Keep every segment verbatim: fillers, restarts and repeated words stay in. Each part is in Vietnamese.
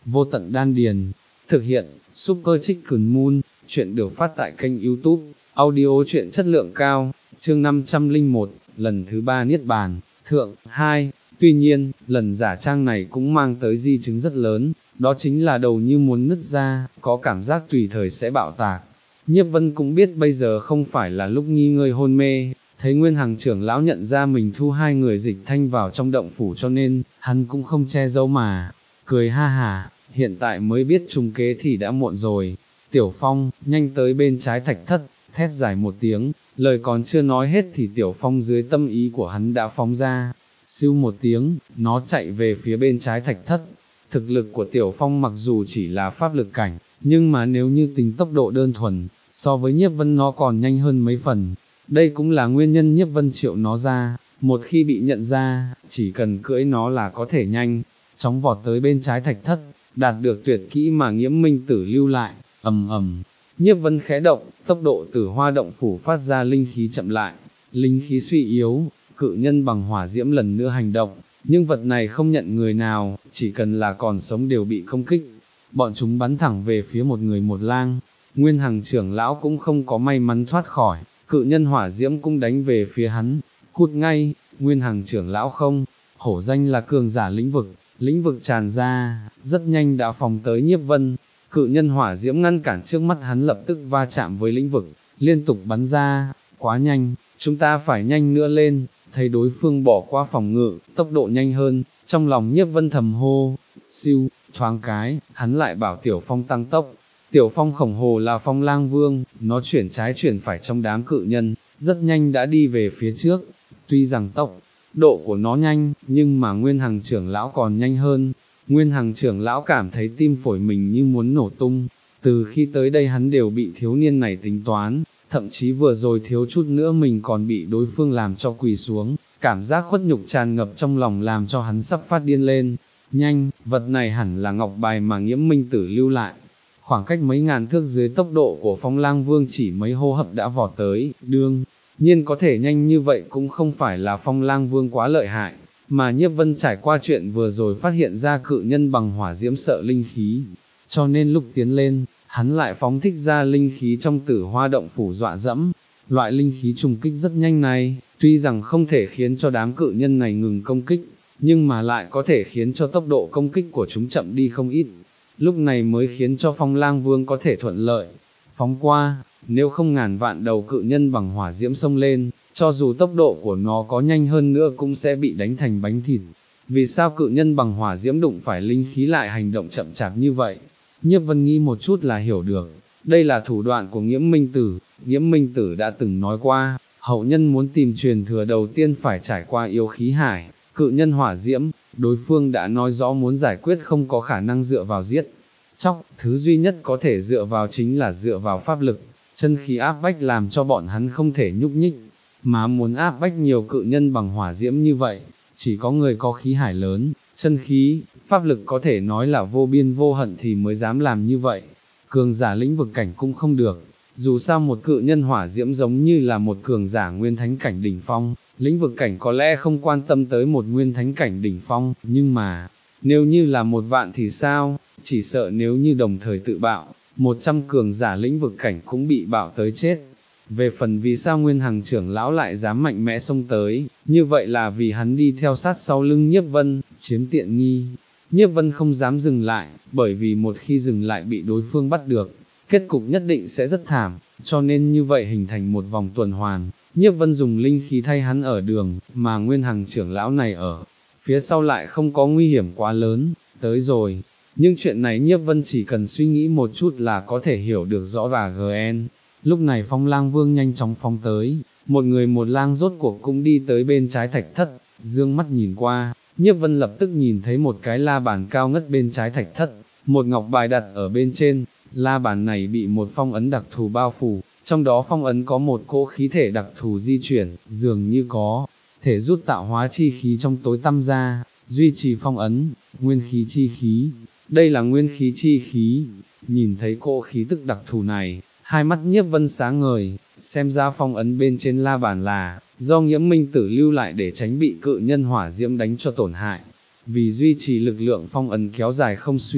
vô tận đan điền. Thực hiện, Super Chicken Moon, chuyện được phát tại kênh YouTube, audio truyện chất lượng cao, chương năm trăm lẻ một, lần thứ ba Niết Bàn, thượng, hai. Tuy nhiên, lần giả trang này cũng mang tới di chứng rất lớn, đó chính là đầu như muốn nứt ra, có cảm giác tùy thời sẽ bạo tạc. Nhiếp Vân cũng biết bây giờ không phải là lúc nghi ngơi hôn mê, thấy Nguyên Hằng trưởng lão nhận ra mình thu hai người Dịch Thanh vào trong động phủ cho nên, hắn cũng không che giấu mà, cười ha hả, hiện tại mới biết trùng kế thì đã muộn rồi. Tiểu Phong, nhanh tới bên trái thạch thất, thét dài một tiếng, lời còn chưa nói hết thì Tiểu Phong dưới tâm ý của hắn đã phóng ra, siêu một tiếng, nó chạy về phía bên trái thạch thất. Thực lực của Tiểu Phong mặc dù chỉ là pháp lực cảnh, nhưng mà nếu như tính tốc độ đơn thuần, so với Nhiếp Vân nó còn nhanh hơn mấy phần. Đây cũng là nguyên nhân Nhiếp Vân triệu nó ra, một khi bị nhận ra, chỉ cần cưỡi nó là có thể nhanh, chóng vọt tới bên trái thạch thất, đạt được tuyệt kỹ mà Nghiễm Minh Tử lưu lại, ầm ầm. Nhiếp Vân khẽ động, tốc độ Tử Hoa động phủ phát ra linh khí chậm lại, linh khí suy yếu, cự nhân bằng hỏa diễm lần nữa hành động, nhưng vật này không nhận người nào, chỉ cần là còn sống đều bị công kích. Bọn chúng bắn thẳng về phía một người một lang, Nguyên Hằng trưởng lão cũng không có may mắn thoát khỏi, cự nhân hỏa diễm cũng đánh về phía hắn, cút ngay. Nguyên Hằng trưởng lão không, hổ danh là cường giả lĩnh vực, lĩnh vực tràn ra, rất nhanh đã phòng tới Nhiếp Vân. Cự nhân hỏa diễm ngăn cản trước mắt hắn lập tức va chạm với lĩnh vực, liên tục bắn ra, quá nhanh, chúng ta phải nhanh nữa lên. Thấy đối phương bỏ qua phòng ngự, tốc độ nhanh hơn, trong lòng Nhiếp Vân thầm hô, siêu, thoáng cái, hắn lại bảo Tiểu Phong tăng tốc. Tiểu Phong khổng hồ là Phong Lang Vương, nó chuyển trái chuyển phải trong đám cự nhân, rất nhanh đã đi về phía trước. Tuy rằng tốc độ của nó nhanh, nhưng mà Nguyên Hằng trưởng lão còn nhanh hơn. Nguyên Hằng trưởng lão cảm thấy tim phổi mình như muốn nổ tung, từ khi tới đây hắn đều bị thiếu niên này tính toán, thậm chí vừa rồi thiếu chút nữa mình còn bị đối phương làm cho quỳ xuống, cảm giác khuất nhục tràn ngập trong lòng làm cho hắn sắp phát điên lên. Nhanh, vật này hẳn là ngọc bài mà Nghiễm Minh Tử lưu lại. Khoảng cách mấy ngàn thước dưới tốc độ của Phong Lang Vương chỉ mấy hô hấp đã vọt tới, đương nhiên có thể nhanh như vậy cũng không phải là Phong Lang Vương quá lợi hại, mà Nhiếp Vân trải qua chuyện vừa rồi phát hiện ra cự nhân bằng hỏa diễm sợ linh khí, cho nên lúc tiến lên, hắn lại phóng thích ra linh khí trong Tử Hoa động phủ dọa dẫm. Loại linh khí trùng kích rất nhanh này, tuy rằng không thể khiến cho đám cự nhân này ngừng công kích, nhưng mà lại có thể khiến cho tốc độ công kích của chúng chậm đi không ít. Lúc này mới khiến cho Phong Lang Vương có thể thuận lợi phóng qua, nếu không ngàn vạn đầu cự nhân bằng hỏa diễm xông lên, cho dù tốc độ của nó có nhanh hơn nữa cũng sẽ bị đánh thành bánh thịt. Vì sao cự nhân bằng hỏa diễm đụng phải linh khí lại hành động chậm chạp như vậy? Nhiếp Vân nghĩ một chút là hiểu được, đây là thủ đoạn của Nghiễm Minh Tử. Nghiễm Minh Tử đã từng nói qua, hậu nhân muốn tìm truyền thừa đầu tiên phải trải qua yêu khí hải, cự nhân hỏa diễm, đối phương đã nói rõ muốn giải quyết không có khả năng dựa vào giết chóc, thứ duy nhất có thể dựa vào chính là dựa vào pháp lực, chân khí áp bách làm cho bọn hắn không thể nhúc nhích, mà muốn áp bách nhiều cự nhân bằng hỏa diễm như vậy, chỉ có người có khí hải lớn, chân khí, pháp lực có thể nói là vô biên vô hận thì mới dám làm như vậy. Cường giả lĩnh vực cảnh cũng không được, dù sao một cự nhân hỏa diễm giống như là một cường giả nguyên thánh cảnh đỉnh phong, lĩnh vực cảnh có lẽ không quan tâm tới một nguyên thánh cảnh đỉnh phong, nhưng mà, nếu như là một vạn thì sao, chỉ sợ nếu như đồng thời tự bạo, một trăm cường giả lĩnh vực cảnh cũng bị bạo tới chết. Về phần vì sao Nguyên Hằng trưởng lão lại dám mạnh mẽ xông tới, như vậy là vì hắn đi theo sát sau lưng Nhiếp Vân, chiếm tiện nghi. Nhiếp Vân không dám dừng lại, bởi vì một khi dừng lại bị đối phương bắt được, kết cục nhất định sẽ rất thảm, cho nên như vậy hình thành một vòng tuần hoàn. Nhiếp Vân dùng linh khí thay hắn ở đường, mà Nguyên Hằng trưởng lão này ở phía sau lại không có nguy hiểm quá lớn. Tới rồi, nhưng chuyện này Nhiếp Vân chỉ cần suy nghĩ một chút là có thể hiểu được rõ và gn. Lúc này Phong Lang Vương nhanh chóng phóng tới, một người một lang rốt cuộc cũng đi tới bên trái thạch thất, dương mắt nhìn qua, Nhiếp Vân lập tức nhìn thấy một cái la bàn cao ngất bên trái thạch thất, một ngọc bài đặt ở bên trên, la bàn này bị một phong ấn đặc thù bao phủ, trong đó phong ấn có một cỗ khí thể đặc thù di chuyển, dường như có thể rút tạo hóa chi khí trong tối tăm ra, duy trì phong ấn, nguyên khí chi khí, đây là nguyên khí chi khí. Nhìn thấy cỗ khí tức đặc thù này, hai mắt Nhiếp Vân sáng ngời, xem ra phong ấn bên trên la bàn là do Nghiễm Minh Tử lưu lại để tránh bị cự nhân hỏa diễm đánh cho tổn hại. Vì duy trì lực lượng phong ấn kéo dài không suy,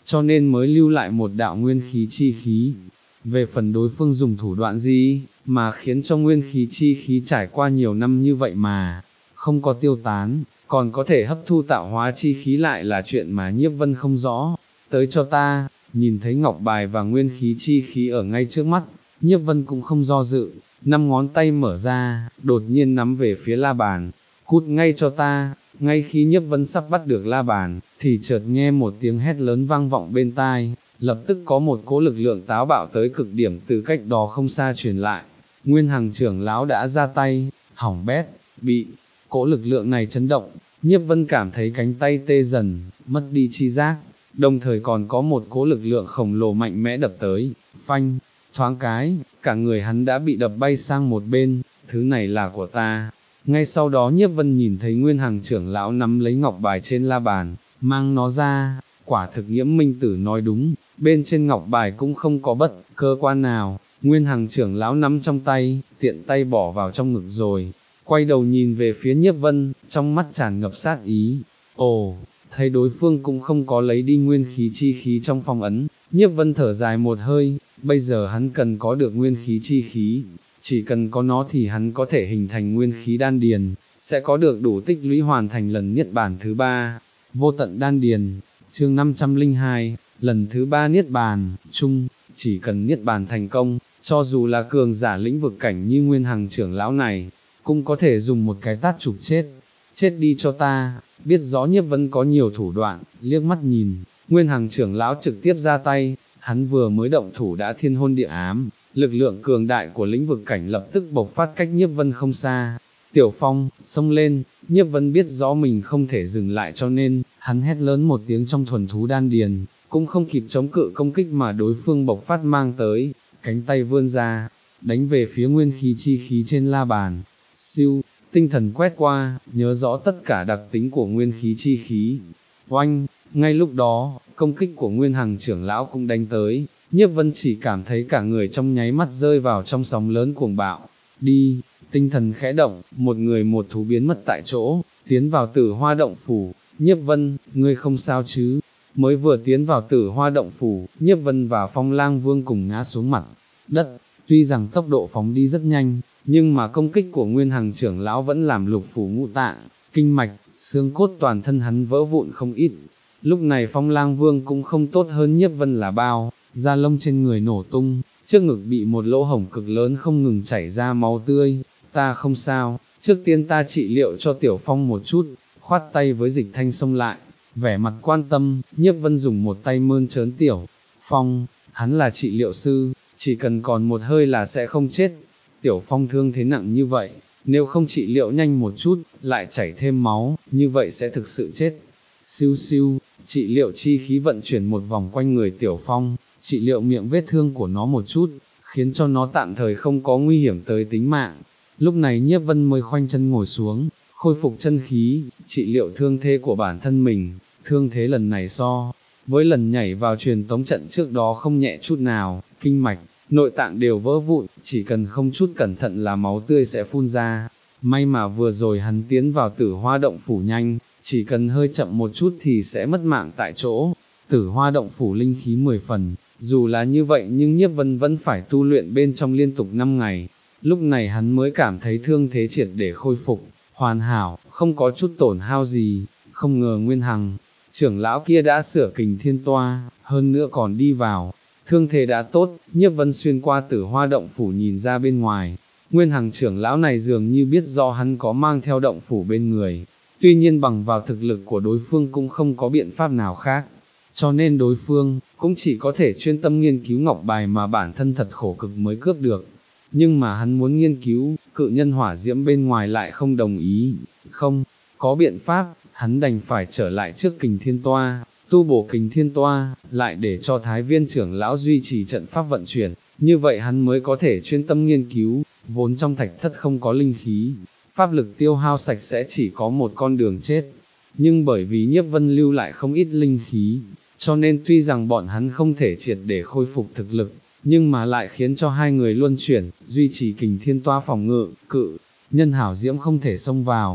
cho nên mới lưu lại một đạo nguyên khí chi khí. Về phần đối phương dùng thủ đoạn gì, mà khiến cho nguyên khí chi khí trải qua nhiều năm như vậy mà, không có tiêu tán, còn có thể hấp thu tạo hóa chi khí lại là chuyện mà Nhiếp Vân không rõ. Tới cho ta, nhìn thấy ngọc bài và nguyên khí chi khí ở ngay trước mắt, Nhiếp Vân cũng không do dự, năm ngón tay mở ra, đột nhiên nắm về phía la bàn, cút ngay cho ta. Ngay khi Nhiếp Vân sắp bắt được la bàn, thì chợt nghe một tiếng hét lớn vang vọng bên tai, lập tức có một cỗ lực lượng táo bạo tới cực điểm từ cách đó không xa truyền lại. Nguyên Hằng trưởng lão đã ra tay, hỏng bét, bị cỗ lực lượng này chấn động, Nhiếp Vân cảm thấy cánh tay tê dần, mất đi chi giác, đồng thời còn có một cỗ lực lượng khổng lồ mạnh mẽ đập tới, phanh, thoáng cái, cả người hắn đã bị đập bay sang một bên, thứ này là của ta. Ngay sau đó Nhiếp Vân nhìn thấy Nguyên Hằng trưởng lão nắm lấy ngọc bài trên la bàn, mang nó ra, quả thực Nghiễm Minh Tử nói đúng, bên trên ngọc bài cũng không có bất cơ quan nào. Nguyên Hằng trưởng lão nắm trong tay, tiện tay bỏ vào trong ngực rồi, quay đầu nhìn về phía Nhiếp Vân, trong mắt tràn ngập sát ý. Ồ, thấy đối phương cũng không có lấy đi nguyên khí chi khí trong phong ấn, Nhiếp Vân thở dài một hơi, bây giờ hắn cần có được nguyên khí chi khí, chỉ cần có nó thì hắn có thể hình thành nguyên khí đan điền, sẽ có được đủ tích lũy hoàn thành lần niết bàn thứ ba. Vô tận đan điền, chương năm trăm linh hai, lần thứ ba niết bàn, chung, chỉ cần niết bàn thành công, cho dù là cường giả lĩnh vực cảnh như Nguyên Hằng trưởng lão này, cũng có thể dùng một cái tát chụp chết. Chết đi cho ta. Biết rõ Nhiếp Vân có nhiều thủ đoạn, liếc mắt nhìn, Nguyên Hằng trưởng lão trực tiếp ra tay, hắn vừa mới động thủ đã thiên hôn địa ám, lực lượng cường đại của lĩnh vực cảnh lập tức bộc phát cách Nhiếp Vân không xa. Tiểu Phong, xông lên. Nhiếp Vân biết rõ mình không thể dừng lại cho nên, hắn hét lớn một tiếng trong thuần thú đan điền, cũng không kịp chống cự công kích mà đối phương bộc phát mang tới, cánh tay vươn ra, đánh về phía nguyên khí chi khí trên la bàn. Siêu, tinh thần quét qua, nhớ rõ tất cả đặc tính của nguyên khí chi khí. Oanh, ngay lúc đó, công kích của Nguyên Hằng trưởng lão cũng đánh tới, Nhiếp Vân chỉ cảm thấy cả người trong nháy mắt rơi vào trong sóng lớn cuồng bạo. Đi, tinh thần khẽ động, một người một thú biến mất tại chỗ, tiến vào Tử Hoa động phủ. Nhiếp Vân, ngươi không sao chứ? Mới vừa tiến vào Tử Hoa động phủ, Nhiếp Vân và Phong Lang Vương cùng ngã xuống mặt đất. Tuy rằng tốc độ phóng đi rất nhanh, nhưng mà công kích của Nguyên Hằng trưởng lão vẫn làm lục phủ ngũ tạng, kinh mạch, xương cốt toàn thân hắn vỡ vụn không ít. Lúc này Phong Lang Vương cũng không tốt hơn Nhiếp Vân là bao, da lông trên người nổ tung, trước ngực bị một lỗ hổng cực lớn không ngừng chảy ra máu tươi. Ta không sao, trước tiên ta trị liệu cho Tiểu Phong một chút. Khoát tay với Dịch Thanh xông lại, vẻ mặt quan tâm, Nhiếp Vân dùng một tay mơn trớn Tiểu Phong, hắn là trị liệu sư, chỉ cần còn một hơi là sẽ không chết. Tiểu Phong thương thế nặng như vậy, nếu không trị liệu nhanh một chút, lại chảy thêm máu, như vậy sẽ thực sự chết. Siêu siêu, trị liệu chi khí vận chuyển một vòng quanh người Tiểu Phong, trị liệu miệng vết thương của nó một chút, khiến cho nó tạm thời không có nguy hiểm tới tính mạng. Lúc này Nhiếp Vân mới khoanh chân ngồi xuống, khôi phục chân khí, trị liệu thương thế của bản thân mình. Thương thế lần này so với lần nhảy vào truyền tống trận trước đó không nhẹ chút nào, kinh mạch, nội tạng đều vỡ vụn, chỉ cần không chút cẩn thận là máu tươi sẽ phun ra. May mà vừa rồi hắn tiến vào Tử Hoa động phủ nhanh, chỉ cần hơi chậm một chút thì sẽ mất mạng tại chỗ. Tử Hoa động phủ linh khí mười phần, dù là như vậy nhưng Nhiếp Vân vẫn phải tu luyện bên trong liên tục năm ngày. Lúc này hắn mới cảm thấy thương thế triệt để khôi phục, hoàn hảo, không có chút tổn hao gì. Không ngờ Nguyên Hằng trưởng lão kia đã sửa Kình Thiên Toa, hơn nữa còn đi vào. Thương thế đã tốt, Nhiếp Vân xuyên qua Tử Hoa động phủ nhìn ra bên ngoài. Nguyên Hằng trưởng lão này dường như biết do hắn có mang theo động phủ bên người, tuy nhiên bằng vào thực lực của đối phương cũng không có biện pháp nào khác, cho nên đối phương cũng chỉ có thể chuyên tâm nghiên cứu ngọc bài mà bản thân thật khổ cực mới cướp được. Nhưng mà hắn muốn nghiên cứu, cự nhân hỏa diễm bên ngoài lại không đồng ý, không có biện pháp, hắn đành phải trở lại trước Kình Thiên Toa, tu bổ Kình Thiên Toa, lại để cho Thái Viên trưởng lão duy trì trận pháp vận chuyển, như vậy hắn mới có thể chuyên tâm nghiên cứu. Vốn trong thạch thất không có linh khí, pháp lực tiêu hao sạch sẽ chỉ có một con đường chết, nhưng bởi vì Nhiếp Vân lưu lại không ít linh khí, cho nên tuy rằng bọn hắn không thể triệt để khôi phục thực lực, nhưng mà lại khiến cho hai người luân chuyển, duy trì Kình Thiên Toa phòng ngự, cự nhân hảo diễm không thể xông vào.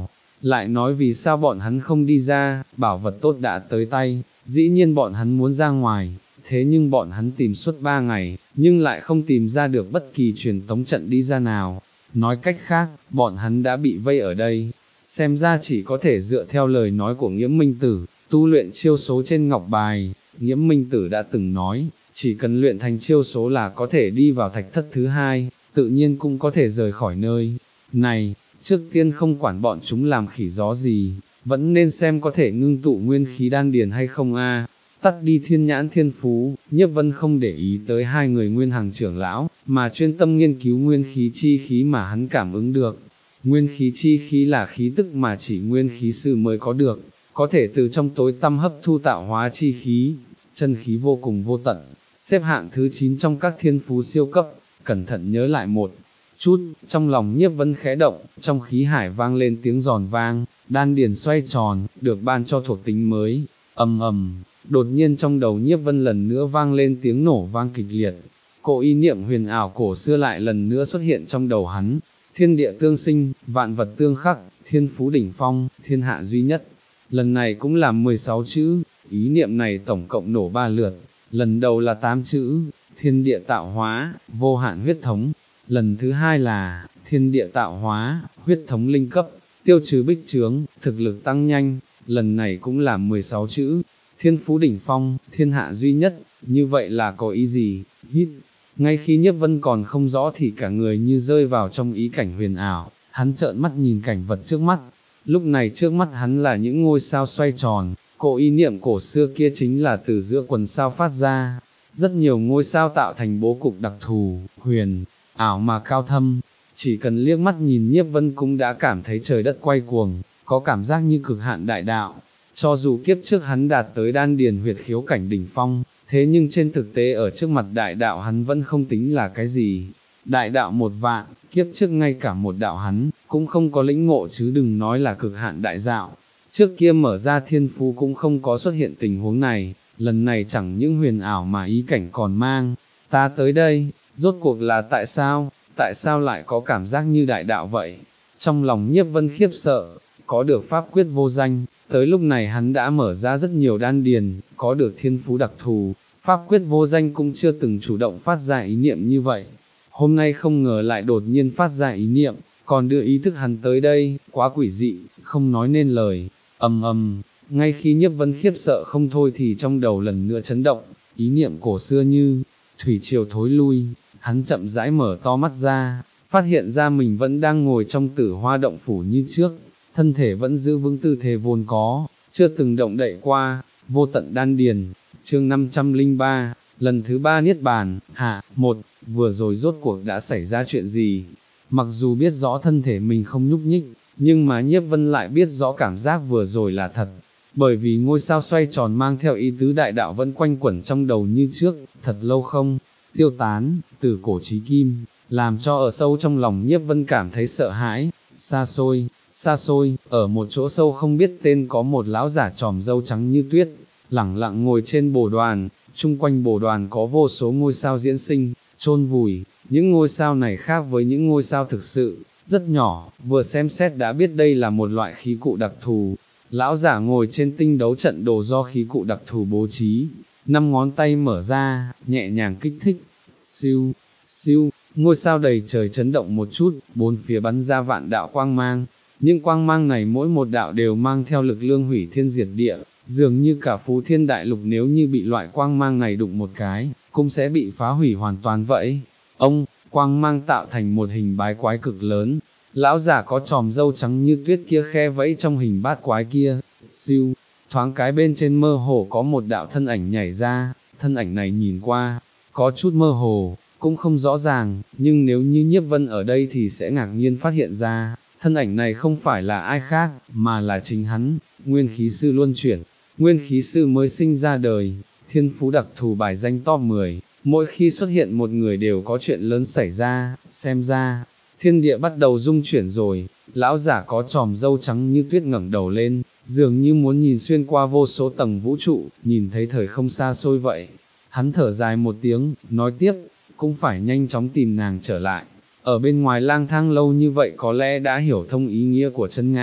lại nói vì sao bọn hắn không đi ra, bảo vật tốt đã tới tay, dĩ nhiên bọn hắn muốn ra ngoài, thế nhưng bọn hắn tìm suốt ba ngày, nhưng lại không tìm ra được bất kỳ truyền tống trận đi ra nào, nói cách khác, bọn hắn đã bị vây ở đây, xem ra chỉ có thể dựa theo lời nói của Nghiễm Minh Tử, tu luyện chiêu số trên ngọc bài, Nghiễm Minh Tử đã từng nói, chỉ cần luyện thành chiêu số là có thể đi vào thạch thất thứ hai, tự nhiên cũng có thể rời khỏi nơi này, trước tiên không quản bọn chúng làm khỉ gió gì, vẫn nên xem có thể ngưng tụ nguyên khí đan điền hay không a. Tắt đi thiên nhãn thiên phú, Nhiếp Vân không để ý tới hai người nguyên hàng trưởng lão, mà chuyên tâm nghiên cứu nguyên khí chi khí mà hắn cảm ứng được. Nguyên khí chi khí là khí tức mà chỉ nguyên khí sư mới có được, có thể từ trong tối tăm hấp thu tạo hóa chi khí, chân khí vô cùng vô tận, xếp hạng thứ chín trong các thiên phú siêu cấp, cẩn thận nhớ lại một chút, trong lòng Nhiếp Vân khẽ động, trong khí hải vang lên tiếng giòn vang, đan điền xoay tròn, được ban cho thuộc tính mới, ầm ầm, đột nhiên trong đầu Nhiếp Vân lần nữa vang lên tiếng nổ vang kịch liệt, cỗ ý niệm huyền ảo cổ xưa lại lần nữa xuất hiện trong đầu hắn, thiên địa tương sinh, vạn vật tương khắc, thiên phú đỉnh phong, thiên hạ duy nhất, lần này cũng là mười sáu chữ, ý niệm này tổng cộng nổ ba lượt, lần đầu là tám chữ, thiên địa tạo hóa, vô hạn huyết thống, lần thứ hai là, thiên địa tạo hóa, huyết thống linh cấp, tiêu trừ bích chướng, thực lực tăng nhanh, lần này cũng là mười sáu chữ, thiên phú đỉnh phong, thiên hạ duy nhất, như vậy là có ý gì, hít, ngay khi Nhiếp Vân còn không rõ thì cả người như rơi vào trong ý cảnh huyền ảo, hắn trợn mắt nhìn cảnh vật trước mắt, lúc này trước mắt hắn là những ngôi sao xoay tròn, cỗ ý niệm cổ xưa kia chính là từ giữa quần sao phát ra, rất nhiều ngôi sao tạo thành bố cục đặc thù, huyền, ảo mà cao thâm, chỉ cần liếc mắt nhìn Nhiếp Vân cũng đã cảm thấy trời đất quay cuồng, có cảm giác như cực hạn đại đạo, cho dù kiếp trước hắn đạt tới đan điền huyệt khiếu cảnh đỉnh phong, thế nhưng trên thực tế ở trước mặt đại đạo hắn vẫn không tính là cái gì, đại đạo một vạn, kiếp trước ngay cả một đạo hắn, cũng không có lĩnh ngộ chứ đừng nói là cực hạn đại đạo, trước kia mở ra thiên phú cũng không có xuất hiện tình huống này, lần này chẳng những huyền ảo mà ý cảnh còn mang, ta tới đây, rốt cuộc là tại sao, tại sao lại có cảm giác như đại đạo vậy, trong lòng Nhiếp Vân khiếp sợ, có được pháp quyết vô danh, tới lúc này hắn đã mở ra rất nhiều đan điền, có được thiên phú đặc thù, pháp quyết vô danh cũng chưa từng chủ động phát ra ý niệm như vậy, hôm nay không ngờ lại đột nhiên phát ra ý niệm, còn đưa ý thức hắn tới đây, quá quỷ dị, không nói nên lời, ầm ầm, ngay khi Nhiếp Vân khiếp sợ không thôi thì trong đầu lần nữa chấn động, ý niệm cổ xưa như thủy triều thối lui, hắn chậm rãi mở to mắt ra, phát hiện ra mình vẫn đang ngồi trong Tử Hoa động phủ như trước, thân thể vẫn giữ vững tư thế vốn có, chưa từng động đậy qua, vô tận đan điền, chương năm trăm lẻ ba, lần thứ ba niết bàn, hạ, một, vừa rồi rốt cuộc đã xảy ra chuyện gì, mặc dù biết rõ thân thể mình không nhúc nhích, nhưng mà Nhiếp Vân lại biết rõ cảm giác vừa rồi là thật, bởi vì ngôi sao xoay tròn mang theo ý tứ đại đạo vẫn quanh quẩn trong đầu như trước, thật lâu không tiêu tán, từ cổ chí kim, làm cho ở sâu trong lòng Nhiếp Vân cảm thấy sợ hãi, xa xôi, xa xôi, ở một chỗ sâu không biết tên có một lão giả tròm râu trắng như tuyết, lẳng lặng ngồi trên bồ đoàn, chung quanh bồ đoàn có vô số ngôi sao diễn sinh, chôn vùi, những ngôi sao này khác với những ngôi sao thực sự, rất nhỏ, vừa xem xét đã biết đây là một loại khí cụ đặc thù. Lão giả ngồi trên tinh đấu trận đồ do khí cụ đặc thù bố trí, năm ngón tay mở ra, nhẹ nhàng kích thích, siêu, siêu, ngôi sao đầy trời chấn động một chút, bốn phía bắn ra vạn đạo quang mang, những quang mang này mỗi một đạo đều mang theo lực lượng hủy thiên diệt địa, dường như cả phú thiên đại lục nếu như bị loại quang mang này đụng một cái, cũng sẽ bị phá hủy hoàn toàn vậy. Ông, quang mang tạo thành một hình bái quái cực lớn, lão giả có tròm râu trắng như tuyết kia khe vẫy trong hình bát quái kia, siêu, thoáng cái bên trên mơ hồ có một đạo thân ảnh nhảy ra, thân ảnh này nhìn qua, có chút mơ hồ, cũng không rõ ràng, nhưng nếu như Nhiếp Vân ở đây thì sẽ ngạc nhiên phát hiện ra, thân ảnh này không phải là ai khác, mà là chính hắn, nguyên khí sư luân chuyển, nguyên khí sư mới sinh ra đời, thiên phú đặc thù bài danh top mười, mỗi khi xuất hiện một người đều có chuyện lớn xảy ra, xem ra, thiên địa bắt đầu rung chuyển rồi, lão giả có tròm râu trắng như tuyết ngẩng đầu lên, dường như muốn nhìn xuyên qua vô số tầng vũ trụ, nhìn thấy thời không xa xôi vậy. Hắn thở dài một tiếng, nói tiếp, cũng phải nhanh chóng tìm nàng trở lại. Ở bên ngoài lang thang lâu như vậy có lẽ đã hiểu thông ý nghĩa của chân ngã,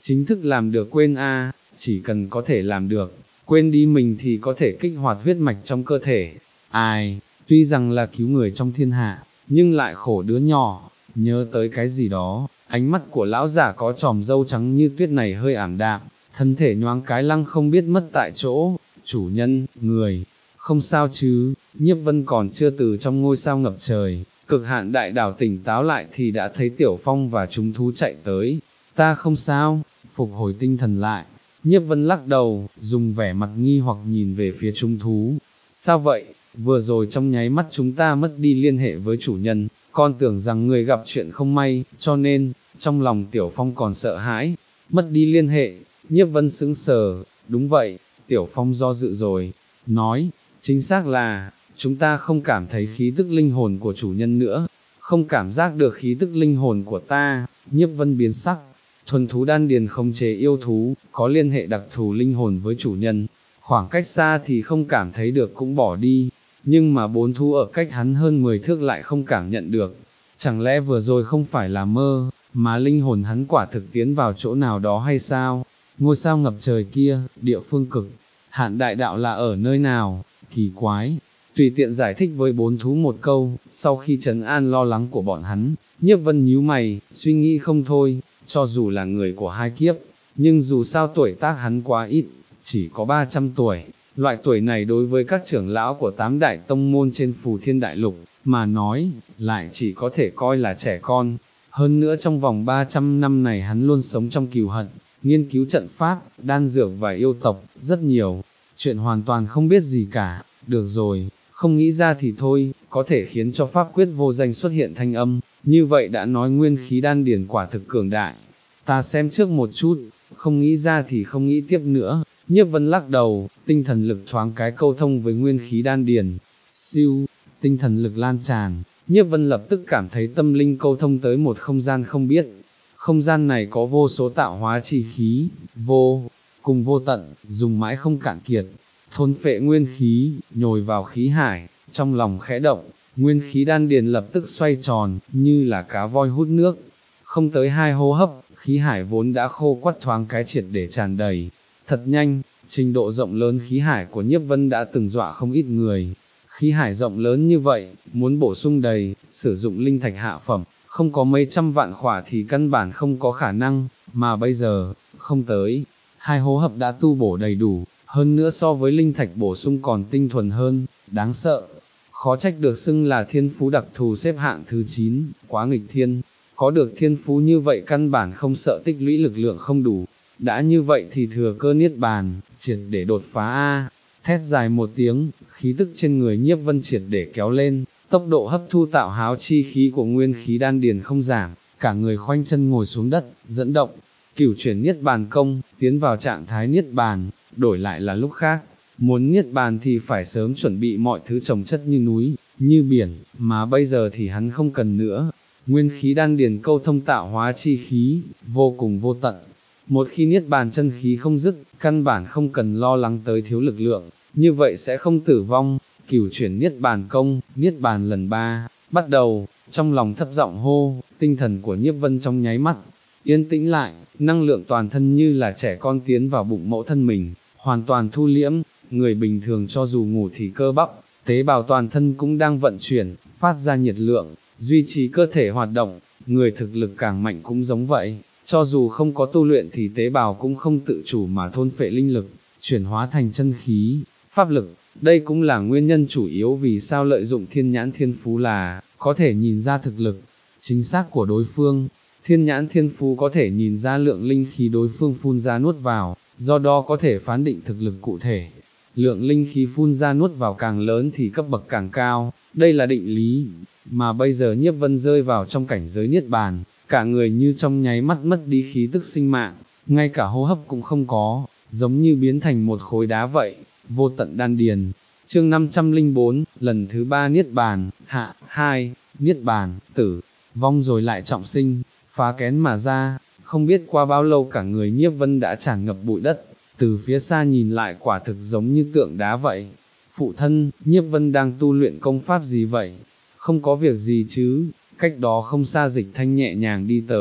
chính thức làm được quên a, chỉ cần có thể làm được, quên đi mình thì có thể kích hoạt huyết mạch trong cơ thể. Ai, tuy rằng là cứu người trong thiên hạ, nhưng lại khổ đứa nhỏ, nhớ tới cái gì đó, ánh mắt của lão giả có tròm râu trắng như tuyết này hơi ảm đạm, thân thể nhoáng cái lăng không biết mất tại chỗ. Chủ nhân, người, không sao chứ? Nhiếp Vân còn chưa từ trong ngôi sao ngập trời, cực hạn đại đảo tỉnh táo lại thì đã thấy Tiểu Phong và chúng thú chạy tới. Ta không sao, phục hồi tinh thần lại, Nhiếp Vân lắc đầu, dùng vẻ mặt nghi hoặc nhìn về phía chúng thú. Sao vậy? Vừa rồi trong nháy mắt chúng ta mất đi liên hệ với chủ nhân, con tưởng rằng người gặp chuyện không may, cho nên, trong lòng Tiểu Phong còn sợ hãi, mất đi liên hệ. Nhiếp Vân sững sờ, đúng vậy, Tiểu Phong do dự rồi, nói, chính xác là, chúng ta không cảm thấy khí tức linh hồn của chủ nhân nữa, không cảm giác được khí tức linh hồn của ta. Nhiếp Vân biến sắc, thuần thú đan điền khống chế yêu thú, có liên hệ đặc thù linh hồn với chủ nhân, khoảng cách xa thì không cảm thấy được cũng bỏ đi, nhưng mà bốn thú ở cách hắn hơn mười thước lại không cảm nhận được, chẳng lẽ vừa rồi không phải là mơ, mà linh hồn hắn quả thực tiến vào chỗ nào đó hay sao? Ngôi sao ngập trời kia, địa phương cực hạn đại đạo là ở nơi nào? Kỳ quái. Tùy tiện giải thích với bốn thú một câu, sau khi trấn an lo lắng của bọn hắn, Nhiếp Vân nhíu mày, suy nghĩ không thôi, cho dù là người của hai kiếp, nhưng dù sao tuổi tác hắn quá ít, chỉ có ba trăm tuổi, loại tuổi này đối với các trưởng lão của tám đại tông môn trên Phù Thiên Đại Lục, mà nói, lại chỉ có thể coi là trẻ con. Hơn nữa trong vòng ba trăm năm này hắn luôn sống trong cừu hận, nghiên cứu trận pháp, đan dược và yêu tộc, rất nhiều, chuyện hoàn toàn không biết gì cả. Được rồi, không nghĩ ra thì thôi, có thể khiến cho pháp quyết vô danh xuất hiện thanh âm, như vậy đã nói nguyên khí đan điền quả thực cường đại. Ta xem trước một chút, không nghĩ ra thì không nghĩ tiếp nữa. Nhiếp Vân lắc đầu, tinh thần lực thoáng cái câu thông với nguyên khí đan điền. Siêu, tinh thần lực lan tràn, Nhiếp Vân lập tức cảm thấy tâm linh câu thông tới một không gian không biết. Không gian này có vô số tạo hóa chi khí, vô cùng vô tận, dùng mãi không cạn kiệt, thôn phệ nguyên khí, nhồi vào khí hải, trong lòng khẽ động, nguyên khí đan điền lập tức xoay tròn, như là cá voi hút nước. Không tới hai hô hấp, khí hải vốn đã khô quắt thoáng cái triệt để tràn đầy. Thật nhanh, trình độ rộng lớn khí hải của Nhiếp Vân đã từng dọa không ít người. Khí hải rộng lớn như vậy, muốn bổ sung đầy, sử dụng linh thạch hạ phẩm, không có mấy trăm vạn khỏa thì căn bản không có khả năng, mà bây giờ, không tới, hai hô hấp đã tu bổ đầy đủ, hơn nữa so với linh thạch bổ sung còn tinh thuần hơn, đáng sợ. Khó trách được xưng là thiên phú đặc thù xếp hạng thứ chín, quá nghịch thiên, có được thiên phú như vậy căn bản không sợ tích lũy lực lượng không đủ, đã như vậy thì thừa cơ niết bàn, triệt để đột phá a. Thét dài một tiếng, khí tức trên người Nhiếp Vân triệt để kéo lên, tốc độ hấp thu tạo háo chi khí của nguyên khí đan điền không giảm, cả người khoanh chân ngồi xuống đất, dẫn động, cửu chuyển niết bàn công, tiến vào trạng thái niết bàn, đổi lại là lúc khác, muốn niết bàn thì phải sớm chuẩn bị mọi thứ trồng chất như núi, như biển, mà bây giờ thì hắn không cần nữa. Nguyên khí đan điền câu thông tạo hóa chi khí, vô cùng vô tận. Một khi niết bàn chân khí không dứt, căn bản không cần lo lắng tới thiếu lực lượng, như vậy sẽ không tử vong. Cửu chuyển niết bàn công, niết bàn lần ba, bắt đầu, trong lòng thấp giọng hô, tinh thần của Nhiếp Vân trong nháy mắt, yên tĩnh lại, năng lượng toàn thân như là trẻ con tiến vào bụng mẫu thân mình, hoàn toàn thu liễm, người bình thường cho dù ngủ thì cơ bắp, tế bào toàn thân cũng đang vận chuyển, phát ra nhiệt lượng, duy trì cơ thể hoạt động, người thực lực càng mạnh cũng giống vậy, cho dù không có tu luyện thì tế bào cũng không tự chủ mà thôn phệ linh lực, chuyển hóa thành chân khí, pháp lực. Đây cũng là nguyên nhân chủ yếu vì sao lợi dụng thiên nhãn thiên phú là, có thể nhìn ra thực lực, chính xác của đối phương. Thiên nhãn thiên phú có thể nhìn ra lượng linh khí đối phương phun ra nuốt vào, do đó có thể phán định thực lực cụ thể. Lượng linh khí phun ra nuốt vào càng lớn thì cấp bậc càng cao, đây là định lý, mà bây giờ Nhiếp Vân rơi vào trong cảnh giới niết bàn, cả người như trong nháy mắt mất đi khí tức sinh mạng, ngay cả hô hấp cũng không có, giống như biến thành một khối đá vậy. Vô tận đan điền, chương năm trăm linh bốn, lần thứ ba niết bàn, hạ, hai, niết bàn, tử, vong rồi lại trọng sinh, phá kén mà ra, không biết qua bao lâu cả người Nhiếp Vân đã tràn ngập bụi đất, từ phía xa nhìn lại quả thực giống như tượng đá vậy. Phụ thân, Nhiếp Vân đang tu luyện công pháp gì vậy? Không có việc gì chứ? Cách đó không xa Dịch Thanh nhẹ nhàng đi tới,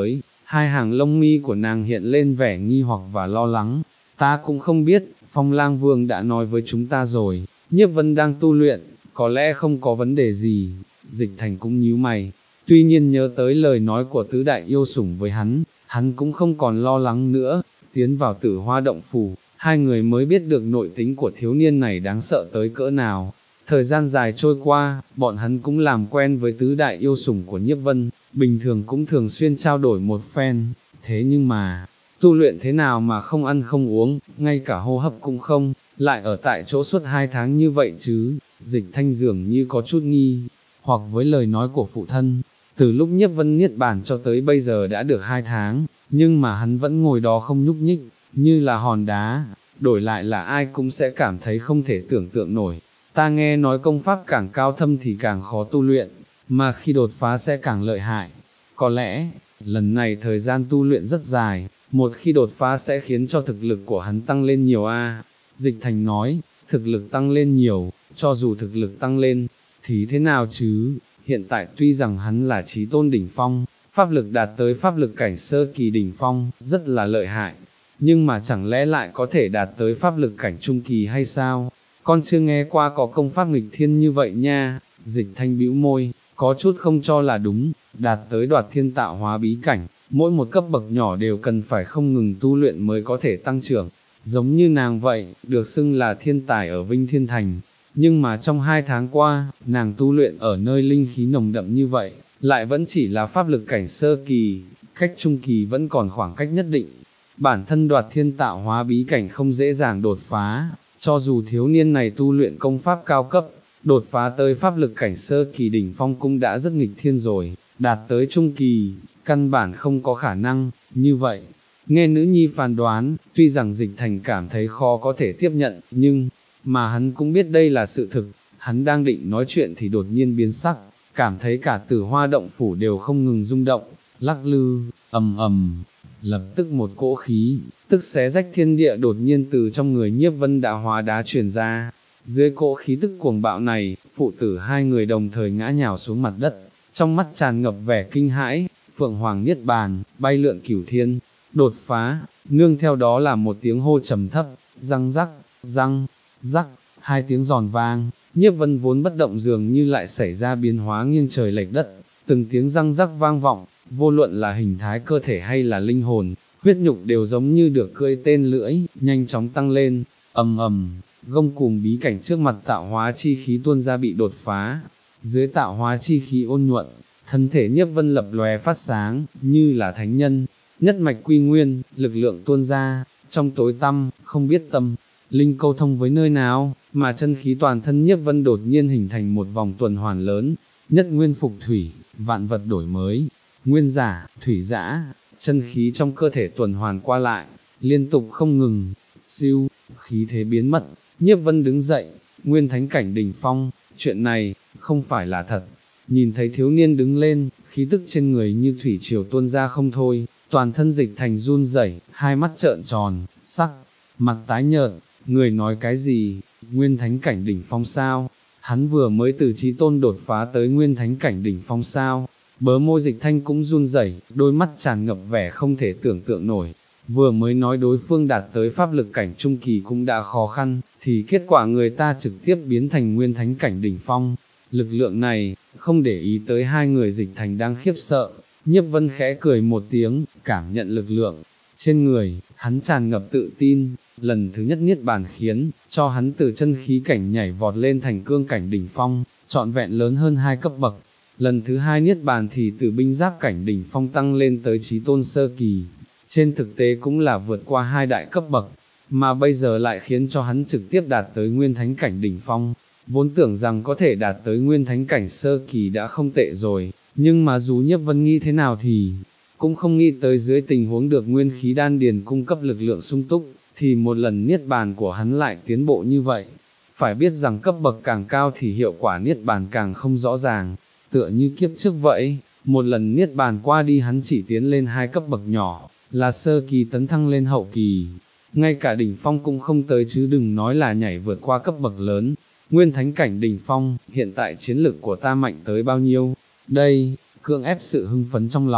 Hai hàng lông mi của nàng hiện lên vẻ nghi hoặc và lo lắng. Ta cũng không biết, Phong Lang Vương đã nói với chúng ta rồi, Nhiếp Vân đang tu luyện, có lẽ không có vấn đề gì. Dịch Thành cũng nhíu mày, tuy nhiên nhớ tới lời nói của tứ đại yêu sủng với hắn, hắn cũng không còn lo lắng nữa. Tiến vào Tử Hoa động phủ, hai người mới biết được nội tính của thiếu niên này đáng sợ tới cỡ nào. Thời gian dài trôi qua, bọn hắn cũng làm quen với tứ đại yêu sủng của Nhiếp Vân, bình thường cũng thường xuyên trao đổi một phen, thế nhưng mà, tu luyện thế nào mà không ăn không uống, ngay cả hô hấp cũng không, lại ở tại chỗ suốt hai tháng như vậy chứ. Dịch Thanh dường như có chút nghi, hoặc với lời nói của phụ thân, từ lúc Nhiếp Vân niết bàn cho tới bây giờ đã được hai tháng, nhưng mà hắn vẫn ngồi đó không nhúc nhích, như là hòn đá, đổi lại là ai cũng sẽ cảm thấy không thể tưởng tượng nổi. Ta nghe nói công pháp càng cao thâm thì càng khó tu luyện, mà khi đột phá sẽ càng lợi hại. Có lẽ, lần này thời gian tu luyện rất dài, một khi đột phá sẽ khiến cho thực lực của hắn tăng lên nhiều a. Dịch Thành nói, thực lực tăng lên nhiều, cho dù thực lực tăng lên, thì thế nào chứ, hiện tại tuy rằng hắn là chí tôn đỉnh phong, pháp lực đạt tới pháp lực cảnh sơ kỳ đỉnh phong, rất là lợi hại, nhưng mà chẳng lẽ lại có thể đạt tới pháp lực cảnh trung kỳ hay sao? Con chưa nghe qua có công pháp nghịch thiên như vậy nha. Dịch Thanh bĩu môi, có chút không cho là đúng, đạt tới đoạt thiên tạo hóa bí cảnh, mỗi một cấp bậc nhỏ đều cần phải không ngừng tu luyện mới có thể tăng trưởng, giống như nàng vậy, được xưng là thiên tài ở Vinh Thiên Thành, nhưng mà trong hai tháng qua, nàng tu luyện ở nơi linh khí nồng đậm như vậy, lại vẫn chỉ là pháp lực cảnh sơ kỳ, cách trung kỳ vẫn còn khoảng cách nhất định. Bản thân đoạt thiên tạo hóa bí cảnh không dễ dàng đột phá, cho dù thiếu niên này tu luyện công pháp cao cấp, đột phá tới pháp lực cảnh sơ kỳ đỉnh phong cũng đã rất nghịch thiên rồi, đạt tới trung kỳ, căn bản không có khả năng, như vậy. Nghe nữ nhi phán đoán, tuy rằng Dịch Thành cảm thấy khó có thể tiếp nhận, nhưng, mà hắn cũng biết đây là sự thực, hắn đang định nói chuyện thì đột nhiên biến sắc, cảm thấy cả Tử Hoa động phủ đều không ngừng rung động, lắc lư, ầm ầm, lập tức một cỗ khí, tức xé rách thiên địa đột nhiên từ trong người Nhiếp Vân đã hóa đá truyền ra. Dưới cỗ khí tức cuồng bạo này, phụ tử hai người đồng thời ngã nhào xuống mặt đất, trong mắt tràn ngập vẻ kinh hãi. Phượng Hoàng niết bàn, bay lượn cửu thiên, đột phá, nương theo đó là một tiếng hô trầm thấp, răng rắc, răng, rắc, hai tiếng giòn vang. Nhiếp Vân vốn bất động dường như lại xảy ra biến hóa nghiêng trời lệch đất, từng tiếng răng rắc vang vọng, vô luận là hình thái cơ thể hay là linh hồn, huyết nhục đều giống như được cưỡi tên lưỡi, nhanh chóng tăng lên, ầm ầm, gông cùm bí cảnh trước mặt tạo hóa chi khí tuôn ra bị đột phá, dưới tạo hóa chi khí ôn nhuận, thân thể Nhiếp Vân lập lòe phát sáng, như là thánh nhân, nhất mạch quy nguyên, lực lượng tuôn ra, trong tối tăm, không biết tâm, linh câu thông với nơi nào, mà chân khí toàn thân Nhiếp Vân đột nhiên hình thành một vòng tuần hoàn lớn, nhất nguyên phục thủy, vạn vật đổi mới, nguyên giả, thủy dã, chân khí trong cơ thể tuần hoàn qua lại, liên tục không ngừng, siêu, khí thế biến mất, Nhiếp Vân đứng dậy, nguyên thánh cảnh đỉnh phong, chuyện này, không phải là thật. Nhìn thấy thiếu niên đứng lên, khí tức trên người như thủy triều tuôn ra không thôi, toàn thân Dịch Thành run rẩy, hai mắt trợn tròn, sắc, mặt tái nhợt, người nói cái gì, nguyên thánh cảnh đỉnh phong sao, hắn vừa mới từ chí tôn đột phá tới nguyên thánh cảnh đỉnh phong sao, bớ môi Dịch Thanh cũng run rẩy, đôi mắt tràn ngập vẻ không thể tưởng tượng nổi, vừa mới nói đối phương đạt tới pháp lực cảnh trung kỳ cũng đã khó khăn, thì kết quả người ta trực tiếp biến thành nguyên thánh cảnh đỉnh phong. Lực lượng này, không để ý tới hai người Dịch Thành đang khiếp sợ, Nhiếp Vân khẽ cười một tiếng, cảm nhận lực lượng trên người, hắn tràn ngập tự tin, lần thứ nhất niết bàn khiến cho hắn từ chân khí cảnh nhảy vọt lên thành cương cảnh đỉnh phong, trọn vẹn lớn hơn hai cấp bậc. Lần thứ hai niết bàn thì từ binh giáp cảnh đỉnh phong tăng lên tới chí tôn sơ kỳ, trên thực tế cũng là vượt qua hai đại cấp bậc, mà bây giờ lại khiến cho hắn trực tiếp đạt tới nguyên thánh cảnh đỉnh phong. Vốn tưởng rằng có thể đạt tới nguyên thánh cảnh sơ kỳ đã không tệ rồi, nhưng mà dù Nhiếp Vân nghĩ thế nào thì, cũng không nghĩ tới dưới tình huống được nguyên khí đan điền cung cấp lực lượng sung túc, thì một lần niết bàn của hắn lại tiến bộ như vậy. Phải biết rằng cấp bậc càng cao thì hiệu quả niết bàn càng không rõ ràng, tựa như kiếp trước vậy, một lần niết bàn qua đi hắn chỉ tiến lên hai cấp bậc nhỏ, là sơ kỳ tấn thăng lên hậu kỳ, ngay cả đỉnh phong cũng không tới chứ đừng nói là nhảy vượt qua cấp bậc lớn. Nguyên thánh cảnh đỉnh phong, hiện tại chiến lực của ta mạnh tới bao nhiêu? Đây, cưỡng ép sự hưng phấn trong lòng,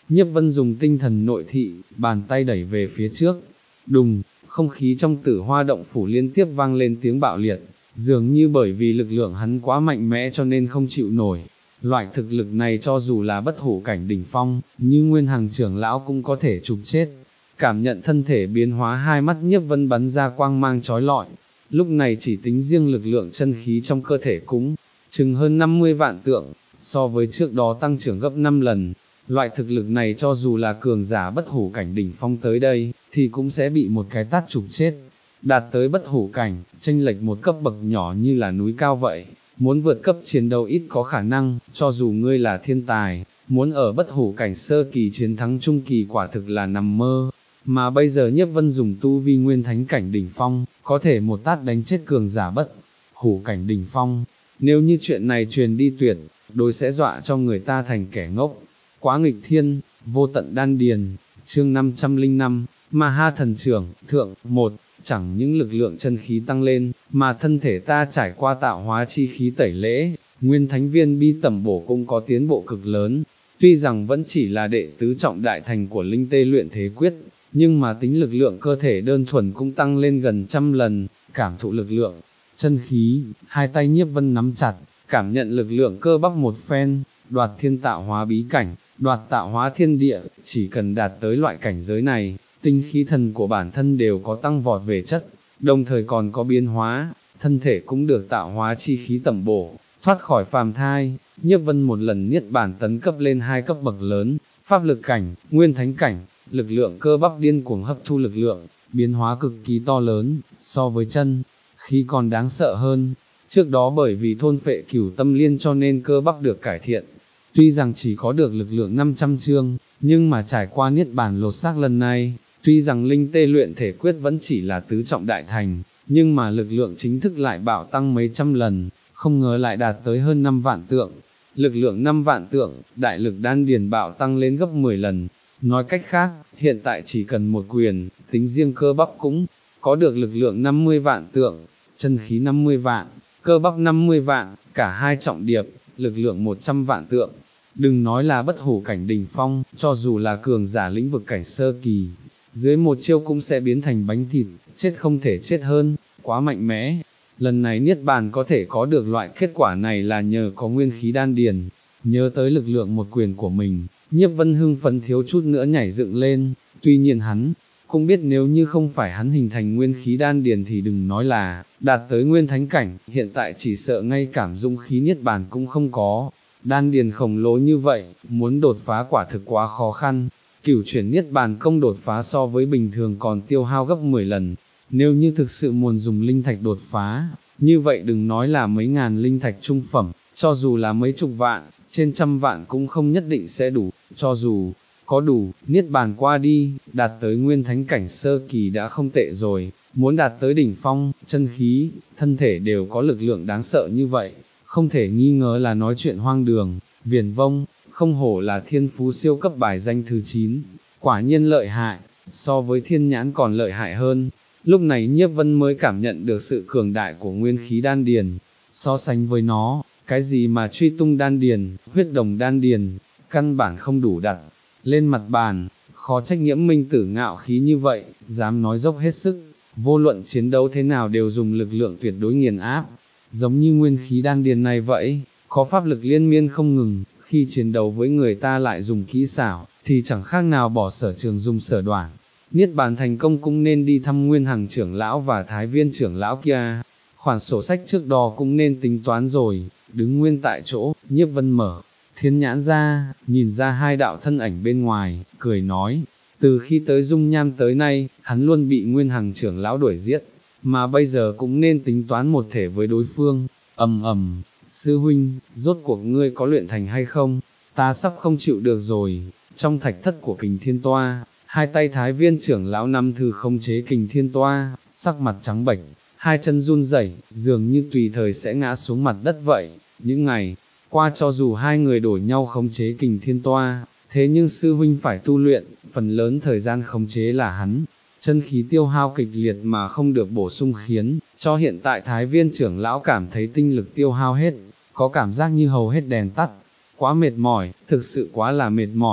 Nhiếp Vân dùng tinh thần nội thị, bàn tay đẩy về phía trước, đùng, không khí trong Tử Hoa động phủ liên tiếp vang lên tiếng bạo liệt, dường như bởi vì lực lượng hắn quá mạnh mẽ cho nên không chịu nổi. Loại thực lực này cho dù là bất hủ cảnh đỉnh phong, như Nguyên Hằng trưởng lão cũng có thể chụp chết. Cảm nhận thân thể biến hóa, hai mắt Nhiếp Vân bắn ra quang mang chói lọi. Lúc này chỉ tính riêng lực lượng chân khí trong cơ thể cũng chừng hơn năm mươi vạn tượng, so với trước đó tăng trưởng gấp năm lần. Loại thực lực này cho dù là cường giả bất hủ cảnh đỉnh phong tới đây, thì cũng sẽ bị một cái tát chụp chết. Đạt tới bất hủ cảnh, chênh lệch một cấp bậc nhỏ như là núi cao vậy, muốn vượt cấp chiến đấu ít có khả năng, cho dù ngươi là thiên tài, muốn ở bất hủ cảnh sơ kỳ chiến thắng trung kỳ quả thực là nằm mơ. Mà bây giờ Nhiếp Vân dùng tu vi nguyên thánh cảnh đỉnh phong, có thể một tát đánh chết cường giả bất hủ cảnh đỉnh phong. Nếu như chuyện này truyền đi tuyệt, đối sẽ dọa cho người ta thành kẻ ngốc. Quá nghịch thiên, vô tận đan điền, chương năm trăm lẻ năm, Ma Ha thần trưởng, thượng, một, chẳng những lực lượng chân khí tăng lên, mà thân thể ta trải qua tạo hóa chi khí tẩy lễ, nguyên thánh viên bi tẩm bổ cũng có tiến bộ cực lớn. Tuy rằng vẫn chỉ là đệ tứ trọng đại thành của linh tê luyện thế quyết, nhưng mà tính lực lượng cơ thể đơn thuần cũng tăng lên gần trăm lần, cảm thụ lực lượng, chân khí, hai tay Nhiếp Vân nắm chặt, cảm nhận lực lượng cơ bắp một phen, đoạt thiên tạo hóa bí cảnh, đoạt tạo hóa thiên địa, chỉ cần đạt tới loại cảnh giới này, tinh khí thần của bản thân đều có tăng vọt về chất, đồng thời còn có biến hóa, thân thể cũng được tạo hóa chi khí tẩm bổ, thoát khỏi phàm thai. Nhiếp Vân một lần niết bàn tấn cấp lên hai cấp bậc lớn, pháp lực cảnh, nguyên thánh cảnh, lực lượng cơ bắp điên cuồng hấp thu lực lượng, biến hóa cực kỳ to lớn, so với chân khí còn đáng sợ hơn. Trước đó bởi vì thôn phệ cửu tâm liên cho nên cơ bắp được cải thiện, tuy rằng chỉ có được lực lượng năm trăm chương, nhưng mà trải qua niết bàn lột xác lần này, tuy rằng linh tê luyện thể quyết vẫn chỉ là tứ trọng đại thành, nhưng mà lực lượng chính thức lại bạo tăng mấy trăm lần, không ngờ lại đạt tới hơn năm vạn tượng. Lực lượng năm vạn tượng, đại lực đan điền bạo tăng lên gấp mười lần. Nói cách khác, hiện tại chỉ cần một quyền, tính riêng cơ bắp cũng có được lực lượng năm mươi vạn tượng, chân khí năm mươi vạn, cơ bắp năm mươi vạn, cả hai trọng điệp, lực lượng một trăm vạn tượng. Đừng nói là bất hủ cảnh đỉnh phong, cho dù là cường giả lĩnh vực cảnh sơ kỳ, dưới một chiêu cũng sẽ biến thành bánh thịt, chết không thể chết hơn, quá mạnh mẽ. Lần này niết bàn có thể có được loại kết quả này là nhờ có nguyên khí đan điền. Nhớ tới lực lượng một quyền của mình, Nhiếp Vân hưng phấn thiếu chút nữa nhảy dựng lên. Tuy nhiên hắn cũng biết nếu như không phải hắn hình thành nguyên khí đan điền thì đừng nói là đạt tới nguyên thánh cảnh, hiện tại chỉ sợ ngay cảm dung khí niết bàn cũng không có. Đan điền khổng lồ như vậy, muốn đột phá quả thực quá khó khăn. Cửu chuyển niết bàn công đột phá so với bình thường còn tiêu hao gấp mười lần. Nếu như thực sự muốn dùng linh thạch đột phá, như vậy đừng nói là mấy ngàn linh thạch trung phẩm, cho dù là mấy chục vạn, trên trăm vạn cũng không nhất định sẽ đủ. Cho dù có đủ, niết bàn qua đi, đạt tới nguyên thánh cảnh sơ kỳ đã không tệ rồi, muốn đạt tới đỉnh phong, chân khí, thân thể đều có lực lượng đáng sợ như vậy, không thể nghi ngờ là nói chuyện hoang đường, viển vông, không hổ là thiên phú siêu cấp bài danh thứ chín, quả nhiên lợi hại, so với thiên nhãn còn lợi hại hơn. Lúc này Nhiếp Vân mới cảm nhận được sự cường đại của nguyên khí đan điền, so sánh với nó, cái gì mà truy tung đan điền, huyết đồng đan điền, căn bản không đủ đặt lên mặt bàn, khó trách Nghiễm Minh Tử ngạo khí như vậy, dám nói dốc hết sức, vô luận chiến đấu thế nào đều dùng lực lượng tuyệt đối nghiền áp, giống như nguyên khí đan điền này vậy, có pháp lực liên miên không ngừng, khi chiến đấu với người ta lại dùng kỹ xảo, thì chẳng khác nào bỏ sở trường dùng sở đoản. Niết bàn thành công cũng nên đi thăm Nguyên Hằng trưởng lão và Thái Viên trưởng lão kia, khoản sổ sách trước đó cũng nên tính toán rồi. Đứng nguyên tại chỗ, Nhiếp Vân mở thiên nhãn ra, nhìn ra hai đạo thân ảnh bên ngoài, cười nói, từ khi tới Dung Nham tới nay, hắn luôn bị Nguyên Hằng trưởng lão đuổi giết, mà bây giờ cũng nên tính toán một thể với đối phương. Ầm ầm, sư huynh, rốt cuộc ngươi có luyện thành hay không? Ta sắp không chịu được rồi. Trong thạch thất của Kình Thiên Toa, hai tay Thái Viên trưởng lão nắm thư không chế Kình Thiên Toa, sắc mặt trắng bệch, hai chân run rẩy, dường như tùy thời sẽ ngã xuống mặt đất vậy. Những ngày qua cho dù hai người đổi nhau khống chế Kình Thiên Toa, thế nhưng sư huynh phải tu luyện, phần lớn thời gian khống chế là hắn, chân khí tiêu hao kịch liệt mà không được bổ sung khiến cho hiện tại Thái Viên trưởng lão cảm thấy tinh lực tiêu hao hết, có cảm giác như hầu hết đèn tắt, quá mệt mỏi, thực sự quá là mệt mỏi.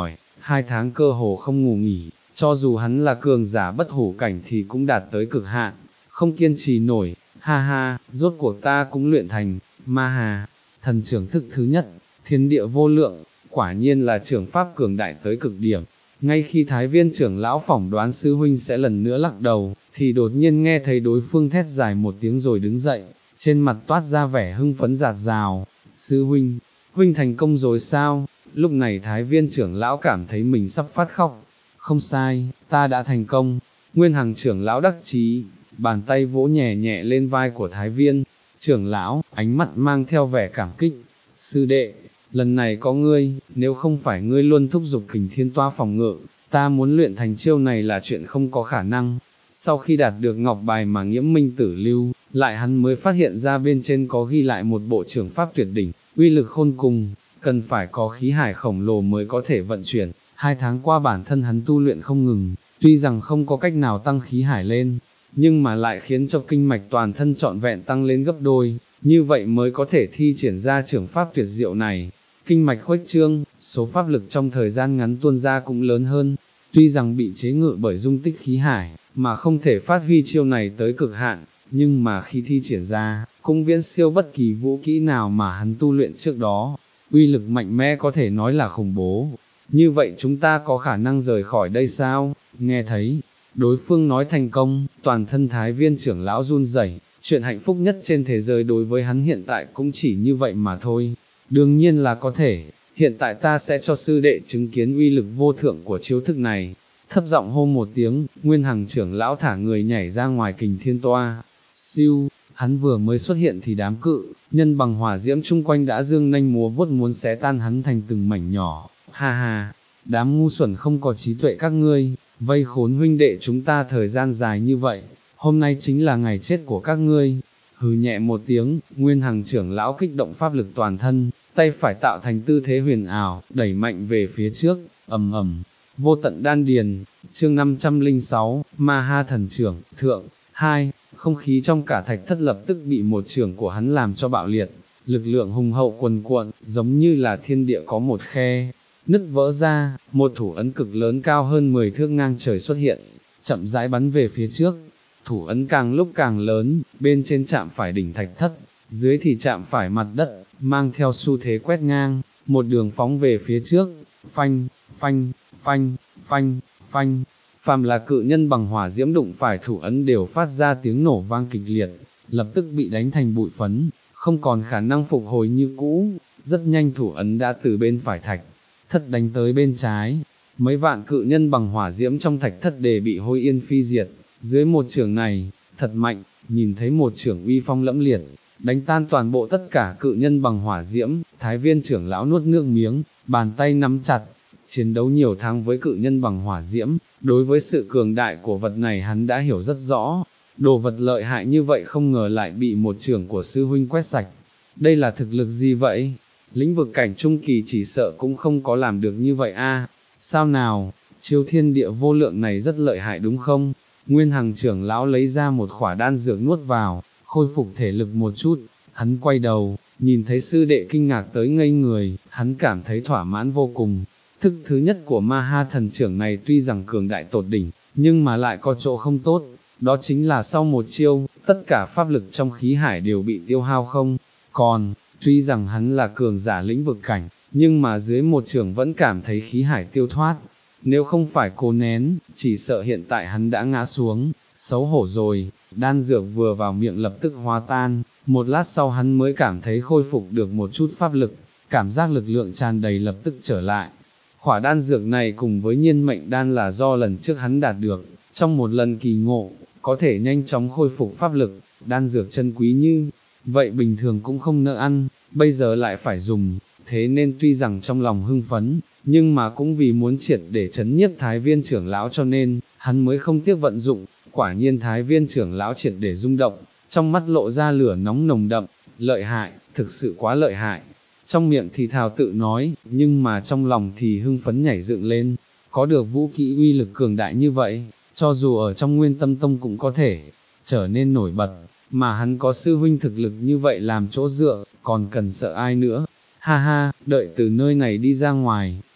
hai tháng cơ hồ không ngủ nghỉ, cho dù hắn là cường giả bất hủ cảnh thì cũng đạt tới cực hạn, không kiên trì nổi, ha ha, rốt cuộc ta cũng luyện thành, ma hà, thần trưởng thức thứ nhất, thiên địa vô lượng, quả nhiên là trưởng pháp cường đại tới cực điểm. Ngay khi Thái Viên trưởng lão phỏng đoán sư huynh sẽ lần nữa lắc đầu, thì đột nhiên nghe thấy đối phương thét dài một tiếng rồi đứng dậy, trên mặt toát ra vẻ hưng phấn rạt rào, sư huynh, huynh thành công rồi sao? Lúc này Thái Viên trưởng lão cảm thấy mình sắp phát khóc, không sai, ta đã thành công. Nguyên Hằng trưởng lão đắc chí, bàn tay vỗ nhẹ nhẹ lên vai của Thái Viên trưởng lão, ánh mắt mang theo vẻ cảm kích, sư đệ, lần này có ngươi, nếu không phải ngươi luôn thúc giục Kình Thiên Toa phòng ngự, ta muốn luyện thành chiêu này là chuyện không có khả năng. Sau khi đạt được ngọc bài mà Nghiễm Minh Tử lưu, lại hắn mới phát hiện ra bên trên có ghi lại một bộ trưởng pháp tuyệt đỉnh, uy lực khôn cùng, cần phải có khí hải khổng lồ mới có thể vận chuyển. Hai tháng qua bản thân hắn tu luyện không ngừng, tuy rằng không có cách nào tăng khí hải lên, nhưng mà lại khiến cho kinh mạch toàn thân trọn vẹn tăng lên gấp đôi, như vậy mới có thể thi triển ra trưởng pháp tuyệt diệu này. Kinh mạch khuếch trương, số pháp lực trong thời gian ngắn tuôn ra cũng lớn hơn, tuy rằng bị chế ngự bởi dung tích khí hải, mà không thể phát huy chiêu này tới cực hạn, nhưng mà khi thi triển ra, cũng viễn siêu bất kỳ vũ kỹ nào mà hắn tu luyện trước đó, uy lực mạnh mẽ có thể nói là khủng bố. Như vậy chúng ta có khả năng rời khỏi đây sao? Nghe thấy đối phương nói thành công, toàn thân Thái Viên trưởng lão run rẩy, chuyện hạnh phúc nhất trên thế giới đối với hắn hiện tại cũng chỉ như vậy mà thôi. Đương nhiên là có thể, hiện tại ta sẽ cho sư đệ chứng kiến uy lực vô thượng của chiêu thức này. Thấp giọng hô một tiếng, Nguyên Hằng trưởng lão thả người nhảy ra ngoài Kình Thiên Toa. Siêu, hắn vừa mới xuất hiện thì đám cự nhân bằng hỏa diễm chung quanh đã dương nanh múa vuốt muốn xé tan hắn thành từng mảnh nhỏ. Ha ha, đám ngu xuẩn không có trí tuệ các ngươi, vây khốn huynh đệ chúng ta thời gian dài như vậy, hôm nay chính là ngày chết của các ngươi. Hừ nhẹ một tiếng, Nguyên Hằng trưởng lão kích động pháp lực toàn thân, tay phải tạo thành tư thế huyền ảo, đẩy mạnh về phía trước, ầm ầm, vô tận đan điền. Chương năm trăm lẻ sáu, Ma Ha thần trưởng, thượng, hai, không khí trong cả thạch thất lập tức bị một trưởng của hắn làm cho bạo liệt, lực lượng hùng hậu quần cuộn, giống như là thiên địa có một khe nứt vỡ ra, một thủ ấn cực lớn cao hơn mười thước ngang trời xuất hiện, chậm rãi bắn về phía trước. Thủ ấn càng lúc càng lớn, bên trên chạm phải đỉnh thạch thất, dưới thì chạm phải mặt đất, mang theo xu thế quét ngang, một đường phóng về phía trước, phanh, phanh, phanh, phanh, phanh. Phàm là cự nhân bằng hỏa diễm đụng phải thủ ấn đều phát ra tiếng nổ vang kịch liệt, lập tức bị đánh thành bụi phấn, không còn khả năng phục hồi như cũ. Rất nhanh thủ ấn đã từ bên phải thạch thất đánh tới bên trái, mấy vạn cự nhân bằng hỏa diễm trong thạch thất đều bị hôi yên phi diệt. Dưới một trường này, thật mạnh, nhìn thấy một trưởng uy phong lẫm liệt, đánh tan toàn bộ tất cả cự nhân bằng hỏa diễm, Thái Viên trưởng lão nuốt nước miếng, bàn tay nắm chặt. Chiến đấu nhiều tháng với cự nhân bằng hỏa diễm, đối với sự cường đại của vật này hắn đã hiểu rất rõ, đồ vật lợi hại như vậy không ngờ lại bị một trưởng của sư huynh quét sạch. Đây là thực lực gì vậy? Lĩnh vực cảnh trung kỳ chỉ sợ cũng không có làm được như vậy a. Sao nào, chiêu thiên địa vô lượng này rất lợi hại đúng không? Nguyên Hằng trưởng lão lấy ra một khỏa đan dược nuốt vào, khôi phục thể lực một chút, hắn quay đầu, nhìn thấy sư đệ kinh ngạc tới ngây người, hắn cảm thấy thỏa mãn vô cùng. Thức thứ nhất của Ma Ha thần trưởng này tuy rằng cường đại tột đỉnh, nhưng mà lại có chỗ không tốt, đó chính là sau một chiêu, tất cả pháp lực trong khí hải đều bị tiêu hao không. Còn, tuy rằng hắn là cường giả lĩnh vực cảnh, nhưng mà dưới một trường vẫn cảm thấy khí hải tiêu thoát. Nếu không phải cố nén, chỉ sợ hiện tại hắn đã ngã xuống, xấu hổ rồi. Đan dược vừa vào miệng lập tức hóa tan, một lát sau hắn mới cảm thấy khôi phục được một chút pháp lực, cảm giác lực lượng tràn đầy lập tức trở lại. Khỏa đan dược này cùng với nhiên mệnh đan là do lần trước hắn đạt được, trong một lần kỳ ngộ, có thể nhanh chóng khôi phục pháp lực. Đan dược chân quý như vậy bình thường cũng không nỡ ăn, bây giờ lại phải dùng, thế nên tuy rằng trong lòng hưng phấn, nhưng mà cũng vì muốn triệt để chấn nhiếp Thái Viên trưởng lão cho nên, hắn mới không tiếc vận dụng. Quả nhiên Thái Viên trưởng lão triệt để rung động, trong mắt lộ ra lửa nóng nồng đậm, lợi hại, thực sự quá lợi hại. Trong miệng thì thào tự nói, nhưng mà trong lòng thì hưng phấn nhảy dựng lên, có được vũ kỹ uy lực cường đại như vậy, cho dù ở trong Nguyên Tâm Tông cũng có thể trở nên nổi bật, mà hắn có sư huynh thực lực như vậy làm chỗ dựa, còn cần sợ ai nữa. Ha ha, đợi từ nơi này đi ra ngoài,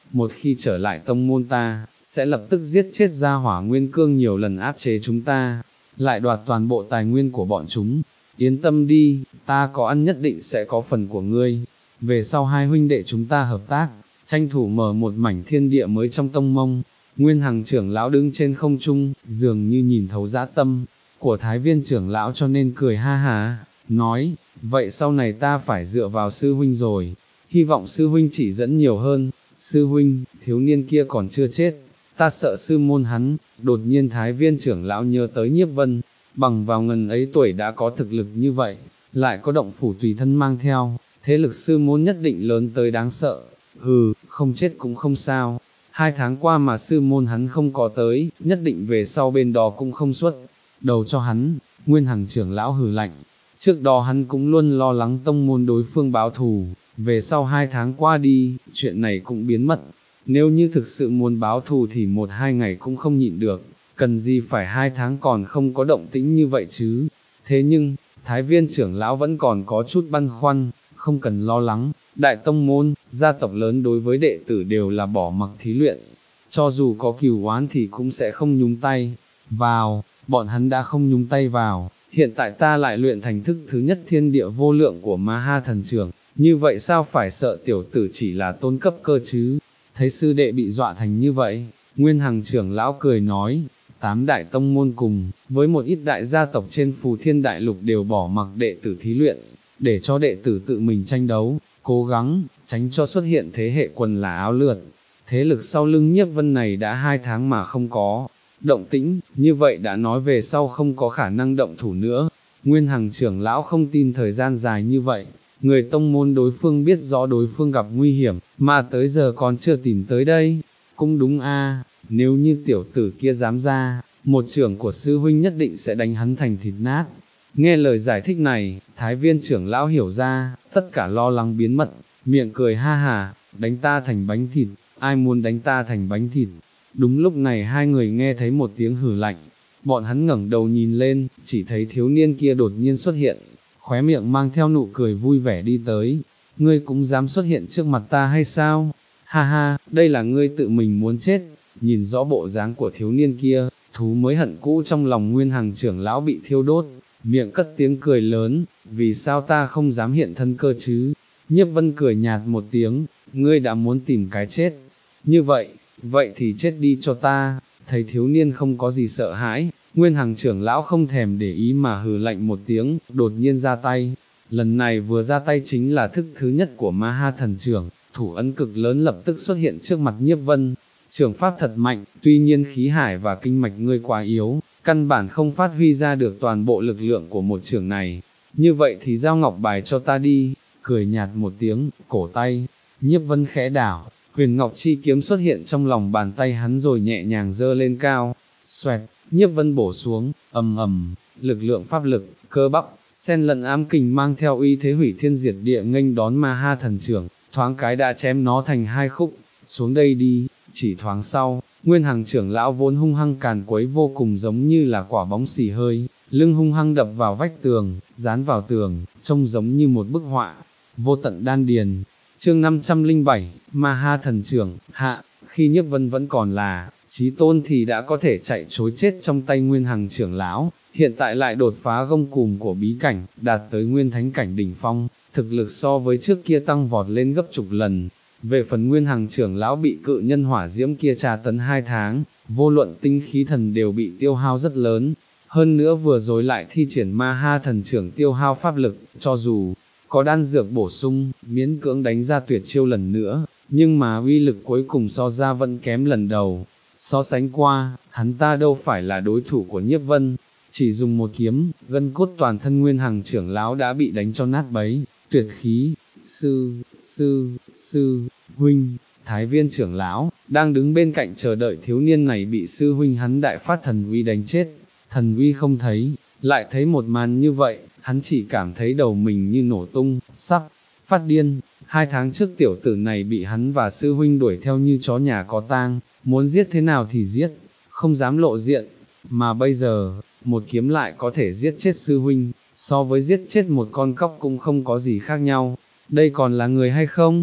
một khi trở lại tông môn ta, sẽ lập tức giết chết gia hỏa nguyên cương nhiều lần áp chế chúng ta, lại đoạt toàn bộ tài nguyên của bọn chúng. Yên tâm đi, ta có ăn nhất định sẽ có phần của ngươi. Về sau hai huynh đệ chúng ta hợp tác, tranh thủ mở một mảnh thiên địa mới trong tông mông. Nguyên Hằng trưởng lão đứng trên không trung, dường như nhìn thấu dã tâm của Thái Viên trưởng lão cho nên cười ha ha, nói, vậy sau này ta phải dựa vào sư huynh rồi, hy vọng sư huynh chỉ dẫn nhiều hơn. Sư huynh, thiếu niên kia còn chưa chết, ta sợ sư môn hắn. Đột nhiên Thái Viên trưởng lão nhớ tới Nhiếp Vân, bằng vào ngần ấy tuổi đã có thực lực như vậy, lại có động phủ tùy thân mang theo, thế lực sư môn nhất định lớn tới đáng sợ. Hừ, không chết cũng không sao, hai tháng qua mà sư môn hắn không có tới, nhất định về sau bên đó cũng không xuất đầu cho hắn. Nguyên Hằng trưởng lão hừ lạnh, trước đó hắn cũng luôn lo lắng tông môn đối phương báo thù, về sau hai tháng qua đi, chuyện này cũng biến mất. Nếu như thực sự muốn báo thù thì một hai ngày cũng không nhịn được, cần gì phải hai tháng còn không có động tĩnh như vậy chứ. Thế nhưng, Thái Viên trưởng lão vẫn còn có chút băn khoăn, không cần lo lắng, đại tông môn, gia tộc lớn đối với đệ tử đều là bỏ mặc thí luyện, cho dù có cừu oán thì cũng sẽ không nhúng tay vào, bọn hắn đã không nhúng tay vào, hiện tại ta lại luyện thành thức thứ nhất thiên địa vô lượng của Ma Ha thần trưởng, như vậy sao phải sợ tiểu tử chỉ là tôn cấp cơ chứ. Thấy sư đệ bị dọa thành như vậy, Nguyên Hằng trưởng lão cười nói, tám đại tông môn cùng, với một ít đại gia tộc trên phù thiên đại lục đều bỏ mặc đệ tử thí luyện, để cho đệ tử tự mình tranh đấu, cố gắng, tránh cho xuất hiện thế hệ quần là áo lượt. Thế lực sau lưng Nhiếp Vân này đã hai tháng mà không có động tĩnh, như vậy đã nói về sau không có khả năng động thủ nữa. Nguyên Hằng trưởng lão không tin thời gian dài như vậy, người tông môn đối phương biết rõ đối phương gặp nguy hiểm, mà tới giờ còn chưa tìm tới đây. Cũng đúng a, nếu như tiểu tử kia dám ra, một trưởng của sư huynh nhất định sẽ đánh hắn thành thịt nát. Nghe lời giải thích này, Thái Viên trưởng lão hiểu ra, tất cả lo lắng biến mất, miệng cười ha hà, đánh ta thành bánh thịt, ai muốn đánh ta thành bánh thịt. Đúng lúc này hai người nghe thấy một tiếng hừ lạnh, bọn hắn ngẩng đầu nhìn lên, chỉ thấy thiếu niên kia đột nhiên xuất hiện, khóe miệng mang theo nụ cười vui vẻ đi tới. Ngươi cũng dám xuất hiện trước mặt ta hay sao? Ha ha, đây là ngươi tự mình muốn chết. Nhìn rõ bộ dáng của thiếu niên kia, thú mới hận cũ trong lòng Nguyên Hằng trưởng lão bị thiêu đốt, miệng cất tiếng cười lớn, vì sao ta không dám hiện thân cơ chứ? Nhiếp Vân cười nhạt một tiếng, ngươi đã muốn tìm cái chết, như vậy, vậy thì chết đi cho ta. Thấy thiếu niên không có gì sợ hãi, Nguyên Hằng trưởng lão không thèm để ý mà hừ lạnh một tiếng, đột nhiên ra tay. Lần này vừa ra tay chính là thức thứ nhất của Ma Ha thần trưởng, thủ ấn cực lớn lập tức xuất hiện trước mặt Nhiếp Vân. Trưởng pháp thật mạnh, tuy nhiên khí hải và kinh mạch ngươi quá yếu, căn bản không phát huy ra được toàn bộ lực lượng của một trưởng này. Như vậy thì giao ngọc bài cho ta đi. Cười nhạt một tiếng, cổ tay, Nhiếp Vân khẽ đảo, huyền ngọc chi kiếm xuất hiện trong lòng bàn tay hắn rồi nhẹ nhàng giơ lên cao. Xoẹt, Nhiếp Vân bổ xuống, ầm ầm, lực lượng pháp lực, cơ bắp, xen lẫn ám kình mang theo uy thế hủy thiên diệt địa nghênh đón Ma Ha thần trưởng, thoáng cái đã chém nó thành hai khúc. Xuống đây đi. Chỉ thoáng sau, Nguyên Hằng trưởng lão vốn hung hăng càn quấy vô cùng giống như là quả bóng xì hơi, lưng hung hăng đập vào vách tường, dán vào tường, trông giống như một bức họa. Vô tận đan điền. Chương năm trăm lẻ bảy, Ma Ha thần trưởng, hạ. Khi Nhiếp Vân vẫn còn là chí tôn thì đã có thể chạy trối chết trong tay Nguyên Hằng trưởng lão, hiện tại lại đột phá gông cùm của bí cảnh, đạt tới nguyên thánh cảnh đỉnh phong, thực lực so với trước kia tăng vọt lên gấp chục lần. Về phần Nguyên Hằng trưởng lão bị cự nhân hỏa diễm kia tra tấn hai tháng, vô luận tinh khí thần đều bị tiêu hao rất lớn, hơn nữa vừa rồi lại thi triển Ma Ha thần trưởng tiêu hao pháp lực, cho dù có đan dược bổ sung, miễn cưỡng đánh ra tuyệt chiêu lần nữa, nhưng mà uy lực cuối cùng so ra vẫn kém lần đầu. So sánh qua, hắn ta đâu phải là đối thủ của Nhiếp Vân, chỉ dùng một kiếm, gân cốt toàn thân Nguyên Hằng trưởng lão đã bị đánh cho nát bấy, tuyệt khí. Sư, sư, sư, huynh. Thái Viên trưởng lão, đang đứng bên cạnh chờ đợi thiếu niên này bị sư huynh hắn đại phát thần uy đánh chết. Thần uy không thấy, lại thấy một màn như vậy, hắn chỉ cảm thấy đầu mình như nổ tung, sắc, phát điên. Hai tháng trước tiểu tử này bị hắn và sư huynh đuổi theo như chó nhà có tang, muốn giết thế nào thì giết, không dám lộ diện, mà bây giờ, một kiếm lại có thể giết chết sư huynh, so với giết chết một con cóc cũng không có gì khác nhau. Đây còn là người hay không?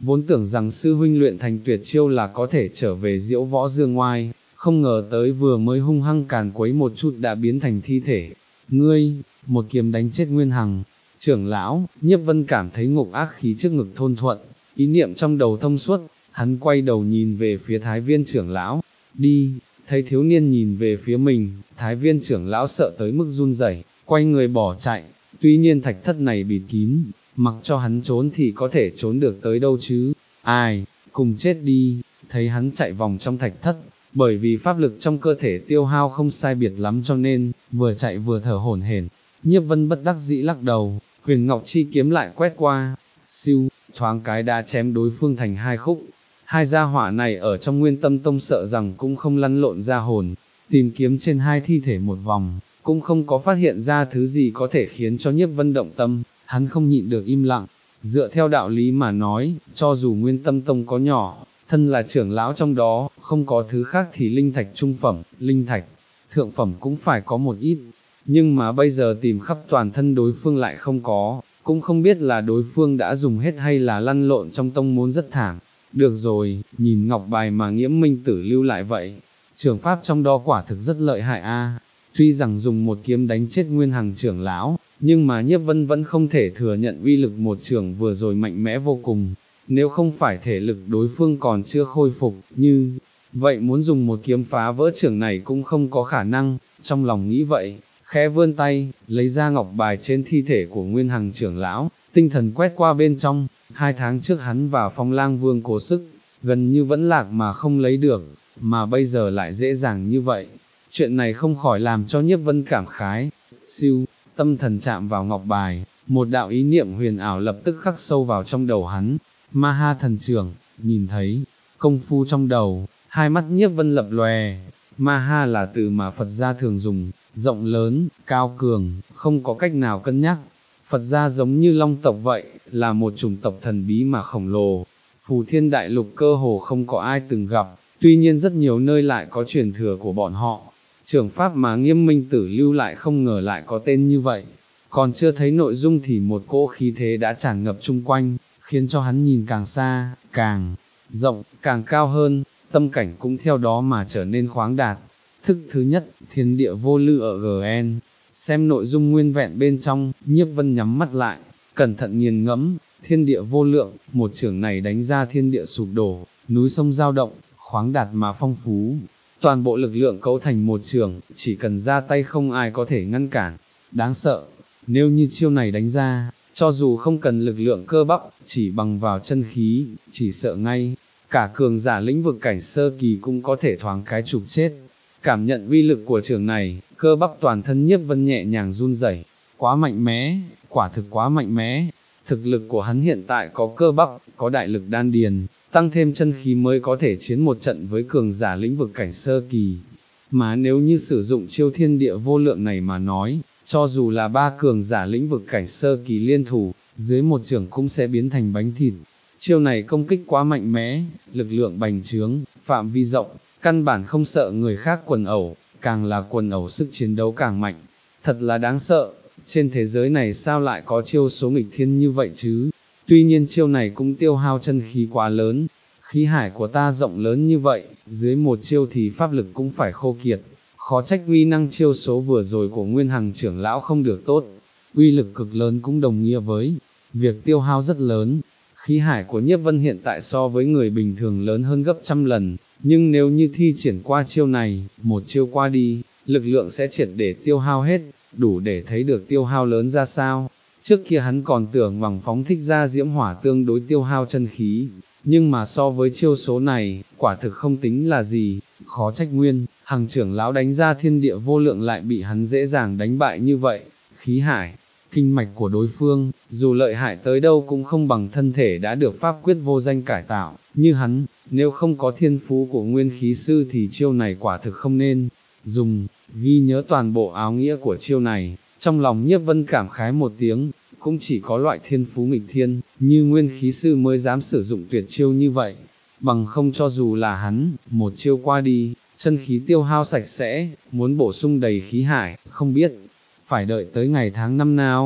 vốn tưởng rằng sư huynh luyện thành tuyệt chiêu là có thể trở về diễu võ dương ngoai, không ngờ tới vừa mới hung hăng càn quấy một chút đã biến thành thi thể. Ngươi, một kiếm đánh chết Nguyên Hằng. Trưởng lão, Nhiếp Vân cảm thấy ngục ác khí trước ngực thôn thuận, ý niệm trong đầu thông suốt, hắn quay đầu nhìn về phía Thái Viên trưởng lão, đi, thấy thiếu niên nhìn về phía mình, Thái Viên trưởng lão sợ tới mức run rẩy, quay người bỏ chạy, tuy nhiên thạch thất này bịt kín, mặc cho hắn trốn thì có thể trốn được tới đâu chứ, ai, cùng chết đi, thấy hắn chạy vòng trong thạch thất, bởi vì pháp lực trong cơ thể tiêu hao không sai biệt lắm cho nên, vừa chạy vừa thở hổn hển. Nhiếp Vân bất đắc dĩ lắc đầu, huyền ngọc chi kiếm lại quét qua, siêu, thoáng cái đã chém đối phương thành hai khúc. Hai gia hỏa này ở trong Nguyên Tâm Tông sợ rằng cũng không lăn lộn ra hồn, tìm kiếm trên hai thi thể một vòng, cũng không có phát hiện ra thứ gì có thể khiến cho Nhiếp Vân động tâm, hắn không nhịn được im lặng. Dựa theo đạo lý mà nói, cho dù Nguyên Tâm Tông có nhỏ, thân là trưởng lão trong đó, không có thứ khác thì linh thạch trung phẩm, linh thạch, thượng phẩm cũng phải có một ít. Nhưng mà bây giờ tìm khắp toàn thân đối phương lại không có, cũng không biết là đối phương đã dùng hết hay là lăn lộn trong tông môn rất thảm. Được rồi, nhìn ngọc bài mà Nghiễm Minh Tử lưu lại vậy, trưởng pháp trong đó quả thực rất lợi hại a. Tuy rằng dùng một kiếm đánh chết Nguyên Hằng trưởng lão, nhưng mà Nhiếp Vân vẫn không thể thừa nhận uy lực một trường vừa rồi mạnh mẽ vô cùng. Nếu không phải thể lực đối phương còn chưa khôi phục, như vậy muốn dùng một kiếm phá vỡ trường này cũng không có khả năng. Trong lòng nghĩ vậy, khẽ vươn tay, lấy ra ngọc bài trên thi thể của Nguyên Hằng trưởng lão, tinh thần quét qua bên trong. Hai tháng trước hắn vào Phong Lang Vương cố sức, gần như vẫn lạc mà không lấy được, mà bây giờ lại dễ dàng như vậy. Chuyện này không khỏi làm cho Nhiếp Vân cảm khái. Siêu, tâm thần chạm vào ngọc bài, một đạo ý niệm huyền ảo lập tức khắc sâu vào trong đầu hắn. Ma Ha thần trưởng, nhìn thấy công phu trong đầu, hai mắt Nhiếp Vân lập lòe. Ma Ha là từ mà Phật gia thường dùng, rộng lớn, cao cường, không có cách nào cân nhắc. Phật gia giống như Long tộc vậy, là một chủng tộc thần bí mà khổng lồ, Phù Thiên Đại Lục cơ hồ không có ai từng gặp, tuy nhiên rất nhiều nơi lại có truyền thừa của bọn họ. Trưởng pháp mà Nghiêm Minh Tử lưu lại không ngờ lại có tên như vậy, còn chưa thấy nội dung thì một cỗ khí thế đã tràn ngập chung quanh, khiến cho hắn nhìn càng xa, càng rộng, càng cao hơn, tâm cảnh cũng theo đó mà trở nên khoáng đạt. Thức thứ nhất, thiên địa vô lư ở giê en. Xem nội dung nguyên vẹn bên trong, Nhiếp Vân nhắm mắt lại, cẩn thận nghiền ngẫm, thiên địa vô lượng, một chưởng này đánh ra thiên địa sụp đổ, núi sông dao động, khoáng đạt mà phong phú. Toàn bộ lực lượng cấu thành một chưởng, chỉ cần ra tay không ai có thể ngăn cản. Đáng sợ, nếu như chiêu này đánh ra, cho dù không cần lực lượng cơ bắp, chỉ bằng vào chân khí, chỉ sợ ngay, cả cường giả lĩnh vực cảnh sơ kỳ cũng có thể thoáng cái trục chết. Cảm nhận uy lực của trường này, cơ bắp toàn thân Nhiếp Vân nhẹ nhàng run rẩy, quá mạnh mẽ, quả thực quá mạnh mẽ. Thực lực của hắn hiện tại có cơ bắp, có đại lực đan điền, tăng thêm chân khí mới có thể chiến một trận với cường giả lĩnh vực cảnh sơ kỳ. Mà nếu như sử dụng chiêu thiên địa vô lượng này mà nói, cho dù là ba cường giả lĩnh vực cảnh sơ kỳ liên thủ, dưới một chưởng cũng sẽ biến thành bánh thịt. Chiêu này công kích quá mạnh mẽ, lực lượng bành trướng, phạm vi rộng, căn bản không sợ người khác quần ẩu, càng là quần ẩu sức chiến đấu càng mạnh. Thật là đáng sợ, trên thế giới này sao lại có chiêu số nghịch thiên như vậy chứ? Tuy nhiên chiêu này cũng tiêu hao chân khí quá lớn, khí hải của ta rộng lớn như vậy, dưới một chiêu thì pháp lực cũng phải khô kiệt. Khó trách uy năng chiêu số vừa rồi của Nguyên Hằng trưởng lão không được tốt, uy lực cực lớn cũng đồng nghĩa với việc tiêu hao rất lớn. Khí hải của Nhiếp Vân hiện tại so với người bình thường lớn hơn gấp trăm lần, nhưng nếu như thi triển qua chiêu này, một chiêu qua đi, lực lượng sẽ triệt để tiêu hao hết, đủ để thấy được tiêu hao lớn ra sao. Trước kia hắn còn tưởng bằng phóng thích ra diễm hỏa tương đối tiêu hao chân khí, nhưng mà so với chiêu số này, quả thực không tính là gì. Khó trách Nguyên Hằng trưởng lão đánh ra thiên địa vô lượng lại bị hắn dễ dàng đánh bại như vậy. Khí hải, kinh mạch của đối phương, dù lợi hại tới đâu cũng không bằng thân thể đã được pháp quyết vô danh cải tạo, như hắn, nếu không có thiên phú của nguyên khí sư thì chiêu này quả thực không nên dùng. Ghi nhớ toàn bộ áo nghĩa của chiêu này, trong lòng Nhiếp Vân cảm khái một tiếng, cũng chỉ có loại thiên phú nghịch thiên, như nguyên khí sư mới dám sử dụng tuyệt chiêu như vậy, bằng không cho dù là hắn, một chiêu qua đi, chân khí tiêu hao sạch sẽ, muốn bổ sung đầy khí hải, không biết phải đợi tới ngày tháng năm nào.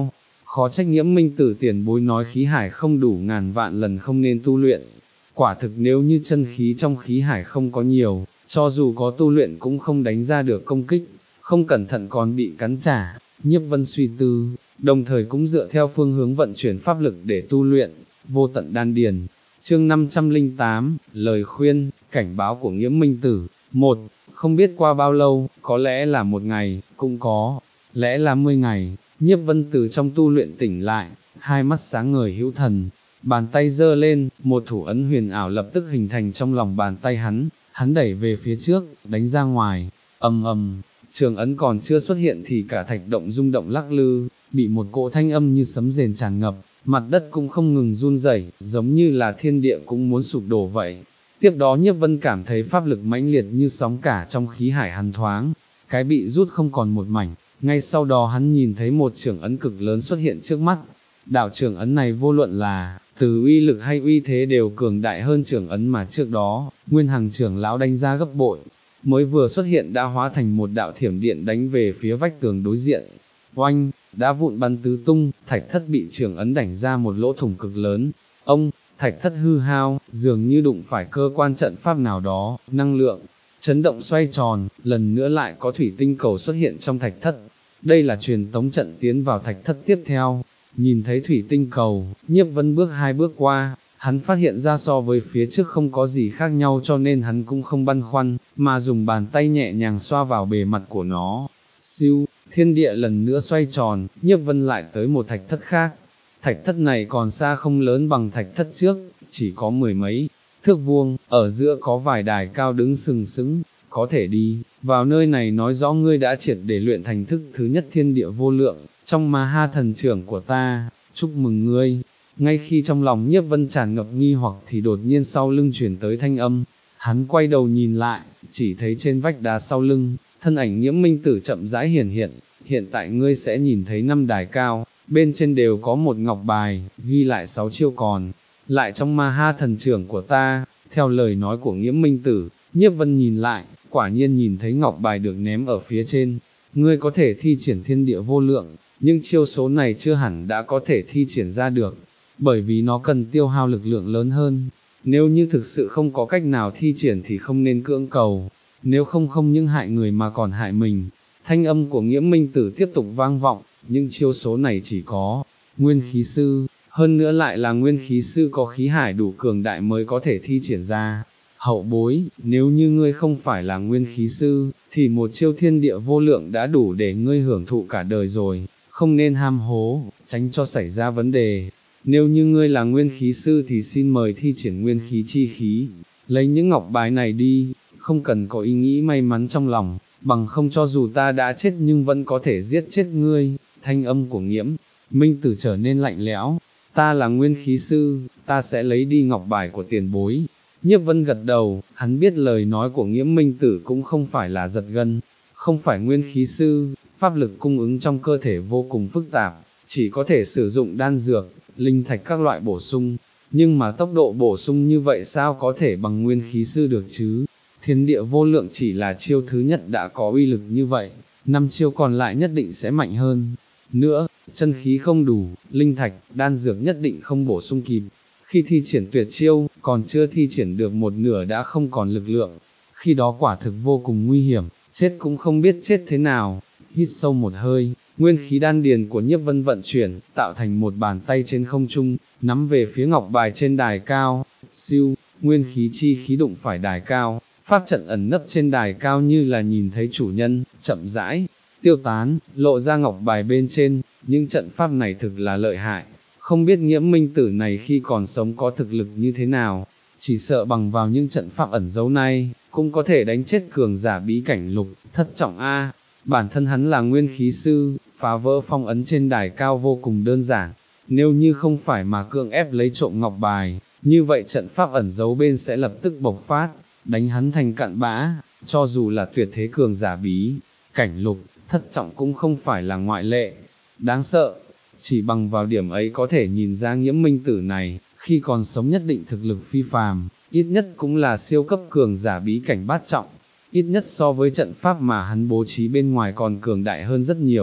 khó trách Nghiễm Minh Tử tiền bối nói khí hải không đủ ngàn vạn lần không nên tu luyện. Quả thực nếu như chân khí trong khí hải không có nhiều, cho dù có tu luyện cũng không đánh ra được công kích, không cẩn thận còn bị cắn trả. Nhiếp Vân suy tư, đồng thời cũng dựa theo phương hướng vận chuyển pháp lực để tu luyện, vô tận đan điền. Chương năm trăm lẻ tám, lời khuyên, cảnh báo của Nghiễm Minh Tử. Một, không biết qua bao lâu, có lẽ là một ngày, cũng có lẽ là mười ngày, Nhiếp Vân từ trong tu luyện tỉnh lại, hai mắt sáng ngời hữu thần, bàn tay giơ lên, một thủ ấn huyền ảo lập tức hình thành trong lòng bàn tay hắn, hắn đẩy về phía trước, đánh ra ngoài, ầm ầm, trường ấn còn chưa xuất hiện thì cả thạch động rung động lắc lư, bị một cỗ thanh âm như sấm rền tràn ngập, mặt đất cũng không ngừng run rẩy, giống như là thiên địa cũng muốn sụp đổ vậy. Tiếp đó Nhiếp Vân cảm thấy pháp lực mãnh liệt như sóng cả trong khí hải hắn thoáng, cái bị rút không còn một mảnh, ngay sau đó hắn nhìn thấy một trường ấn cực lớn xuất hiện trước mắt. Đạo trường ấn này vô luận là từ uy lực hay uy thế đều cường đại hơn trường ấn mà trước đó Nguyên Hằng trưởng lão đánh ra gấp bội, mới vừa xuất hiện đã hóa thành một đạo thiểm điện đánh về phía vách tường đối diện. Oanh, đá vụn bắn tứ tung, thạch thất bị trường ấn đánh ra một lỗ thủng cực lớn. Ông, thạch thất hư hao, dường như đụng phải cơ quan trận pháp nào đó, năng lượng chấn động xoay tròn, lần nữa lại có thủy tinh cầu xuất hiện trong thạch thất. Đây là truyền tống trận tiến vào thạch thất tiếp theo. Nhìn thấy thủy tinh cầu, Nhiếp Vân bước hai bước qua, hắn phát hiện ra so với phía trước không có gì khác nhau cho nên hắn cũng không băn khoăn, mà dùng bàn tay nhẹ nhàng xoa vào bề mặt của nó. Siêu, thiên địa lần nữa xoay tròn, Nhiếp Vân lại tới một thạch thất khác. Thạch thất này còn xa không lớn bằng thạch thất trước, chỉ có mười mấy thước vuông, ở giữa có vài đài cao đứng sừng sững, có thể đi vào nơi này nói rõ ngươi đã triệt để luyện thành thức thứ nhất thiên địa vô lượng, trong ma ha thần trưởng của ta, chúc mừng ngươi. Ngay khi trong lòng Nhiếp Vân tràn ngập nghi hoặc thì đột nhiên sau lưng chuyển tới thanh âm, hắn quay đầu nhìn lại, chỉ thấy trên vách đá sau lưng, thân ảnh Nghiễm Minh Tử chậm rãi hiển hiện, hiện tại ngươi sẽ nhìn thấy năm đài cao, bên trên đều có một ngọc bài, ghi lại sáu chiêu còn lại trong ma ha thần trưởng của ta. Theo lời nói của Nghiễm Minh Tử, Nhiếp Vân nhìn lại, quả nhiên nhìn thấy ngọc bài được ném ở phía trên. Ngươi có thể thi triển thiên địa vô lượng, nhưng chiêu số này chưa hẳn đã có thể thi triển ra được, bởi vì nó cần tiêu hao lực lượng lớn hơn. Nếu như thực sự không có cách nào thi triển thì không nên cưỡng cầu, nếu không không những hại người mà còn hại mình. Thanh âm của Nghiễm Minh Tử tiếp tục vang vọng, nhưng chiêu số này chỉ có nguyên khí sư, hơn nữa lại là nguyên khí sư có khí hải đủ cường đại mới có thể thi triển ra. Hậu bối, nếu như ngươi không phải là nguyên khí sư, thì một chiêu thiên địa vô lượng đã đủ để ngươi hưởng thụ cả đời rồi, không nên ham hố, tránh cho xảy ra vấn đề. Nếu như ngươi là nguyên khí sư thì xin mời thi triển nguyên khí chi khí, lấy những ngọc bài này đi, không cần có ý nghĩ may mắn trong lòng, bằng không cho dù ta đã chết nhưng vẫn có thể giết chết ngươi. Thanh âm của Nghiễm Minh Tử trở nên lạnh lẽo, ta là nguyên khí sư, ta sẽ lấy đi ngọc bài của tiền bối. Nhiếp Vân gật đầu, hắn biết lời nói của Nghiễm Minh Tử cũng không phải là giật gân, không phải nguyên khí sư, pháp lực cung ứng trong cơ thể vô cùng phức tạp, chỉ có thể sử dụng đan dược, linh thạch các loại bổ sung, nhưng mà tốc độ bổ sung như vậy sao có thể bằng nguyên khí sư được chứ? Thiên địa vô lượng chỉ là chiêu thứ nhất đã có uy lực như vậy, năm chiêu còn lại nhất định sẽ mạnh hơn. Nữa, chân khí không đủ, linh thạch, đan dược nhất định không bổ sung kịp. Khi thi triển tuyệt chiêu, còn chưa thi triển được một nửa đã không còn lực lượng, khi đó quả thực vô cùng nguy hiểm, chết cũng không biết chết thế nào. Hít sâu một hơi, nguyên khí đan điền của Nhiếp Vân vận chuyển, tạo thành một bàn tay trên không trung, nắm về phía ngọc bài trên đài cao. Siêu, nguyên khí chi khí đụng phải đài cao, pháp trận ẩn nấp trên đài cao như là nhìn thấy chủ nhân, chậm rãi tiêu tán, lộ ra ngọc bài bên trên. Những trận pháp này thực là lợi hại, không biết Nghiễm Minh Tử này khi còn sống có thực lực như thế nào, chỉ sợ bằng vào những trận pháp ẩn giấu này, cũng có thể đánh chết cường giả bí cảnh lục, thất trọng A. Bản thân hắn là nguyên khí sư, phá vỡ phong ấn trên đài cao vô cùng đơn giản, nếu như không phải mà cưỡng ép lấy trộm ngọc bài, như vậy trận pháp ẩn giấu bên sẽ lập tức bộc phát, đánh hắn thành cặn bã, cho dù là tuyệt thế cường giả bí cảnh lục, thất trọng cũng không phải là ngoại lệ. Đáng sợ, chỉ bằng vào điểm ấy có thể nhìn ra Nghiễm Minh Tử này, khi còn sống nhất định thực lực phi phàm, ít nhất cũng là siêu cấp cường giả bí cảnh bát trọng, ít nhất so với trận pháp mà hắn bố trí bên ngoài còn cường đại hơn rất nhiều.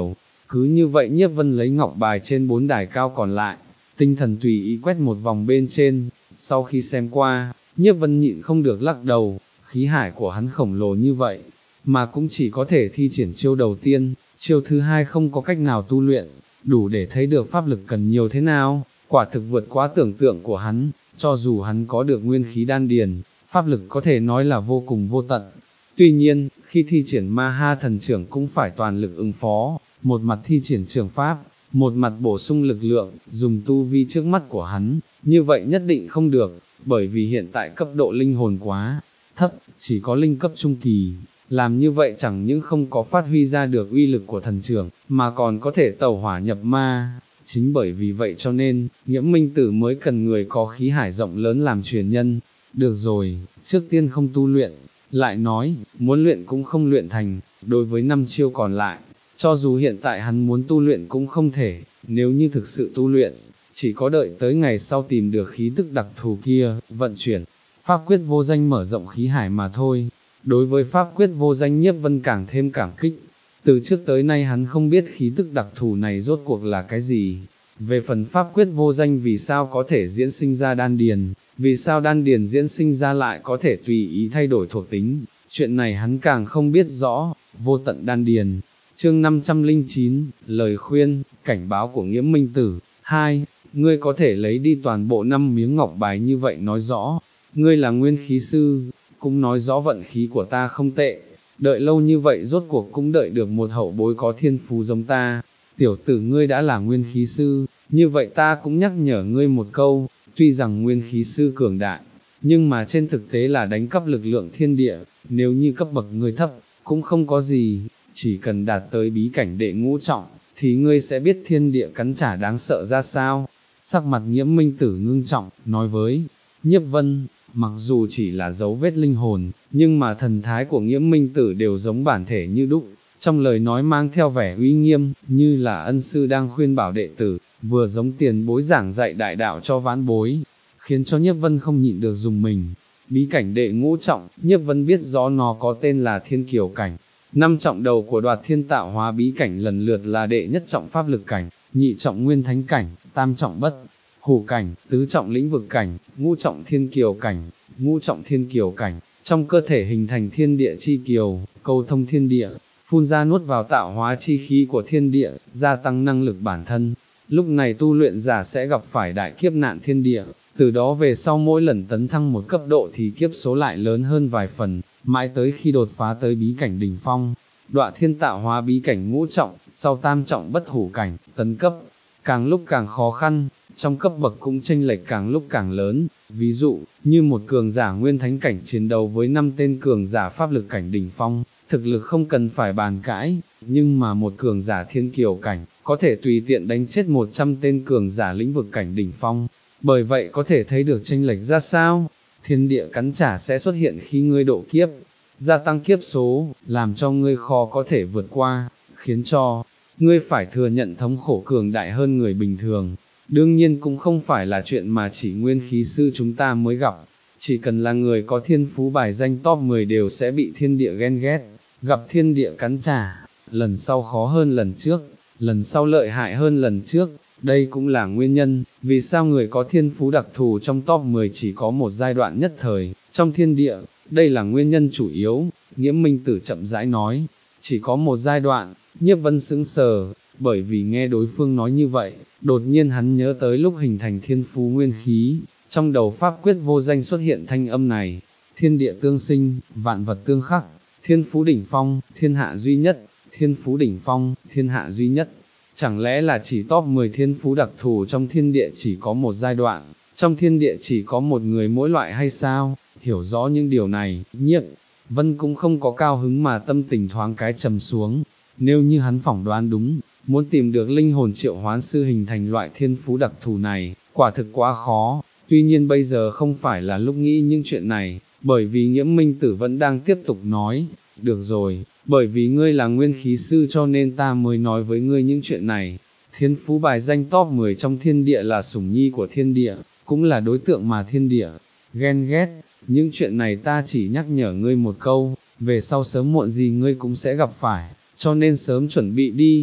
Cứ như vậy Nhiếp Vân lấy ngọc bài trên bốn đài cao còn lại, tinh thần tùy ý quét một vòng bên trên, sau khi xem qua, Nhiếp Vân nhịn không được lắc đầu, khí hải của hắn khổng lồ như vậy, mà cũng chỉ có thể thi triển chiêu đầu tiên, chiêu thứ hai không có cách nào tu luyện, đủ để thấy được pháp lực cần nhiều thế nào, quả thực vượt quá tưởng tượng của hắn, cho dù hắn có được nguyên khí đan điền, pháp lực có thể nói là vô cùng vô tận. Tuy nhiên, khi thi triển ma ha thần trưởng cũng phải toàn lực ứng phó, một mặt thi triển trường pháp, một mặt bổ sung lực lượng, dùng tu vi trước mắt của hắn, như vậy nhất định không được, bởi vì hiện tại cấp độ linh hồn quá thấp, chỉ có linh cấp trung kỳ, làm như vậy chẳng những không có phát huy ra được uy lực của thần trưởng, mà còn có thể tẩu hỏa nhập ma. Chính bởi vì vậy cho nên, Nghiễm Minh Tử mới cần người có khí hải rộng lớn làm truyền nhân. Được rồi, trước tiên không tu luyện, lại nói, muốn luyện cũng không luyện thành, đối với năm chiêu còn lại, cho dù hiện tại hắn muốn tu luyện cũng không thể, nếu như thực sự tu luyện, chỉ có đợi tới ngày sau tìm được khí tức đặc thù kia, vận chuyển, pháp quyết vô danh mở rộng khí hải mà thôi. Đối với pháp quyết vô danh Nhiếp Vân càng thêm cảm kích, từ trước tới nay hắn không biết khí tức đặc thù này rốt cuộc là cái gì. Về phần pháp quyết vô danh vì sao có thể diễn sinh ra đan điền, vì sao đan điền diễn sinh ra lại có thể tùy ý thay đổi thuộc tính, chuyện này hắn càng không biết rõ. Vô tận đan điền, chương năm trăm linh chín, lời khuyên, cảnh báo của Nghiễm Minh Tử. Hai, ngươi có thể lấy đi toàn bộ năm miếng ngọc bài như vậy nói rõ, ngươi là nguyên khí sư, cũng nói rõ vận khí của ta không tệ, đợi lâu như vậy rốt cuộc cũng đợi được một hậu bối có thiên phú giống ta. Tiểu tử ngươi đã là nguyên khí sư, như vậy ta cũng nhắc nhở ngươi một câu, tuy rằng nguyên khí sư cường đại, nhưng mà trên thực tế là đánh cắp lực lượng thiên địa, nếu như cấp bậc ngươi thấp, cũng không có gì, chỉ cần đạt tới bí cảnh đệ ngũ trọng, thì ngươi sẽ biết thiên địa cắn trả đáng sợ ra sao. Sắc mặt Nghiễm Minh Tử ngưng trọng, nói với Nhiếp Vân, mặc dù chỉ là dấu vết linh hồn, nhưng mà thần thái của Nghiễm Minh Tử đều giống bản thể như đúc, trong lời nói mang theo vẻ uy nghiêm, như là ân sư đang khuyên bảo đệ tử, vừa giống tiền bối giảng dạy đại đạo cho vãn bối, khiến cho Nhiếp Vân không nhịn được dùng mình. Bí cảnh đệ ngũ trọng, Nhiếp Vân biết rõ nó có tên là Thiên Kiều Cảnh. Năm trọng đầu của Đoạt Thiên Tạo Hóa bí cảnh lần lượt là đệ nhất trọng pháp lực cảnh, nhị trọng nguyên thánh cảnh, tam trọng bất hủ cảnh, tứ trọng lĩnh vực cảnh, ngũ trọng thiên kiều cảnh. Ngũ trọng thiên kiều cảnh, trong cơ thể hình thành thiên địa chi kiều, câu thông thiên địa, phun ra nuốt vào tạo hóa chi khí của thiên địa, gia tăng năng lực bản thân. Lúc này tu luyện giả sẽ gặp phải đại kiếp nạn thiên địa, từ đó về sau mỗi lần tấn thăng một cấp độ thì kiếp số lại lớn hơn vài phần, mãi tới khi đột phá tới bí cảnh đỉnh phong. Đoạt Thiên Tạo Hóa bí cảnh ngũ trọng, sau tam trọng bất hủ cảnh, tấn cấp, càng lúc càng khó khăn, trong cấp bậc cũng chênh lệch càng lúc càng lớn. Ví dụ, như một cường giả nguyên thánh cảnh chiến đấu với năm tên cường giả pháp lực cảnh đỉnh phong, thực lực không cần phải bàn cãi, nhưng mà một cường giả thiên kiều cảnh, có thể tùy tiện đánh chết một trăm tên cường giả lĩnh vực cảnh đỉnh phong. Bởi vậy có thể thấy được chênh lệch ra sao, thiên địa cắn trả sẽ xuất hiện khi ngươi độ kiếp, gia tăng kiếp số, làm cho ngươi khó có thể vượt qua, khiến cho ngươi phải thừa nhận thống khổ cường đại hơn người bình thường. Đương nhiên cũng không phải là chuyện mà chỉ nguyên khí sư chúng ta mới gặp, chỉ cần là người có thiên phú bài danh top mười đều sẽ bị thiên địa ghen ghét, gặp thiên địa cắn trả, lần sau khó hơn lần trước, lần sau lợi hại hơn lần trước. Đây cũng là nguyên nhân, vì sao người có thiên phú đặc thù trong top mười chỉ có một giai đoạn nhất thời, trong thiên địa, đây là nguyên nhân chủ yếu. Nghiễm Minh Tử chậm rãi nói, chỉ có một giai đoạn. Nhiếp Vân sững sờ, bởi vì nghe đối phương nói như vậy, đột nhiên hắn nhớ tới lúc hình thành thiên phú nguyên khí, trong đầu pháp quyết vô danh xuất hiện thanh âm này, thiên địa tương sinh, vạn vật tương khắc, thiên phú đỉnh phong, thiên hạ duy nhất, thiên phú đỉnh phong, thiên hạ duy nhất. Chẳng lẽ là chỉ top mười thiên phú đặc thù trong thiên địa chỉ có một giai đoạn, trong thiên địa chỉ có một người mỗi loại hay sao? Hiểu rõ những điều này, Nhiếp Vân cũng không có cao hứng mà tâm tình thoáng cái trầm xuống. Nếu như hắn phỏng đoán đúng, muốn tìm được linh hồn triệu hoán sư hình thành loại thiên phú đặc thù này, quả thực quá khó. Tuy nhiên bây giờ không phải là lúc nghĩ những chuyện này, bởi vì Nghiễm Minh Tử vẫn đang tiếp tục nói, được rồi, bởi vì ngươi là nguyên khí sư cho nên ta mới nói với ngươi những chuyện này. Thiên phú bài danh top mười trong thiên địa là sủng nhi của thiên địa, cũng là đối tượng mà thiên địa ghen ghét. Những chuyện này ta chỉ nhắc nhở ngươi một câu, về sau sớm muộn gì ngươi cũng sẽ gặp phải, cho nên sớm chuẩn bị đi.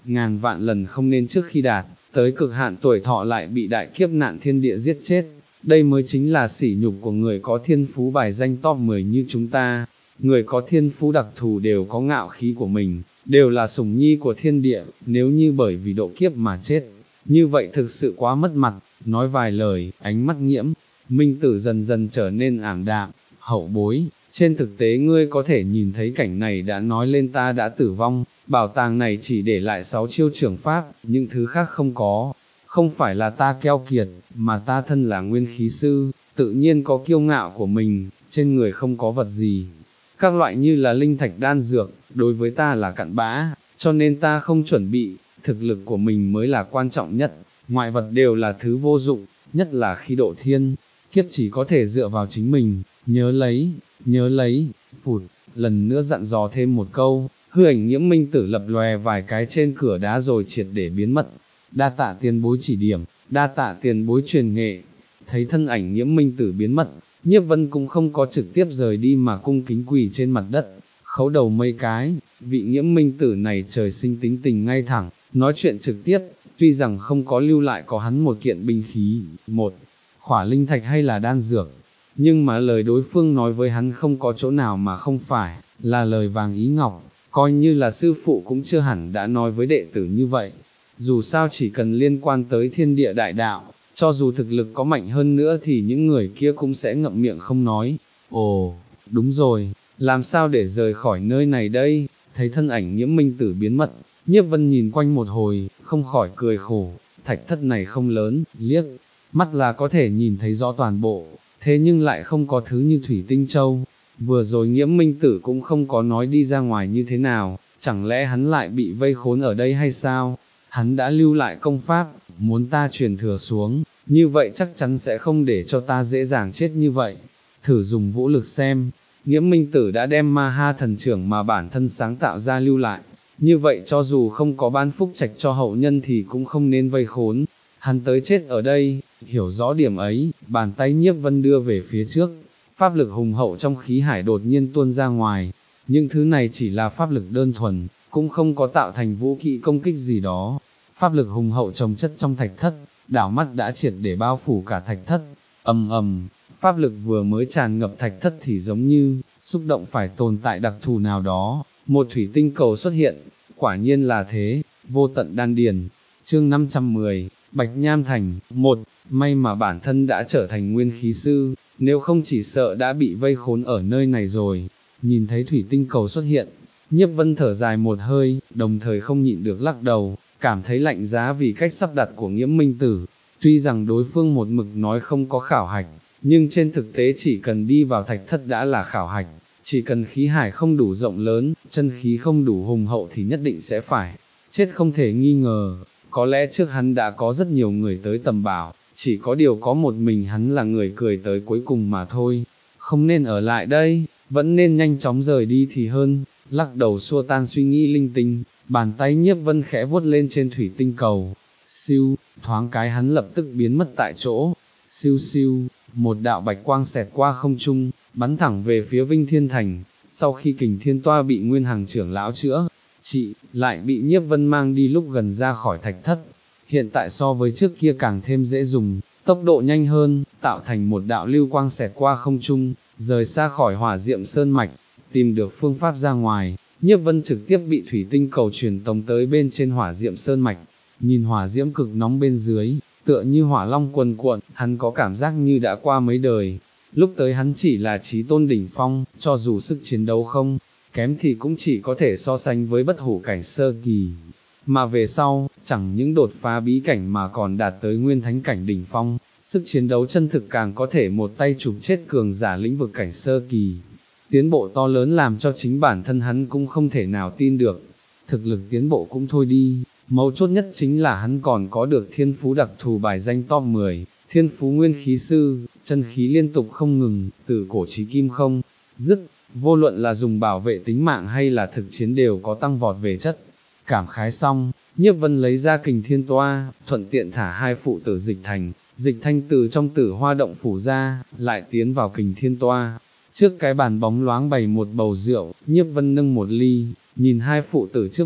ngàn vạn lần không nên trước khi đạt tới cực hạn tuổi thọ lại bị đại kiếp nạn thiên địa giết chết, đây mới chính là sỉ nhục của người có thiên phú bài danh top mười như chúng ta. Người có thiên phú đặc thù đều có ngạo khí của mình, đều là sủng nhi của thiên địa, nếu như bởi vì độ kiếp mà chết, như vậy thực sự quá mất mặt. Nói vài lời, ánh mắt Nghiễm Minh Tử dần dần trở nên ảm đạm. Hậu bối, trên thực tế ngươi có thể nhìn thấy cảnh này đã nói lên ta đã tử vong, bảo tàng này chỉ để lại sáu chiêu trưởng pháp, những thứ khác không có. Không phải là ta keo kiệt, mà ta thân là nguyên khí sư, tự nhiên có kiêu ngạo của mình, trên người không có vật gì. Các loại như là linh thạch đan dược, đối với ta là cặn bã, cho nên ta không chuẩn bị, thực lực của mình mới là quan trọng nhất, ngoại vật đều là thứ vô dụng, nhất là khi độ thiên, kiếp chỉ có thể dựa vào chính mình, nhớ lấy, nhớ lấy, phụt, lần nữa dặn dò thêm một câu, hư ảnh Nghiễm Minh Tử lập lòe vài cái trên cửa đá rồi triệt để biến mất. Đa tạ tiền bối chỉ điểm, đa tạ tiền bối truyền nghệ. Thấy thân ảnh Nghiễm Minh Tử biến mất, Nhiếp Vân cũng không có trực tiếp rời đi mà cung kính quỳ trên mặt đất, khấu đầu mấy cái. Vị Nghiễm Minh Tử này trời sinh tính tình ngay thẳng, nói chuyện trực tiếp, tuy rằng không có lưu lại có hắn một kiện binh khí, một khỏa linh thạch hay là đan dược, nhưng mà lời đối phương nói với hắn không có chỗ nào mà không phải, là lời vàng ý ngọc, coi như là sư phụ cũng chưa hẳn đã nói với đệ tử như vậy. Dù sao chỉ cần liên quan tới thiên địa đại đạo, cho dù thực lực có mạnh hơn nữa thì những người kia cũng sẽ ngậm miệng không nói. Ồ, đúng rồi, làm sao để rời khỏi nơi này đây? Thấy thân ảnh Nghiễm Minh Tử biến mất, Nhiếp Vân nhìn quanh một hồi, không khỏi cười khổ, thạch thất này không lớn, liếc mắt là có thể nhìn thấy rõ toàn bộ, thế nhưng lại không có thứ như thủy tinh châu. Vừa rồi Nghiễm Minh Tử cũng không có nói đi ra ngoài như thế nào, chẳng lẽ hắn lại bị vây khốn ở đây hay sao? Hắn đã lưu lại công pháp, muốn ta truyền thừa xuống, như vậy chắc chắn sẽ không để cho ta dễ dàng chết như vậy. Thử dùng vũ lực xem, Nghiễm Minh Tử đã đem ma ha thần trưởng mà bản thân sáng tạo ra lưu lại, như vậy cho dù không có ban phúc trạch cho hậu nhân thì cũng không nên vây khốn. Hắn tới chết ở đây, hiểu rõ điểm ấy, bàn tay Nhiếp Vân đưa về phía trước, pháp lực hùng hậu trong khí hải đột nhiên tuôn ra ngoài. Những thứ này chỉ là pháp lực đơn thuần, cũng không có tạo thành vũ kỵ công kích gì đó. Pháp lực hùng hậu trồng chất trong thạch thất, đảo mắt đã triệt để bao phủ cả thạch thất. Ầm ầm, pháp lực vừa mới tràn ngập thạch thất thì giống như xúc động phải tồn tại đặc thù nào đó, một thủy tinh cầu xuất hiện, quả nhiên là thế, vô tận đan điền. Chương năm trăm mười, Bạch Nham Thành. Một, may mà bản thân đã trở thành nguyên khí sư, nếu không chỉ sợ đã bị vây khốn ở nơi này rồi. Nhìn thấy thủy tinh cầu xuất hiện, Nhiếp Vân thở dài một hơi, đồng thời không nhịn được lắc đầu, cảm thấy lạnh giá vì cách sắp đặt của Nghiễm Minh Tử. Tuy rằng đối phương một mực nói không có khảo hạch, nhưng trên thực tế chỉ cần đi vào thạch thất đã là khảo hạch, chỉ cần khí hải không đủ rộng lớn, chân khí không đủ hùng hậu thì nhất định sẽ phải chết không thể nghi ngờ. Có lẽ trước hắn đã có rất nhiều người tới tầm bảo, chỉ có điều có một mình hắn là người cười tới cuối cùng mà thôi. Không nên ở lại đây, vẫn nên nhanh chóng rời đi thì hơn. Lắc đầu xua tan suy nghĩ linh tinh, bàn tay Nhiếp Vân khẽ vuốt lên trên thủy tinh cầu. Siêu, thoáng cái hắn lập tức biến mất tại chỗ. Siêu siêu, một đạo bạch quang xẹt qua không trung, bắn thẳng về phía Vinh Thiên Thành. Sau khi Kình Thiên Toa bị Nguyên Hằng trưởng lão chữa trị, lại bị Nhiếp Vân mang đi lúc gần ra khỏi thạch thất. Hiện tại so với trước kia càng thêm dễ dùng, tốc độ nhanh hơn, tạo thành một đạo lưu quang xẹt qua không trung, rời xa khỏi hỏa diệm sơn mạch. Tìm được phương pháp ra ngoài, Nhiếp Vân trực tiếp bị thủy tinh cầu truyền tống tới bên trên hỏa diệm sơn mạch. Nhìn hỏa diễm cực nóng bên dưới, tựa như hỏa long cuồn cuộn, hắn có cảm giác như đã qua mấy đời. Lúc tới hắn chỉ là chí tôn đỉnh phong, cho dù sức chiến đấu không kém thì cũng chỉ có thể so sánh với bất hủ cảnh sơ kỳ. Mà về sau, chẳng những đột phá bí cảnh mà còn đạt tới nguyên thánh cảnh đỉnh phong, sức chiến đấu chân thực càng có thể một tay chụp chết cường giả lĩnh vực cảnh sơ kỳ. Tiến bộ to lớn làm cho chính bản thân hắn cũng không thể nào tin được. Thực lực tiến bộ cũng thôi đi, mấu chốt nhất chính là hắn còn có được thiên phú đặc thù bài danh top mười, thiên phú nguyên khí sư, chân khí liên tục không ngừng, từ cổ chí kim không dứt, vô luận là dùng bảo vệ tính mạng hay là thực chiến đều có tăng vọt về chất. Cảm khái xong, Nhiếp Vân lấy ra Kình Thiên Toa, thuận tiện thả hai phụ tử Dịch Thành, Dịch Thanh từ trong Tử Hoa động phủ ra, lại tiến vào Kình Thiên Toa. Trước cái bàn bóng loáng bày một bầu rượu, Nhiếp Vân nâng một ly, nhìn hai phụ tử trước mắt,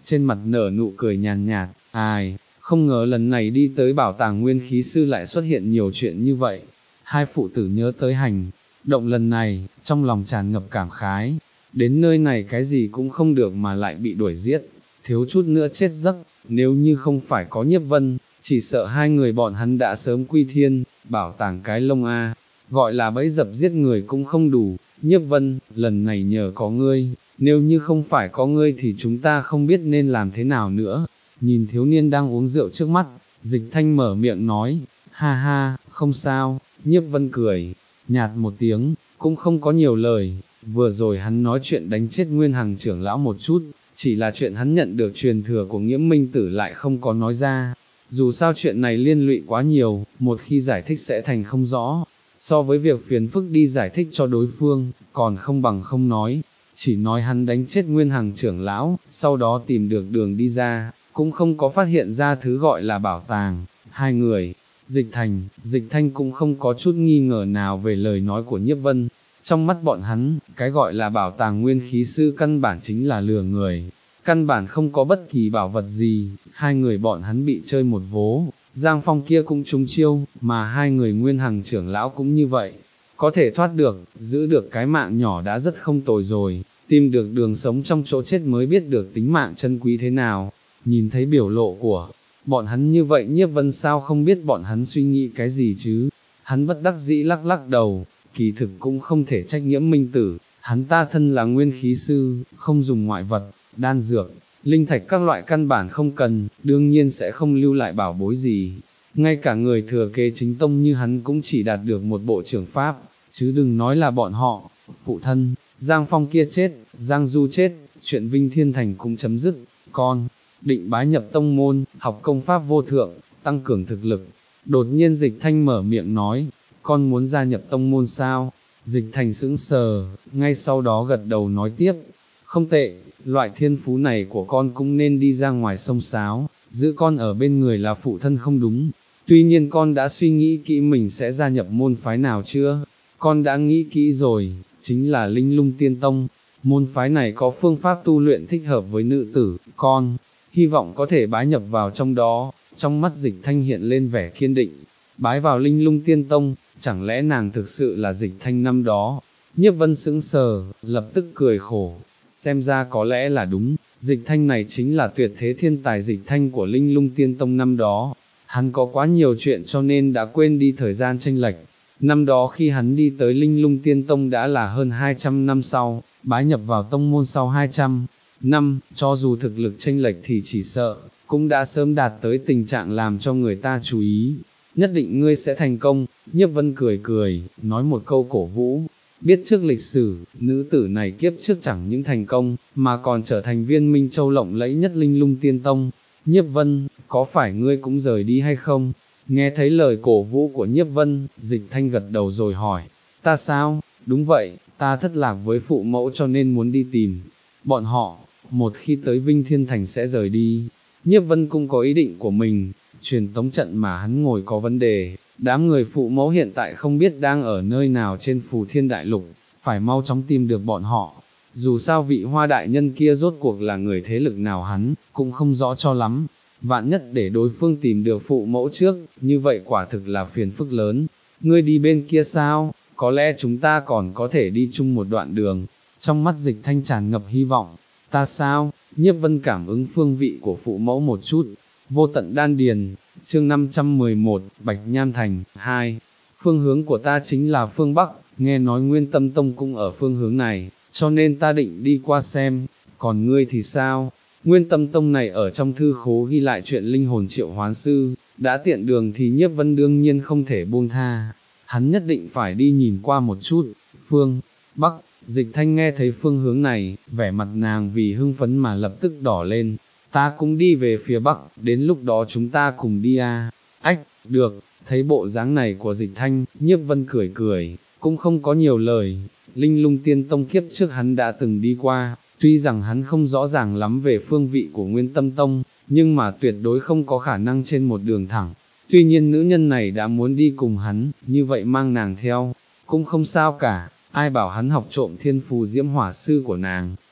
trên mặt nở nụ cười nhàn nhạt, ai, không ngờ lần này đi tới bảo tàng nguyên khí sư lại xuất hiện nhiều chuyện như vậy. Hai phụ tử nhớ tới hành động lần này, trong lòng tràn ngập cảm khái, đến nơi này cái gì cũng không được mà lại bị đuổi giết, thiếu chút nữa chết giấc, nếu như không phải có Nhiếp Vân, chỉ sợ hai người bọn hắn đã sớm quy thiên, bảo tàng cái lông a, gọi là bẫy dập giết người cũng không đủ. Nhiếp Vân, lần này nhờ có ngươi, nếu như không phải có ngươi thì chúng ta không biết nên làm thế nào nữa. Nhìn thiếu niên đang uống rượu trước mắt, Dịch Thanh mở miệng nói, ha ha, không sao. Nhiếp Vân cười, nhạt một tiếng, cũng không có nhiều lời, vừa rồi hắn nói chuyện đánh chết Nguyên Hằng trưởng lão một chút, chỉ là chuyện hắn nhận được truyền thừa của Nghiễm Minh Tử lại không có nói ra. Dù sao chuyện này liên lụy quá nhiều, một khi giải thích sẽ thành không rõ, so với việc phiền phức đi giải thích cho đối phương, còn không bằng không nói, chỉ nói hắn đánh chết Nguyên Hằng trưởng lão, sau đó tìm được đường đi ra, cũng không có phát hiện ra thứ gọi là bảo tàng. Hai người, Dịch Thành, Dịch Thanh cũng không có chút nghi ngờ nào về lời nói của Nhiếp Vân. Trong mắt bọn hắn, cái gọi là bảo tàng nguyên khí sư căn bản chính là lừa người, căn bản không có bất kỳ bảo vật gì. Hai người bọn hắn bị chơi một vố, Giang Phong kia cũng trúng chiêu, mà hai người Nguyên Hằng trưởng lão cũng như vậy, có thể thoát được, giữ được cái mạng nhỏ đã rất không tồi rồi, tìm được đường sống trong chỗ chết mới biết được tính mạng chân quý thế nào. Nhìn thấy biểu lộ của bọn hắn như vậy, Nhiếp Vân sao không biết bọn hắn suy nghĩ cái gì chứ. Hắn bất đắc dĩ lắc lắc đầu, kỳ thực cũng không thể trách Nghiễm Minh Tử, hắn ta thân là nguyên khí sư, không dùng ngoại vật, đan dược, linh thạch các loại căn bản không cần, đương nhiên sẽ không lưu lại bảo bối gì. Ngay cả người thừa kế chính tông như hắn cũng chỉ đạt được một bộ trưởng pháp, chứ đừng nói là bọn họ. Phụ thân, Giang Phong kia chết, Giang Du chết, chuyện Vinh Thiên Thành cũng chấm dứt, con định bái nhập tông môn, học công pháp vô thượng, tăng cường thực lực. Đột nhiên Dịch Thanh mở miệng nói, con muốn gia nhập tông môn sao? Dịch Thành sững sờ, ngay sau đó gật đầu nói tiếp, không tệ, loại thiên phú này của con cũng nên đi ra ngoài sông sáo, giữ con ở bên người là phụ thân không đúng. Tuy nhiên con đã suy nghĩ kỹ mình sẽ gia nhập môn phái nào chưa? Con đã nghĩ kỹ rồi, chính là Linh Lung Tiên Tông. Môn phái này có phương pháp tu luyện thích hợp với nữ tử, con hy vọng có thể bái nhập vào trong đó. Trong mắt Dịch Thanh hiện lên vẻ kiên định, bái vào Linh Lung Tiên Tông, chẳng lẽ nàng thực sự là Dịch Thanh năm đó? Nhiếp Vân sững sờ, lập tức cười khổ, xem ra có lẽ là đúng, Dịch Thanh này chính là tuyệt thế thiên tài Dịch Thanh của Linh Lung Tiên Tông năm đó. Hắn có quá nhiều chuyện cho nên đã quên đi thời gian chênh lệch. Năm đó khi hắn đi tới Linh Lung Tiên Tông đã là hơn hai trăm năm sau, bái nhập vào tông môn sau hai trăm năm, cho dù thực lực chênh lệch thì chỉ sợ, cũng đã sớm đạt tới tình trạng làm cho người ta chú ý. Nhất định ngươi sẽ thành công. Nhiếp Vân cười cười, nói một câu cổ vũ, biết trước lịch sử, nữ tử này kiếp trước chẳng những thành công, mà còn trở thành viên minh châu lộng lẫy nhất Linh Lung Tiên Tông. Nhiếp Vân, có phải ngươi cũng rời đi hay không? Nghe thấy lời cổ vũ của Nhiếp Vân, Dịch Thanh gật đầu rồi hỏi, ta sao? Đúng vậy, ta thất lạc với phụ mẫu cho nên muốn đi tìm bọn họ, một khi tới Vinh Thiên Thành sẽ rời đi. Nhiếp Vân cũng có ý định của mình, truyền tống trận mà hắn ngồi có vấn đề, đám người phụ mẫu hiện tại không biết đang ở nơi nào trên Phù Thiên Đại Lục, phải mau chóng tìm được bọn họ. Dù sao vị Hoa đại nhân kia rốt cuộc là người thế lực nào hắn, cũng không rõ cho lắm. Vạn nhất để đối phương tìm được phụ mẫu trước, như vậy quả thực là phiền phức lớn. Ngươi đi bên kia sao? Có lẽ chúng ta còn có thể đi chung một đoạn đường. Trong mắt Dịch Thanh tràn ngập hy vọng. Ta sao? Nhiếp Vân cảm ứng phương vị của phụ mẫu một chút. Vô tận đan điền, chương năm trăm mười một, Bạch Nham Thành, hai. Phương hướng của ta chính là phương Bắc, nghe nói Nguyên Tâm Tông cũng ở phương hướng này, cho nên ta định đi qua xem. Còn ngươi thì sao? Nguyên Tâm Tông này ở trong thư khố ghi lại chuyện linh hồn triệu hoán sư, đã tiện đường thì Nhiếp Vân đương nhiên không thể buông tha, hắn nhất định phải đi nhìn qua một chút. Phương Bắc, Dịch Thanh nghe thấy phương hướng này, vẻ mặt nàng vì hưng phấn mà lập tức đỏ lên, ta cũng đi về phía Bắc, đến lúc đó chúng ta cùng đi à. Ách, được, thấy bộ dáng này của Dịch Thanh, Nhiếp Vân cười cười, cũng không có nhiều lời. Linh Lung Tiên Tông kiếp trước hắn đã từng đi qua, tuy rằng hắn không rõ ràng lắm về phương vị của Nguyên Tâm Tông, nhưng mà tuyệt đối không có khả năng trên một đường thẳng. Tuy nhiên nữ nhân này đã muốn đi cùng hắn, như vậy mang nàng theo, cũng không sao cả, ai bảo hắn học trộm thiên phù diễm hỏa sư của nàng,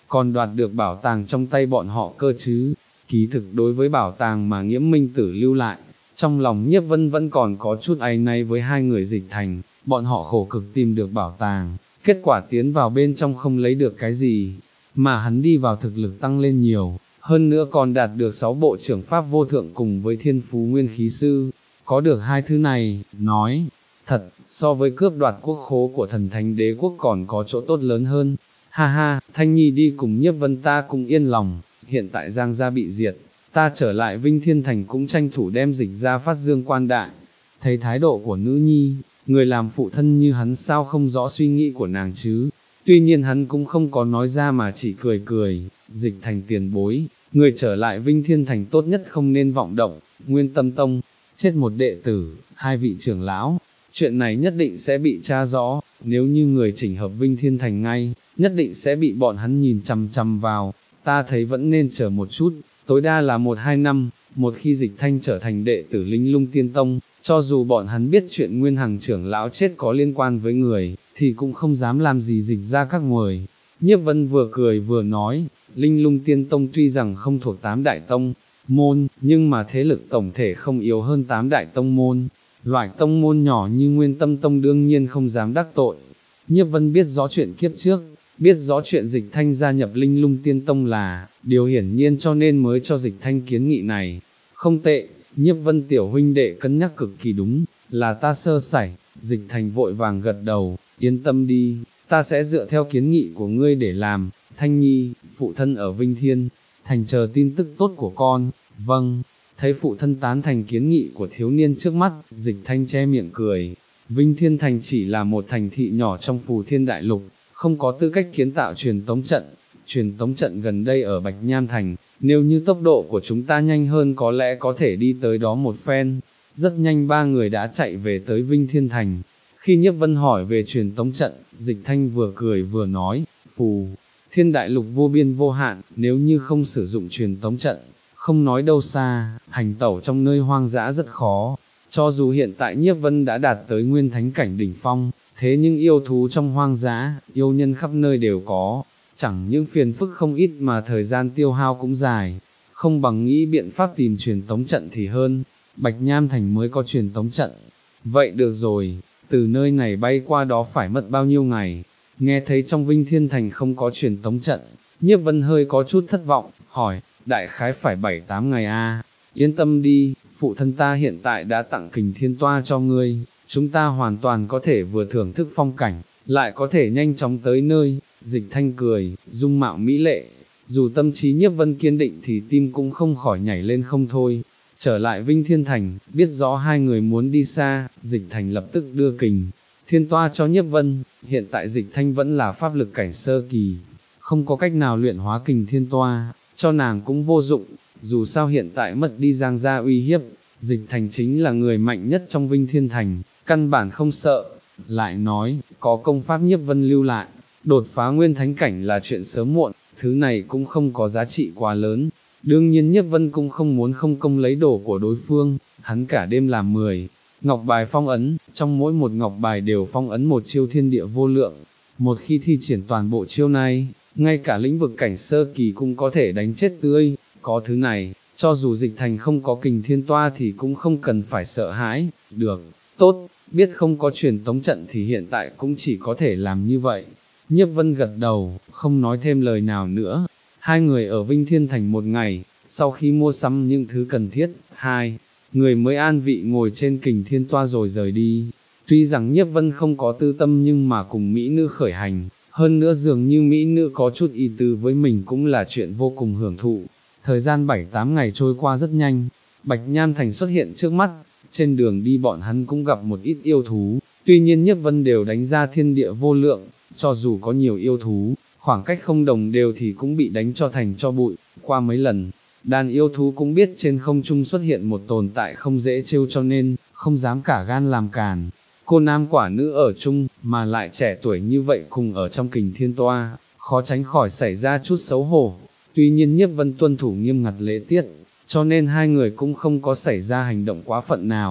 còn đoạt được bảo tàng trong tay bọn họ cơ chứ. Kỳ thực đối với bảo tàng mà Nghiễm Minh Tử lưu lại, trong lòng Nhiếp Vân vẫn còn có chút áy náy với hai người Dịch Thành, bọn họ khổ cực tìm được bảo tàng, kết quả tiến vào bên trong không lấy được cái gì, mà hắn đi vào thực lực tăng lên nhiều, hơn nữa còn đạt được sáu bộ trưởng pháp vô thượng cùng với thiên phú nguyên khí sư, có được hai thứ này, nói thật, so với cướp đoạt quốc khố của thần thánh đế quốc còn có chỗ tốt lớn hơn. Ha ha, Thanh Nhi đi cùng Nhiếp Vân ta cũng yên lòng, hiện tại Giang gia bị diệt, ta trở lại Vinh Thiên Thành cũng tranh thủ đem Dịch ra phát dương quan đại. Thấy thái độ của nữ nhi, người làm phụ thân như hắn sao không rõ suy nghĩ của nàng chứ, tuy nhiên hắn cũng không có nói ra mà chỉ cười cười. Dịch Thành tiền bối, người trở lại Vinh Thiên Thành tốt nhất không nên vọng động. Nguyên Tâm Tông, chết một đệ tử, hai vị trưởng lão, chuyện này nhất định sẽ bị tra rõ, nếu như người chỉnh hợp Vinh Thiên Thành ngay, nhất định sẽ bị bọn hắn nhìn chằm chằm vào, ta thấy vẫn nên chờ một chút, tối đa là một hai năm, một khi Dịch Thanh trở thành đệ tử Linh Lung Tiên Tông, cho dù bọn hắn biết chuyện Nguyên Hằng trưởng lão chết có liên quan với người, thì cũng không dám làm gì Dịch ra các người. Nhiếp Vân vừa cười vừa nói, Linh Lung Tiên Tông tuy rằng không thuộc tám đại tông môn, nhưng mà thế lực tổng thể không yếu hơn tám đại tông môn. Loại tông môn nhỏ như Nguyên Tâm Tông đương nhiên không dám đắc tội. Nhiếp Vân biết rõ chuyện kiếp trước, biết rõ chuyện Dịch Thanh gia nhập Linh Lung Tiên Tông là điều hiển nhiên, cho nên mới cho Dịch Thanh kiến nghị này. Không tệ, Nhiếp Vân tiểu huynh đệ cân nhắc cực kỳ đúng, là ta sơ sẩy. Dịch Thành vội vàng gật đầu, yên tâm đi, ta sẽ dựa theo kiến nghị của ngươi để làm. Thanh Nhi, phụ thân ở Vinh Thiên Thành chờ tin tức tốt của con. Vâng. Thấy phụ thân tán thành kiến nghị của thiếu niên trước mắt, Dịch Thanh che miệng cười. Vinh Thiên Thành chỉ là một thành thị nhỏ trong Phù Thiên Đại Lục, không có tư cách kiến tạo truyền tống trận. Truyền tống trận gần đây ở Bạch Nham Thành, nếu như tốc độ của chúng ta nhanh hơn có lẽ có thể đi tới đó một phen. Rất nhanh ba người đã chạy về tới Vinh Thiên Thành. Khi Nhiếp Vân hỏi về truyền tống trận, Dịch Thanh vừa cười vừa nói, Phù Thiên Đại Lục vô biên vô hạn, nếu như không sử dụng truyền tống trận, không nói đâu xa, hành tẩu trong nơi hoang dã rất khó. Cho dù hiện tại Nhiếp Vân đã đạt tới nguyên thánh cảnh đỉnh phong, thế nhưng yêu thú trong hoang dã, yêu nhân khắp nơi đều có, chẳng những phiền phức không ít mà thời gian tiêu hao cũng dài, không bằng nghĩ biện pháp tìm truyền tống trận thì hơn. Bạch Nham Thành mới có truyền tống trận. Vậy được rồi, từ nơi này bay qua đó phải mất bao nhiêu ngày? Nghe thấy trong Vinh Thiên Thành không có truyền tống trận, Nhiếp Vân hơi có chút thất vọng, hỏi, đại khái phải bảy tám ngày a. À? Yên tâm đi, phụ thân ta hiện tại đã tặng Kình Thiên Toa cho ngươi, chúng ta hoàn toàn có thể vừa thưởng thức phong cảnh, lại có thể nhanh chóng tới nơi. Dịch Thanh cười, dung mạo mỹ lệ, dù tâm trí Nhiếp Vân kiên định thì tim cũng không khỏi nhảy lên không thôi. Trở lại Vinh Thiên Thành, biết rõ hai người muốn đi xa, Dịch Thành lập tức đưa Kình Thiên Toa cho Nhiếp Vân. Hiện tại Dịch Thanh vẫn là pháp lực cảnh sơ kỳ, không có cách nào luyện hóa Kình Thiên Toa, cho nàng cũng vô dụng, dù sao hiện tại mất đi Giang gia uy hiếp, Dịch Thành chính là người mạnh nhất trong Vinh Thiên Thành, căn bản không sợ. Lại nói, có công pháp Nhiếp Vân lưu lại, đột phá nguyên thánh cảnh là chuyện sớm muộn, thứ này cũng không có giá trị quá lớn. Đương nhiên Nhiếp Vân cũng không muốn không công lấy đồ của đối phương, hắn cả đêm làm mười ngọc bài phong ấn, trong mỗi một ngọc bài đều phong ấn một chiêu thiên địa vô lượng. Một khi thi triển toàn bộ chiêu này, ngay cả lĩnh vực cảnh sơ kỳ cũng có thể đánh chết tươi. Có thứ này, cho dù Dịch Thành không có Kình Thiên Toa thì cũng không cần phải sợ hãi. Được, tốt, biết không có truyền tống trận thì hiện tại cũng chỉ có thể làm như vậy. Nhiếp Vân gật đầu, không nói thêm lời nào nữa. Hai người ở Vinh Thiên Thành một ngày, sau khi mua sắm những thứ cần thiết, hai người mới an vị ngồi trên Kình Thiên Toa rồi rời đi. Tuy rằng Nhiếp Vân không có tư tâm nhưng mà cùng mỹ nữ khởi hành, hơn nữa dường như mỹ nữ có chút ý tứ với mình cũng là chuyện vô cùng hưởng thụ. Thời gian bảy tám ngày trôi qua rất nhanh, Bạch Nham Thành xuất hiện trước mắt, trên đường đi bọn hắn cũng gặp một ít yêu thú, tuy nhiên Nhiếp Vân đều đánh ra thiên địa vô lượng, cho dù có nhiều yêu thú, khoảng cách không đồng đều thì cũng bị đánh cho thành cho bụi. Qua mấy lần, đàn yêu thú cũng biết trên không trung xuất hiện một tồn tại không dễ trêu cho nên, không dám cả gan làm càn. Cô nam quả nữ ở chung, mà lại trẻ tuổi như vậy cùng ở trong Kình Thiên Toa, khó tránh khỏi xảy ra chút xấu hổ. Tuy nhiên Nhiếp Vân tuân thủ nghiêm ngặt lễ tiết, cho nên hai người cũng không có xảy ra hành động quá phận nào.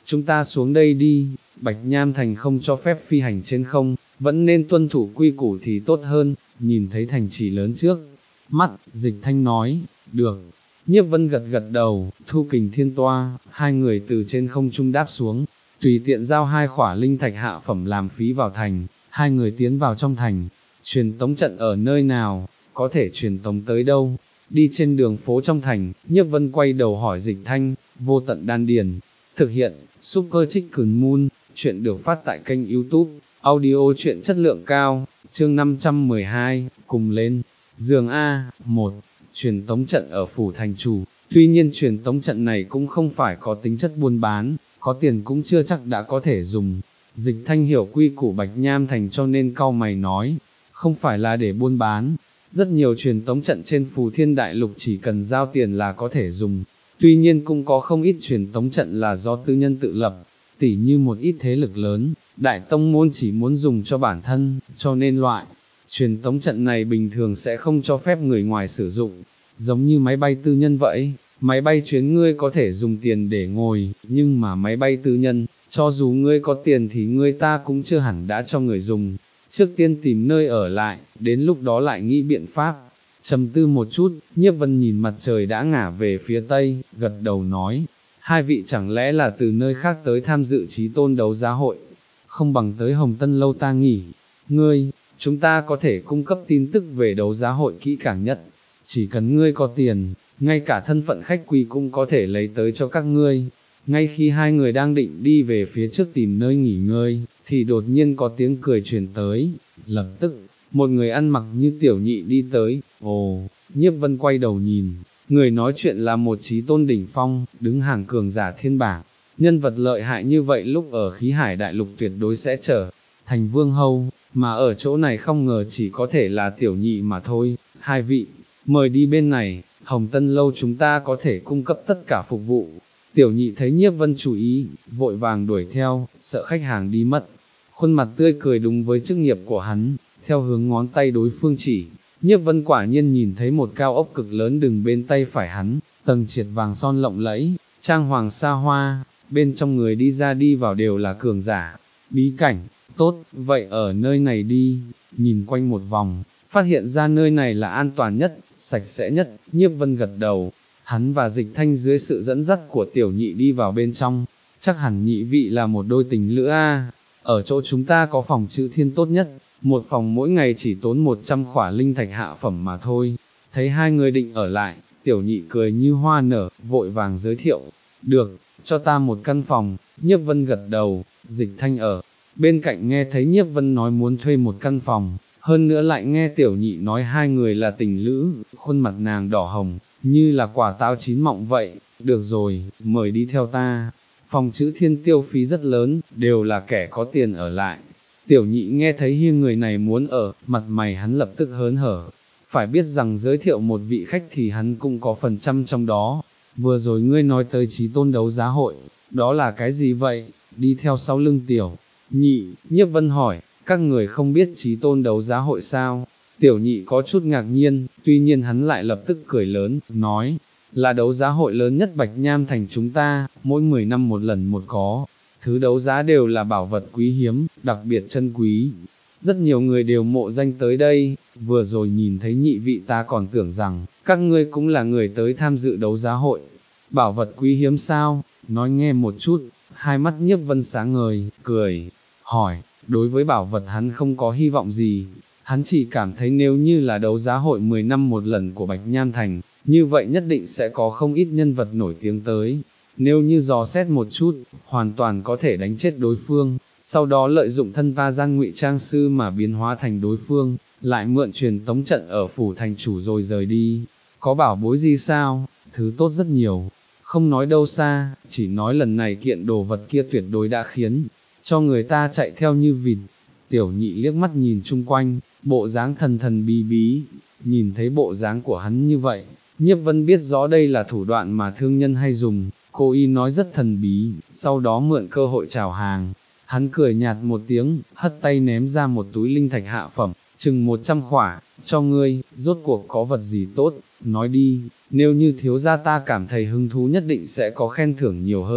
chúng ta xuống đây đi, Bạch Nham Thành không cho phép phi hành trên không, vẫn nên tuân thủ quy củ thì tốt hơn, nhìn thấy thành trì lớn trước. Mắt, Dịch Thanh nói, được. Nhiếp Vân gật gật đầu, thu kình thiên toa, hai người từ trên không trung đáp xuống, tùy tiện giao hai khỏa linh thạch hạ phẩm làm phí vào thành, hai người tiến vào trong thành. Truyền tống trận ở nơi nào, có thể truyền tống tới đâu? Đi trên đường phố trong thành, Nhiếp Vân quay đầu hỏi Dịch Thanh, Vô Tận Đan Điền. Thực hiện, Super Chicken Moon, chuyện được phát tại kênh YouTube, audio chuyện chất lượng cao, chương năm trăm mười hai, cùng lên. Giường A, một, truyền tống trận ở phủ thành chủ, tuy nhiên truyền tống trận này cũng không phải có tính chất buôn bán, có tiền cũng chưa chắc đã có thể dùng. Dịch Thanh hiểu quy củ Bạch Nham Thành cho nên cau mày nói, không phải là để buôn bán, rất nhiều truyền tống trận trên Phù Thiên Đại Lục chỉ cần giao tiền là có thể dùng, tuy nhiên cũng có không ít truyền tống trận là do tư nhân tự lập, tỉ như một ít thế lực lớn, đại tông môn chỉ muốn dùng cho bản thân, cho nên loại truyền tống trận này bình thường sẽ không cho phép người ngoài sử dụng, giống như máy bay tư nhân vậy. Máy bay chuyến ngươi có thể dùng tiền để ngồi, nhưng mà máy bay tư nhân, cho dù ngươi có tiền thì ngươi ta cũng chưa hẳn đã cho người dùng. Trước tiên tìm nơi ở lại, đến lúc đó lại nghĩ biện pháp. Trầm tư một chút, Nhiếp Vân nhìn mặt trời đã ngả về phía tây, gật đầu nói, hai vị chẳng lẽ là từ nơi khác tới tham dự Chí Tôn đấu giá hội, không bằng tới Hồng Tân Lâu ta nghỉ. Ngươi, chúng ta có thể cung cấp tin tức về đấu giá hội kỹ càng nhất, chỉ cần ngươi có tiền, ngay cả thân phận khách quý cũng có thể lấy tới cho các ngươi. Ngay khi hai người đang định đi về phía trước tìm nơi nghỉ ngơi, thì đột nhiên có tiếng cười truyền tới, lập tức, một người ăn mặc như Tiểu Nhị đi tới, ồ, Nhiếp Vân quay đầu nhìn, người nói chuyện là một Chí Tôn đỉnh phong, đứng hàng cường giả thiên bảng, nhân vật lợi hại như vậy lúc ở Khí Hải Đại Lục tuyệt đối sẽ trở thành vương hầu, mà ở chỗ này không ngờ chỉ có thể là Tiểu Nhị mà thôi. Hai vị, mời đi bên này, Hồng Tân Lâu chúng ta có thể cung cấp tất cả phục vụ. Tiểu Nhị thấy Nhiếp Vân chú ý, vội vàng đuổi theo, sợ khách hàng đi mất. Khuôn mặt tươi cười đúng với chức nghiệp của hắn, theo hướng ngón tay đối phương chỉ, Nhiếp Vân quả nhiên nhìn thấy một cao ốc cực lớn đứng bên tay phải hắn, tầng triệt vàng son lộng lẫy, trang hoàng xa hoa, bên trong người đi ra đi vào đều là cường giả. Bí cảnh, tốt, vậy ở nơi này đi, nhìn quanh một vòng, phát hiện ra nơi này là an toàn nhất, sạch sẽ nhất, Nhiếp Vân gật đầu. Hắn và Dịch Thanh dưới sự dẫn dắt của Tiểu Nhị đi vào bên trong, chắc hẳn nhị vị là một đôi tình lữ a. Ở chỗ chúng ta có phòng chữ thiên tốt nhất, một phòng mỗi ngày chỉ tốn một trăm khỏa linh thạch hạ phẩm mà thôi. Thấy hai người định ở lại, Tiểu Nhị cười như hoa nở, vội vàng giới thiệu, được, cho ta một căn phòng. Nhiếp Vân gật đầu. Dịch Thanh ở bên cạnh nghe thấy Nhiếp Vân nói muốn thuê một căn phòng, hơn nữa lại nghe Tiểu Nhị nói hai người là tình lữ, khuôn mặt nàng đỏ hồng, như là quả táo chín mọng vậy. Được rồi, mời đi theo ta. Phòng chữ thiên tiêu phí rất lớn, đều là kẻ có tiền ở lại. Tiểu Nhị nghe thấy hiên người này muốn ở, mặt mày hắn lập tức hớn hở. Phải biết rằng giới thiệu một vị khách thì hắn cũng có phần trăm trong đó. Vừa rồi ngươi nói tới Chí Tôn đấu giá hội, đó là cái gì vậy? Đi theo sau lưng Tiểu Nhị, Nhiếp Vân hỏi, các người không biết Chí Tôn đấu giá hội sao? Tiểu Nhị có chút ngạc nhiên, tuy nhiên hắn lại lập tức cười lớn, nói, là đấu giá hội lớn nhất Bạch Nham Thành chúng ta, mỗi mười năm một lần một có, thứ đấu giá đều là bảo vật quý hiếm, đặc biệt chân quý, rất nhiều người đều mộ danh tới đây. Vừa rồi nhìn thấy nhị vị ta còn tưởng rằng, các ngươi cũng là người tới tham dự đấu giá hội. Bảo vật quý hiếm sao? Nói nghe một chút. Hai mắt Nhiếp Vân sáng ngời, cười, hỏi, đối với bảo vật hắn không có hy vọng gì, hắn chỉ cảm thấy nếu như là đấu giá hội mười năm một lần của Bạch Nham Thành, như vậy nhất định sẽ có không ít nhân vật nổi tiếng tới, nếu như dò xét một chút, hoàn toàn có thể đánh chết đối phương, sau đó lợi dụng thân va gian ngụy trang sư mà biến hóa thành đối phương, lại mượn truyền tống trận ở phủ thành chủ rồi rời đi. Có bảo bối gì sao? Thứ tốt rất nhiều, không nói đâu xa, chỉ nói lần này kiện đồ vật kia tuyệt đối đã khiến cho người ta chạy theo như vịt. Tiểu Nhị liếc mắt nhìn chung quanh, bộ dáng thần thần bí bí, nhìn thấy bộ dáng của hắn như vậy, Nhiếp Vân biết rõ đây là thủ đoạn mà thương nhân hay dùng, cô y nói rất thần bí, sau đó mượn cơ hội chào hàng. Hắn cười nhạt một tiếng, hất tay ném ra một túi linh thạch hạ phẩm, chừng một trăm khỏa, cho ngươi, rốt cuộc có vật gì tốt, nói đi, nếu như thiếu gia ta cảm thấy hứng thú nhất định sẽ có khen thưởng nhiều hơn.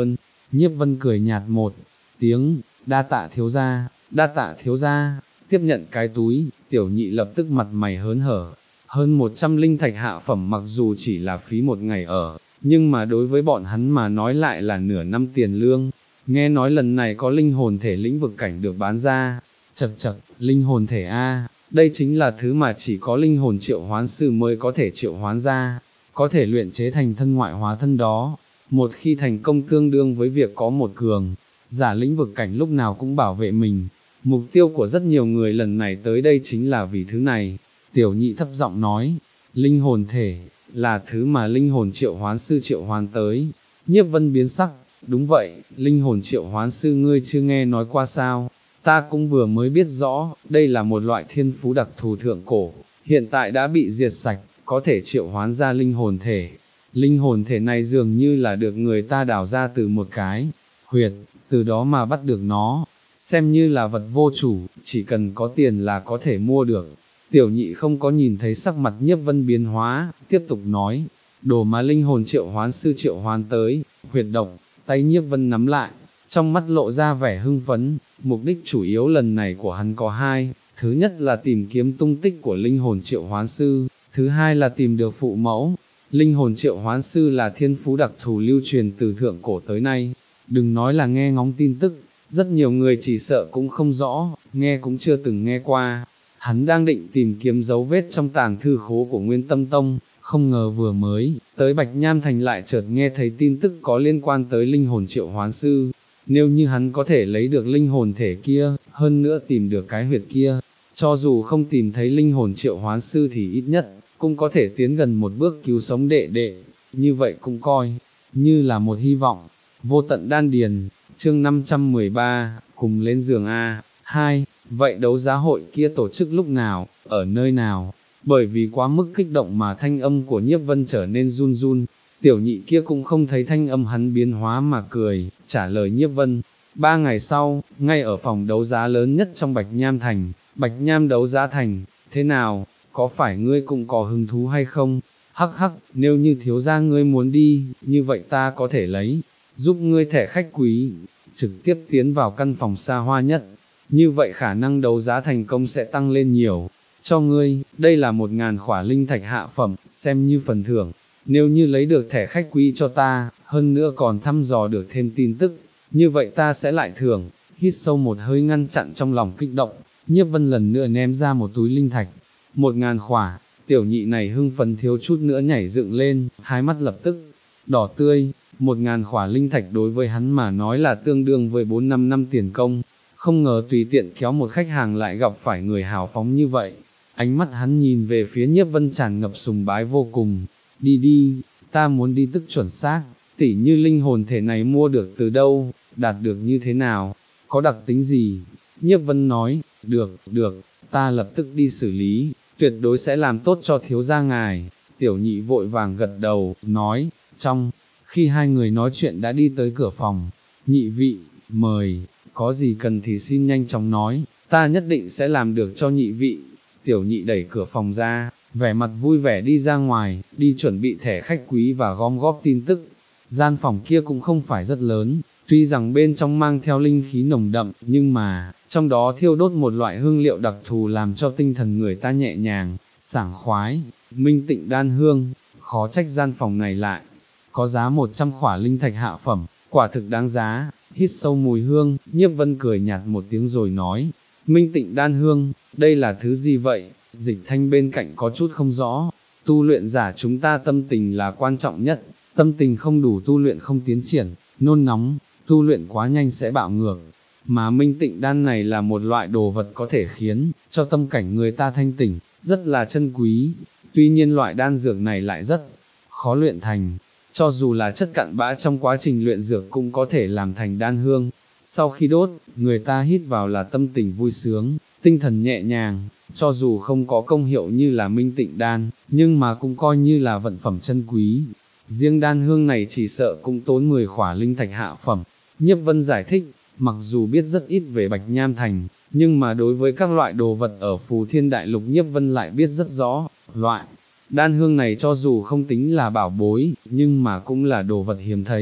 Nhiếp Vân cười nhạt một tiếng, đa tạ thiếu gia, đa tạ thiếu gia, tiếp nhận cái túi, tiểu nhị lập tức mặt mày hớn hở. Hơn một trăm linh thạch hạ phẩm mặc dù chỉ là phí một ngày ở, nhưng mà đối với bọn hắn mà nói lại là nửa năm tiền lương. Nghe nói lần này có linh hồn thể lĩnh vực cảnh được bán ra, chật chật, linh hồn thể A, đây chính là thứ mà chỉ có linh hồn triệu hoán sư mới có thể triệu hoán ra, có thể luyện chế thành thân ngoại hóa thân đó. Một khi thành công tương đương với việc có một cường giả lĩnh vực cảnh lúc nào cũng bảo vệ mình. Mục tiêu của rất nhiều người lần này tới đây chính là vì thứ này. Tiểu nhị thấp giọng nói, linh hồn thể, là thứ mà linh hồn triệu hoán sư triệu hoán tới. Nhiếp Vân biến sắc, đúng vậy, linh hồn triệu hoán sư ngươi chưa nghe nói qua sao, ta cũng vừa mới biết rõ, đây là một loại thiên phú đặc thù thượng cổ, hiện tại đã bị diệt sạch, có thể triệu hoán ra linh hồn thể. Linh hồn thể này dường như là được người ta đào ra từ một cái huyệt, từ đó mà bắt được nó, xem như là vật vô chủ, chỉ cần có tiền là có thể mua được. Tiểu nhị không có nhìn thấy sắc mặt Nhiếp Vân biến hóa, tiếp tục nói, đồ mà linh hồn triệu hoán sư triệu hoán tới, huyệt động, tay Nhiếp Vân nắm lại, trong mắt lộ ra vẻ hưng phấn. Mục đích chủ yếu lần này của hắn có hai, thứ nhất là tìm kiếm tung tích của linh hồn triệu hoán sư, thứ hai là tìm được phụ mẫu. Linh hồn triệu hoán sư là thiên phú đặc thù lưu truyền từ thượng cổ tới nay, đừng nói là nghe ngóng tin tức, rất nhiều người chỉ sợ cũng không rõ, nghe cũng chưa từng nghe qua. Hắn đang định tìm kiếm dấu vết trong tàng thư khố của Nguyên Tâm Tông, không ngờ vừa mới tới Bạch Nham Thành lại chợt nghe thấy tin tức có liên quan tới linh hồn triệu hoán sư. Nếu như hắn có thể lấy được linh hồn thể kia, hơn nữa tìm được cái huyệt kia, cho dù không tìm thấy linh hồn triệu hoán sư thì ít nhất cũng có thể tiến gần một bước cứu sống đệ đệ, như vậy cũng coi như là một hy vọng. Vô tận đan điền, chương năm trăm mười ba, cùng lên giường A, hai, vậy đấu giá hội kia tổ chức lúc nào, ở nơi nào? Bởi vì quá mức kích động mà thanh âm của Nhiếp Vân trở nên run run, tiểu nhị kia cũng không thấy thanh âm hắn biến hóa mà cười, trả lời Nhiếp Vân. Ba ngày sau, ngay ở phòng đấu giá lớn nhất trong Bạch Nham Thành, Bạch Nham đấu giá thành, thế nào, có phải ngươi cũng có hứng thú hay không? Hắc hắc, nếu như thiếu gia ngươi muốn đi, như vậy ta có thể lấy, giúp ngươi thẻ khách quý, trực tiếp tiến vào căn phòng xa hoa nhất, như vậy khả năng đấu giá thành công sẽ tăng lên nhiều. Cho ngươi, đây là một ngàn khỏa linh thạch hạ phẩm, xem như phần thưởng, nếu như lấy được thẻ khách quý cho ta, hơn nữa còn thăm dò được thêm tin tức, như vậy ta sẽ lại thưởng. Hít sâu một hơi ngăn chặn trong lòng kích động, Nhiếp Vân lần nữa ném ra một túi linh thạch, một ngàn khỏa. Tiểu nhị này hưng phấn thiếu chút nữa nhảy dựng lên, hai mắt lập tức đỏ tươi. Một ngàn khỏa linh thạch đối với hắn mà nói là tương đương với bốn năm năm tiền công, không ngờ tùy tiện kéo một khách hàng lại gặp phải người hào phóng như vậy. Ánh mắt hắn nhìn về phía Nhiếp Vân tràn ngập sùng bái vô cùng. Đi đi, ta muốn đi tức chuẩn xác, tỉ như linh hồn thể này mua được từ đâu, đạt được như thế nào, có đặc tính gì? Nhiếp Vân nói, được, được, ta lập tức đi xử lý, tuyệt đối sẽ làm tốt cho thiếu gia ngài. Tiểu nhị vội vàng gật đầu, nói, trong khi hai người nói chuyện đã đi tới cửa phòng. Nhị vị, mời, có gì cần thì xin nhanh chóng nói, ta nhất định sẽ làm được cho nhị vị. Tiểu nhị đẩy cửa phòng ra, vẻ mặt vui vẻ đi ra ngoài, đi chuẩn bị thẻ khách quý và gom góp tin tức. Gian phòng kia cũng không phải rất lớn, tuy rằng bên trong mang theo linh khí nồng đậm, nhưng mà, trong đó thiêu đốt một loại hương liệu đặc thù làm cho tinh thần người ta nhẹ nhàng, sảng khoái. Minh Tịnh đan hương, khó trách gian phòng này lại có giá một trăm khỏa linh thạch hạ phẩm, quả thực đáng giá. Hít sâu mùi hương, Nhiếp Vân cười nhạt một tiếng rồi nói, Minh Tịnh đan hương, đây là thứ gì vậy? Dịch Thanh bên cạnh có chút không rõ. Tu luyện giả chúng ta tâm tình là quan trọng nhất, tâm tình không đủ tu luyện không tiến triển, nôn nóng, tu luyện quá nhanh sẽ bạo ngược. Mà Minh Tịnh đan này là một loại đồ vật có thể khiến cho tâm cảnh người ta thanh tỉnh, rất là chân quý. Tuy nhiên loại đan dược này lại rất khó luyện thành, cho dù là chất cặn bã trong quá trình luyện dược cũng có thể làm thành đan hương. Sau khi đốt, người ta hít vào là tâm tình vui sướng, tinh thần nhẹ nhàng, cho dù không có công hiệu như là Minh Tịnh đan, nhưng mà cũng coi như là vận phẩm chân quý. Riêng đan hương này chỉ sợ cũng tốn mười khỏa linh thạch hạ phẩm. Nhiếp Vân giải thích, mặc dù biết rất ít về Bạch Nham Thành, nhưng mà đối với các loại đồ vật ở Phù Thiên Đại Lục Nhiếp Vân lại biết rất rõ. Loại đan hương này cho dù không tính là bảo bối, nhưng mà cũng là đồ vật hiếm thấy.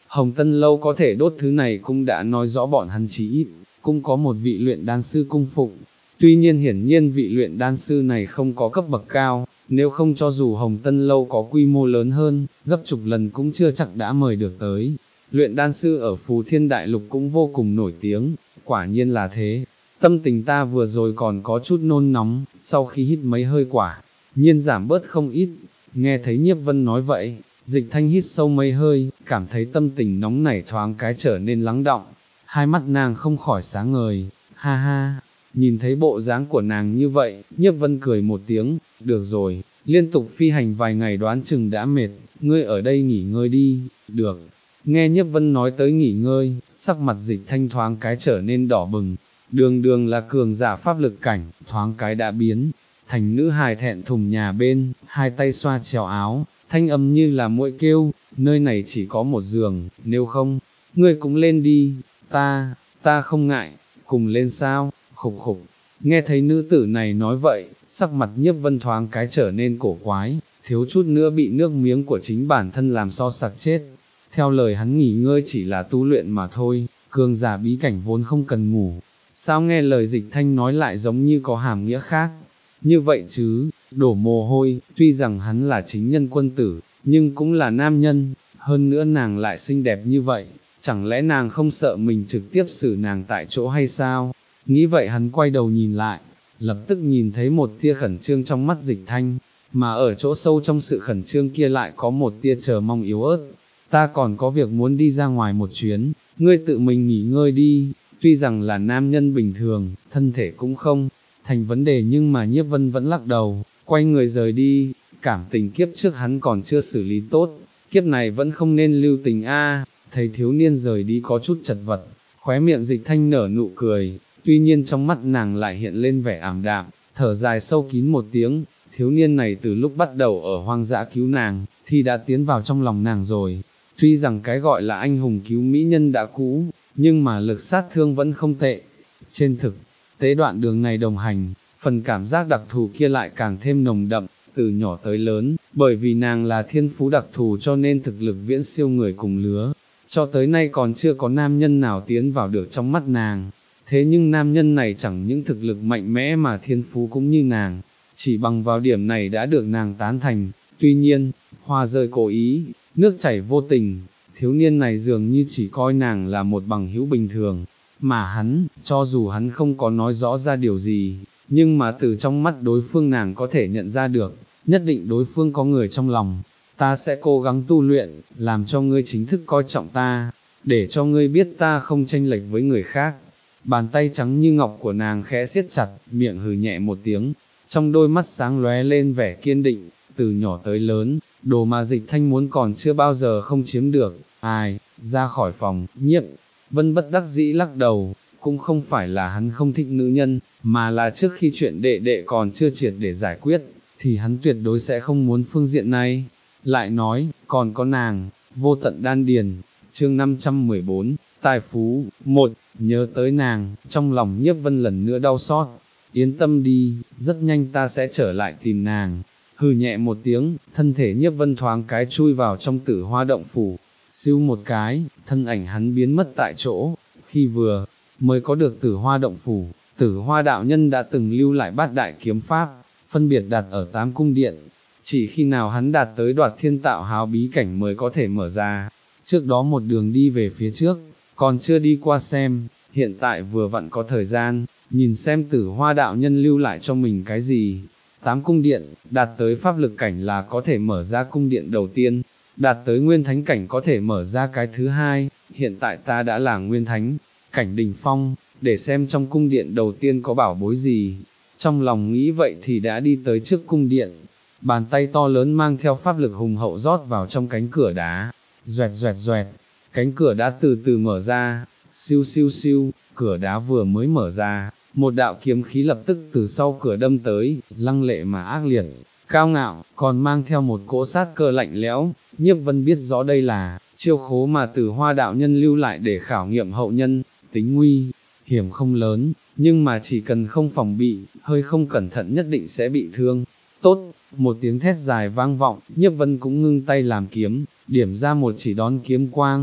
Hồng Tân Lâu có thể đốt thứ này cũng đã nói rõ bọn hắn chí ít, cũng có một vị luyện đan sư cung phụng. Tuy nhiên hiển nhiên vị luyện đan sư này không có cấp bậc cao, nếu không cho dù Hồng Tân Lâu có quy mô lớn hơn, gấp chục lần cũng chưa chắc đã mời được tới. Luyện đan sư ở Phù Thiên Đại Lục cũng vô cùng nổi tiếng, quả nhiên là thế. Tâm tình ta vừa rồi còn có chút nôn nóng, sau khi hít mấy hơi quả, nhiên giảm bớt không ít. Nghe thấy Nhiếp Vân nói vậy, Dịch Thanh hít sâu mấy hơi, cảm thấy tâm tình nóng nảy thoáng cái trở nên lắng đọng. Hai mắt nàng không khỏi sáng ngời, ha ha. Nhìn thấy bộ dáng của nàng như vậy, Nhiếp Vân cười một tiếng, được rồi, liên tục phi hành vài ngày đoán chừng đã mệt, ngươi ở đây nghỉ ngơi đi, được. Nghe Nhiếp Vân nói tới nghỉ ngơi, sắc mặt Dịch Thanh thoáng cái trở nên đỏ bừng, đường đường là cường giả pháp lực cảnh, thoáng cái đã biến, thành nữ hài thẹn thùng nhà bên, hai tay xoa chéo áo, thanh âm như là muỗi kêu, nơi này chỉ có một giường, nếu không, ngươi cũng lên đi, ta, ta không ngại, cùng lên sao, khục khục. Nghe thấy nữ tử này nói vậy, sắc mặt Nhiếp Vân thoáng cái trở nên cổ quái, thiếu chút nữa bị nước miếng của chính bản thân làm so sặc chết. Theo lời hắn nghỉ ngơi chỉ là tu luyện mà thôi, cường giả bí cảnh vốn không cần ngủ. Sao nghe lời Dịch Thanh nói lại giống như có hàm nghĩa khác? Như vậy chứ, đổ mồ hôi, tuy rằng hắn là chính nhân quân tử, nhưng cũng là nam nhân, hơn nữa nàng lại xinh đẹp như vậy, chẳng lẽ nàng không sợ mình trực tiếp xử nàng tại chỗ hay sao? Nghĩ vậy hắn quay đầu nhìn lại, lập tức nhìn thấy một tia khẩn trương trong mắt Dịch Thanh, mà ở chỗ sâu trong sự khẩn trương kia lại có một tia chờ mong yếu ớt. Ta còn có việc muốn đi ra ngoài một chuyến, ngươi tự mình nghỉ ngơi đi, tuy rằng là nam nhân bình thường, thân thể cũng không thành vấn đề nhưng mà Nhiếp Vân vẫn lắc đầu, quay người rời đi, cảm tình kiếp trước hắn còn chưa xử lý tốt, kiếp này vẫn không nên lưu tình a. Thấy thiếu niên rời đi có chút chật vật, khóe miệng Dịch Thanh nở nụ cười, tuy nhiên trong mắt nàng lại hiện lên vẻ ảm đạm, thở dài sâu kín một tiếng, thiếu niên này từ lúc bắt đầu ở hoang dã cứu nàng, thì đã tiến vào trong lòng nàng rồi. Tuy rằng cái gọi là anh hùng cứu mỹ nhân đã cũ, nhưng mà lực sát thương vẫn không tệ. Trên thực tế đoạn đường này đồng hành, phần cảm giác đặc thù kia lại càng thêm nồng đậm, từ nhỏ tới lớn, bởi vì nàng là thiên phú đặc thù cho nên thực lực viễn siêu người cùng lứa. Cho tới nay còn chưa có nam nhân nào tiến vào được trong mắt nàng. Thế nhưng nam nhân này chẳng những thực lực mạnh mẽ mà thiên phú cũng như nàng, chỉ bằng vào điểm này đã được nàng tán thành. Tuy nhiên, hoa rơi cố ý, nước chảy vô tình, thiếu niên này dường như chỉ coi nàng là một bằng hữu bình thường, mà hắn, cho dù hắn không có nói rõ ra điều gì, nhưng mà từ trong mắt đối phương nàng có thể nhận ra được, nhất định đối phương có người trong lòng. Ta sẽ cố gắng tu luyện, làm cho ngươi chính thức coi trọng ta, để cho ngươi biết ta không chênh lệch với người khác. Bàn tay trắng như ngọc của nàng khẽ siết chặt, miệng hừ nhẹ một tiếng, trong đôi mắt sáng lóe lên vẻ kiên định, từ nhỏ tới lớn, đồ mà Dịch Thanh muốn còn chưa bao giờ không chiếm được. Ai, ra khỏi phòng, Nhiếp Vân bất đắc dĩ lắc đầu, cũng không phải là hắn không thích nữ nhân, mà là trước khi chuyện đệ đệ còn chưa triệt để giải quyết, thì hắn tuyệt đối sẽ không muốn phương diện này. Lại nói, còn có nàng, vô tận đan điền, chương năm trăm mười bốn, tài phú, một, nhớ tới nàng, trong lòng Nhiếp Vân lần nữa đau xót, yên tâm đi, rất nhanh ta sẽ trở lại tìm nàng. Hừ nhẹ một tiếng, thân thể Nhiếp Vân thoáng cái chui vào trong Tử Hoa động phủ, siêu một cái, thân ảnh hắn biến mất tại chỗ. Khi vừa mới có được Tử Hoa động phủ, Tử Hoa đạo nhân đã từng lưu lại bát đại kiếm pháp, phân biệt đặt ở tám cung điện, chỉ khi nào hắn đạt tới Đoạt Thiên Tạo Háo bí cảnh mới có thể mở ra. Trước đó một đường đi về phía trước, còn chưa đi qua xem, hiện tại vừa vặn có thời gian, nhìn xem Tử Hoa đạo nhân lưu lại cho mình cái gì. Tám cung điện, đạt tới pháp lực cảnh là có thể mở ra cung điện đầu tiên, đạt tới nguyên thánh cảnh có thể mở ra cái thứ hai, hiện tại ta đã là nguyên thánh cảnh đỉnh phong, để xem trong cung điện đầu tiên có bảo bối gì. Trong lòng nghĩ vậy thì đã đi tới trước cung điện, bàn tay to lớn mang theo pháp lực hùng hậu rót vào trong cánh cửa đá, doẹt doẹt doẹt, cánh cửa đã từ từ mở ra, siêu siêu siêu, cửa đá vừa mới mở ra, một đạo kiếm khí lập tức từ sau cửa đâm tới, lăng lệ mà ác liệt, cao ngạo, còn mang theo một cỗ sát cơ lạnh lẽo. Nhiếp Vân biết rõ đây là chiêu khố mà Tử Hoa đạo nhân lưu lại để khảo nghiệm hậu nhân, tính nguy hiểm không lớn, nhưng mà chỉ cần không phòng bị, hơi không cẩn thận nhất định sẽ bị thương. Tốt, một tiếng thét dài vang vọng, Nhiếp Vân cũng ngưng tay làm kiếm, điểm ra một chỉ đón kiếm quang,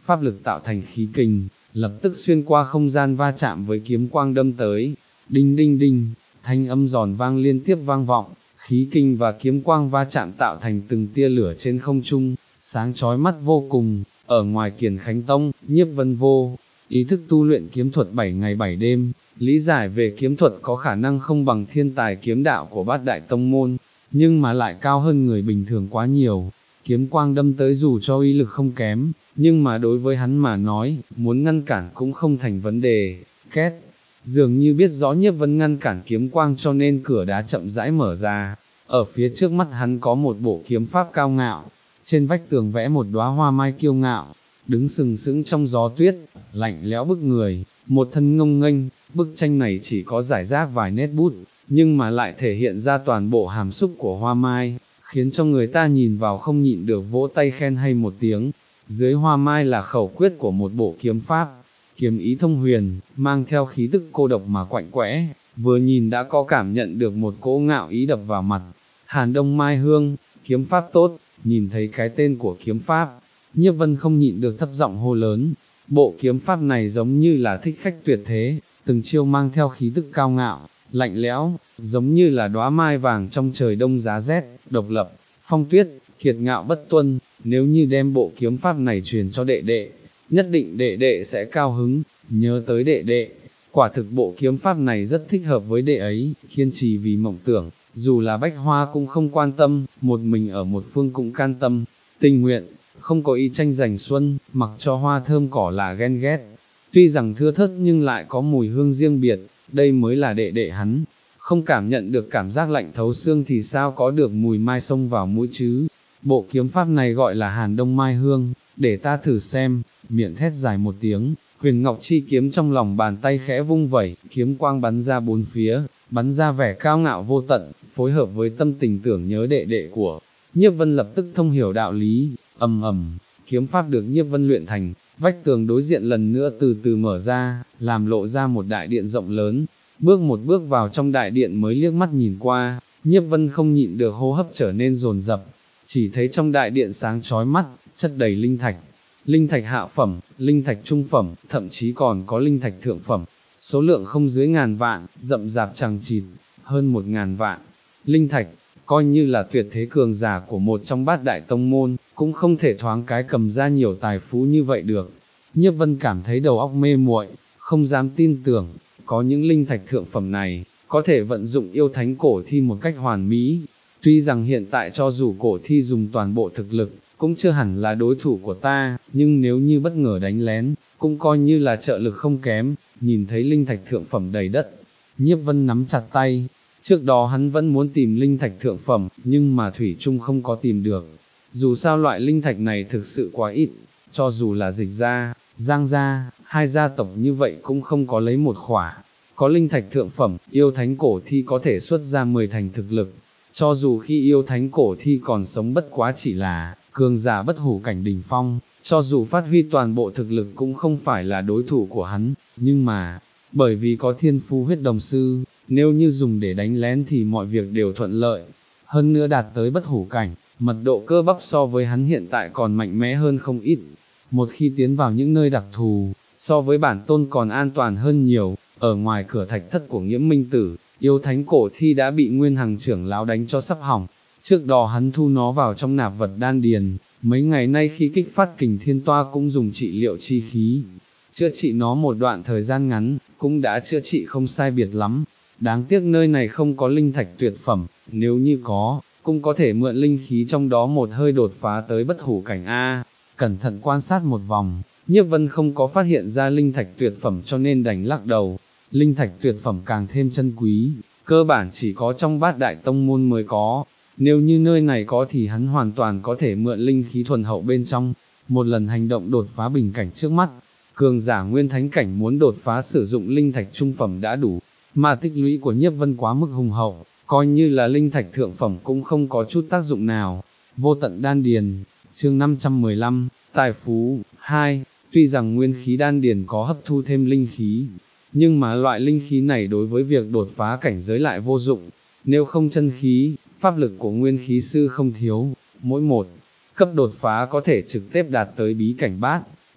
pháp lực tạo thành khí kình, lập tức xuyên qua không gian va chạm với kiếm quang đâm tới, đinh đinh đinh, thanh âm giòn vang liên tiếp vang vọng, khí kình và kiếm quang va chạm tạo thành từng tia lửa trên không trung, sáng chói mắt vô cùng. Ở ngoài Kiền Khánh Tông, Nhiếp Vân vô ý thức tu luyện kiếm thuật bảy ngày bảy đêm, lý giải về kiếm thuật có khả năng không bằng thiên tài kiếm đạo của bát đại tông môn, nhưng mà lại cao hơn người bình thường quá nhiều. Kiếm quang đâm tới dù cho uy lực không kém, nhưng mà đối với hắn mà nói, muốn ngăn cản cũng không thành vấn đề. Két, dường như biết rõ Nhiếp Vân ngăn cản kiếm quang cho nên cửa đá chậm rãi mở ra, ở phía trước mắt hắn có một bộ kiếm pháp cao ngạo, trên vách tường vẽ một đóa hoa mai kiêu ngạo, đứng sừng sững trong gió tuyết, lạnh lẽo bức người, một thân ngông nghênh. Bức tranh này chỉ có giải rác vài nét bút, nhưng mà lại thể hiện ra toàn bộ hàm xúc của hoa mai, khiến cho người ta nhìn vào không nhịn được vỗ tay khen hay một tiếng. Dưới hoa mai là khẩu quyết của một bộ kiếm pháp, kiếm ý thông huyền, mang theo khí tức cô độc mà quạnh quẽ, vừa nhìn đã có cảm nhận được một cỗ ngạo ý đập vào mặt. Hàn Đông Mai Hương, kiếm pháp tốt. Nhìn thấy cái tên của kiếm pháp, Nhiếp Vân không nhịn được thấp giọng hô lớn. Bộ kiếm pháp này giống như là thích khách tuyệt thế, từng chiêu mang theo khí tức cao ngạo, lạnh lẽo, giống như là đóa mai vàng trong trời đông giá rét, độc lập, phong tuyết, kiệt ngạo bất tuân. Nếu như đem bộ kiếm pháp này truyền cho đệ đệ, nhất định đệ đệ sẽ cao hứng. Nhớ tới đệ đệ, quả thực bộ kiếm pháp này rất thích hợp với đệ ấy, kiên trì vì mộng tưởng, dù là bách hoa cũng không quan tâm, một mình ở một phương cũng can tâm, tình nguyện, không có ý tranh giành xuân, mặc cho hoa thơm cỏ là ghen ghét. Tuy rằng thưa thớt nhưng lại có mùi hương riêng biệt, đây mới là đệ đệ hắn. Không cảm nhận được cảm giác lạnh thấu xương thì sao có được mùi mai xông vào mũi chứ. Bộ kiếm pháp này gọi là Hàn Đông Mai Hương, để ta thử xem. Miệng thét dài một tiếng, huyền ngọc chi kiếm trong lòng bàn tay khẽ vung vẩy, kiếm quang bắn ra bốn phía, bắn ra vẻ cao ngạo vô tận, phối hợp với tâm tình tưởng nhớ đệ đệ của Nhiếp Vân lập tức thông hiểu đạo lý. Ầm ầm, kiếm pháp được Nhiếp Vân luyện thành, vách tường đối diện lần nữa từ từ mở ra, làm lộ ra một đại điện rộng lớn. Bước một bước vào trong đại điện mới liếc mắt nhìn qua, Nhiếp Vân không nhịn được hô hấp trở nên dồn dập. Chỉ thấy trong đại điện sáng chói mắt, chất đầy linh thạch, linh thạch hạ phẩm, linh thạch trung phẩm, thậm chí còn có linh thạch thượng phẩm, số lượng không dưới ngàn vạn, rậm rạp chằng chịt, hơn một ngàn vạn. Linh thạch, coi như là tuyệt thế cường giả của một trong bát đại tông môn, cũng không thể thoáng cái cầm ra nhiều tài phú như vậy được. Nhiếp Vân cảm thấy đầu óc mê muội, không dám tin tưởng, có những linh thạch thượng phẩm này, có thể vận dụng yêu thánh cổ thi một cách hoàn mỹ. Tuy rằng hiện tại cho dù cổ thi dùng toàn bộ thực lực, cũng chưa hẳn là đối thủ của ta, nhưng nếu như bất ngờ đánh lén, cũng coi như là trợ lực không kém. Nhìn thấy linh thạch thượng phẩm đầy đất, Nhiếp Vân nắm chặt tay. Trước đó hắn vẫn muốn tìm linh thạch thượng phẩm, nhưng mà thủy chung không có tìm được. Dù sao loại linh thạch này thực sự quá ít, cho dù là Dịch gia, Giang gia, hai gia tộc như vậy cũng không có lấy một khỏa. Có linh thạch thượng phẩm, yêu thánh cổ thi có thể xuất ra mười thành thực lực. Cho dù khi yêu thánh cổ thi còn sống bất quá chỉ là cường giả bất hủ cảnh đỉnh phong, cho dù phát huy toàn bộ thực lực cũng không phải là đối thủ của hắn, nhưng mà, bởi vì có thiên phú huyết đồng sư, nếu như dùng để đánh lén thì mọi việc đều thuận lợi. Hơn nữa đạt tới bất hủ cảnh, mật độ cơ bắp so với hắn hiện tại còn mạnh mẽ hơn không ít. Một khi tiến vào những nơi đặc thù, so với bản tôn còn an toàn hơn nhiều. Ở ngoài cửa thạch thất của Nghiễm Minh Tử, yêu thánh cổ thi đã bị Nguyên Hằng trưởng lão đánh cho sắp hỏng. Trước đó hắn thu nó vào trong nạp vật đan điền, mấy ngày nay khi kích phát kình thiên toa cũng dùng trị liệu chi khí, chữa trị nó một đoạn thời gian ngắn, cũng đã chữa trị không sai biệt lắm. Đáng tiếc nơi này không có linh thạch tuyệt phẩm, nếu như có, cũng có thể mượn linh khí trong đó một hơi đột phá tới bất hủ cảnh A. Cẩn thận quan sát một vòng, Nhiếp Vân không có phát hiện ra linh thạch tuyệt phẩm cho nên đành lắc đầu. Linh thạch tuyệt phẩm càng thêm chân quý, cơ bản chỉ có trong bát đại tông môn mới có. Nếu như nơi này có thì hắn hoàn toàn có thể mượn linh khí thuần hậu bên trong, một lần hành động đột phá bình cảnh trước mắt. Cường giả nguyên thánh cảnh muốn đột phá sử dụng linh thạch trung phẩm đã đủ, mà tích lũy của Nhiếp Vân quá mức hùng hậu, coi như là linh thạch thượng phẩm cũng không có chút tác dụng nào. Vô tận đan điền, chương năm trăm mười lăm, tài phú, hai, tuy rằng nguyên khí đan điền có hấp thu thêm linh khí, nhưng mà loại linh khí này đối với việc đột phá cảnh giới lại vô dụng. Nếu không chân khí, pháp lực của nguyên khí sư không thiếu, mỗi một cấp đột phá có thể trực tiếp đạt tới bí cảnh bát.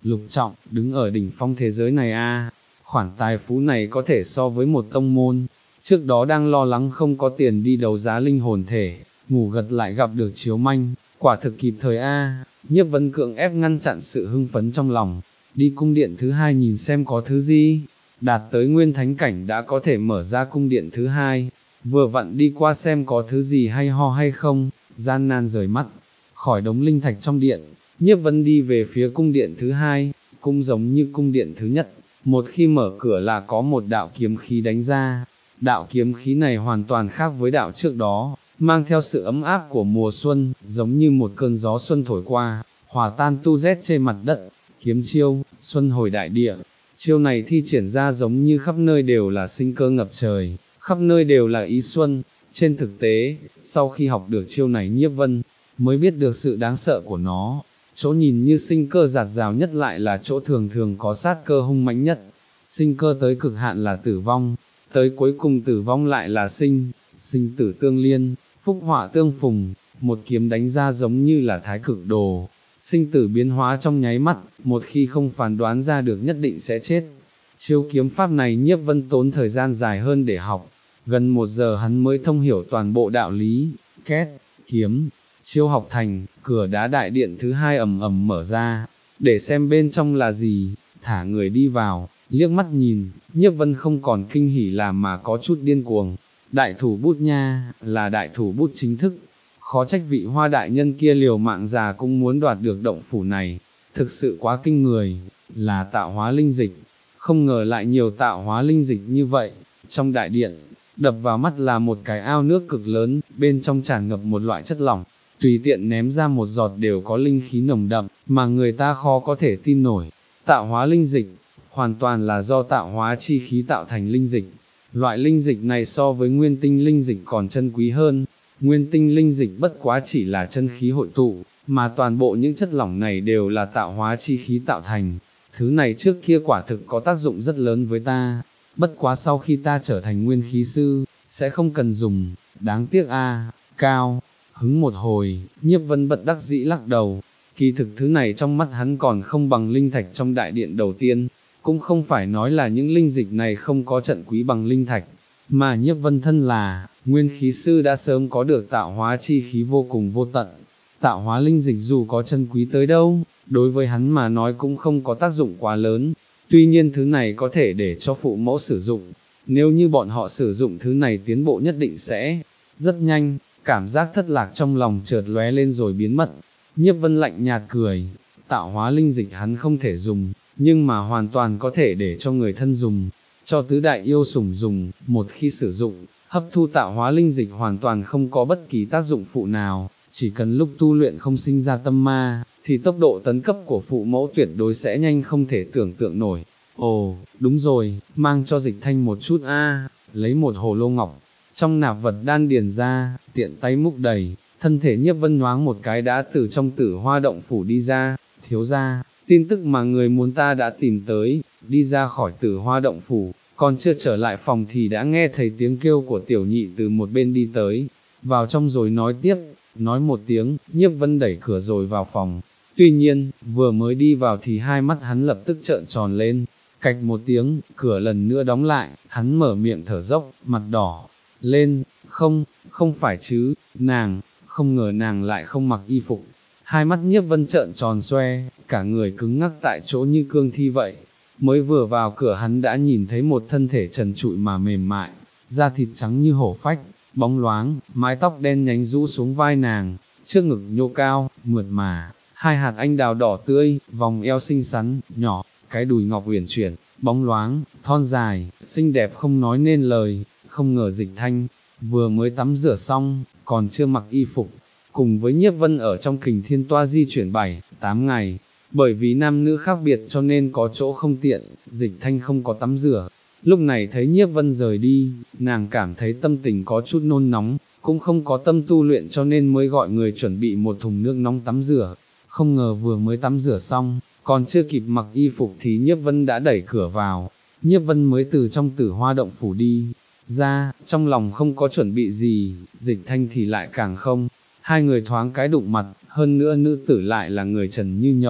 lục trọng, đứng ở đỉnh phong thế giới này a, khoản tài phú này có thể so với một tông môn, trước đó đang lo lắng không có tiền đi đấu giá linh hồn thể, ngủ gật lại gặp được chiếu manh, quả thực kịp thời a. Nhiếp Vân cưỡng ép ngăn chặn sự hưng phấn trong lòng, đi cung điện thứ hai nhìn xem có thứ gì, đạt tới nguyên thánh cảnh đã có thể mở ra cung điện thứ hai, vừa vặn đi qua xem có thứ gì hay ho hay không, gian nan rời mắt, khỏi đống linh thạch trong điện, Nhiếp Vân đi về phía cung điện thứ hai, cũng giống như cung điện thứ nhất, một khi mở cửa là có một đạo kiếm khí đánh ra, đạo kiếm khí này hoàn toàn khác với đạo trước đó, mang theo sự ấm áp của mùa xuân, giống như một cơn gió xuân thổi qua, hòa tan tu rét trên mặt đất, kiếm chiêu, xuân hồi đại địa, chiêu này thi triển ra giống như khắp nơi đều là sinh cơ ngập trời, khắp nơi đều là ý xuân, trên thực tế, sau khi học được chiêu này Nhiếp Vân, mới biết được sự đáng sợ của nó, chỗ nhìn như sinh cơ giạt rào nhất lại là chỗ thường thường có sát cơ hung mãnh nhất, sinh cơ tới cực hạn là tử vong, tới cuối cùng tử vong lại là sinh, sinh tử tương liên, phúc họa tương phùng, một kiếm đánh ra giống như là thái cực đồ, sinh tử biến hóa trong nháy mắt, một khi không phán đoán ra được nhất định sẽ chết. Chiêu kiếm pháp này Nhiếp Vân tốn thời gian dài hơn để học, gần một giờ hắn mới thông hiểu toàn bộ đạo lý, két, kiếm, chiêu học thành, cửa đá đại điện thứ hai ầm ầm mở ra, để xem bên trong là gì, thả người đi vào, liếc mắt nhìn, Nhiếp Vân không còn kinh hỉ làm mà có chút điên cuồng, đại thủ bút nha, là đại thủ bút chính thức, khó trách vị Hoa đại nhân kia liều mạng già cũng muốn đoạt được động phủ này, thực sự quá kinh người, là tạo hóa linh dịch, không ngờ lại nhiều tạo hóa linh dịch như vậy, trong đại điện, đập vào mắt là một cái ao nước cực lớn, bên trong tràn ngập một loại chất lỏng, tùy tiện ném ra một giọt đều có linh khí nồng đậm, mà người ta khó có thể tin nổi, tạo hóa linh dịch, hoàn toàn là do tạo hóa chi khí tạo thành linh dịch, loại linh dịch này so với nguyên tinh linh dịch còn chân quý hơn, nguyên tinh linh dịch bất quá chỉ là chân khí hội tụ, mà toàn bộ những chất lỏng này đều là tạo hóa chi khí tạo thành, thứ này trước kia quả thực có tác dụng rất lớn với ta, bất quá sau khi ta trở thành nguyên khí sư, sẽ không cần dùng, đáng tiếc a, cao, hứng một hồi, Nhiếp Vân bật đắc dĩ lắc đầu, kỳ thực thứ này trong mắt hắn còn không bằng linh thạch trong đại điện đầu tiên, cũng không phải nói là những linh dịch này không có trận quý bằng linh thạch, mà Nhiếp Vân thân là, nguyên khí sư đã sớm có được tạo hóa chi khí vô cùng vô tận, tạo hóa linh dịch dù có chân quý tới đâu, đối với hắn mà nói cũng không có tác dụng quá lớn, tuy nhiên thứ này có thể để cho phụ mẫu sử dụng, nếu như bọn họ sử dụng thứ này tiến bộ nhất định sẽ rất nhanh, cảm giác thất lạc trong lòng chợt lóe lên rồi biến mất, Nhiếp Vân lạnh nhạt cười, tạo hóa linh dịch hắn không thể dùng, nhưng mà hoàn toàn có thể để cho người thân dùng, cho tứ đại yêu sủng dùng, một khi sử dụng, hấp thu tạo hóa linh dịch hoàn toàn không có bất kỳ tác dụng phụ nào, chỉ cần lúc tu luyện không sinh ra tâm ma, thì tốc độ tấn cấp của phụ mẫu tuyệt đối sẽ nhanh không thể tưởng tượng nổi. Ồ, đúng rồi, mang cho Dịch Thanh một chút a, lấy một hồ lô ngọc, trong nạp vật đan điền ra, tiện tay múc đầy, thân thể Nhiếp Vân nhoáng một cái đã từ trong Tử Hoa động phủ đi ra, thiếu gia, tin tức mà người muốn ta đã tìm tới, đi ra khỏi Tử Hoa động phủ, còn chưa trở lại phòng thì đã nghe thấy tiếng kêu của tiểu nhị từ một bên đi tới, vào trong rồi nói tiếp, nói một tiếng, Nhiếp Vân đẩy cửa rồi vào phòng, tuy nhiên, vừa mới đi vào thì hai mắt hắn lập tức trợn tròn lên, cạch một tiếng, cửa lần nữa đóng lại, hắn mở miệng thở dốc, mặt đỏ lên, không, không phải chứ, nàng, không ngờ nàng lại không mặc y phục, hai mắt Nhiếp Vân trợn tròn xoe, cả người cứng ngắc tại chỗ như cương thi vậy, mới vừa vào cửa hắn đã nhìn thấy một thân thể trần trụi mà mềm mại, da thịt trắng như hổ phách, bóng loáng, mái tóc đen nhánh rũ xuống vai nàng, trước ngực nhô cao, mượt mà, hai hạt anh đào đỏ tươi, vòng eo xinh xắn, nhỏ, cái đùi ngọc uyển chuyển, bóng loáng, thon dài, xinh đẹp không nói nên lời, không ngờ Dịch Thanh, vừa mới tắm rửa xong, còn chưa mặc y phục, cùng với Nhiếp Vân ở trong Kình Thiên Toa di chuyển bảy, tám ngày, bởi vì nam nữ khác biệt cho nên có chỗ không tiện, Dịch Thanh không có tắm rửa. Lúc này thấy Nhiếp Vân rời đi, nàng cảm thấy tâm tình có chút nôn nóng, cũng không có tâm tu luyện cho nên mới gọi người chuẩn bị một thùng nước nóng tắm rửa, không ngờ vừa mới tắm rửa xong, còn chưa kịp mặc y phục thì Nhiếp Vân đã đẩy cửa vào, Nhiếp Vân mới từ trong Tử Hoa động phủ đi ra, trong lòng không có chuẩn bị gì, Dịch Thanh thì lại càng không, hai người thoáng cái đụng mặt, hơn nữa nữ tử lại là người trần như nhộng,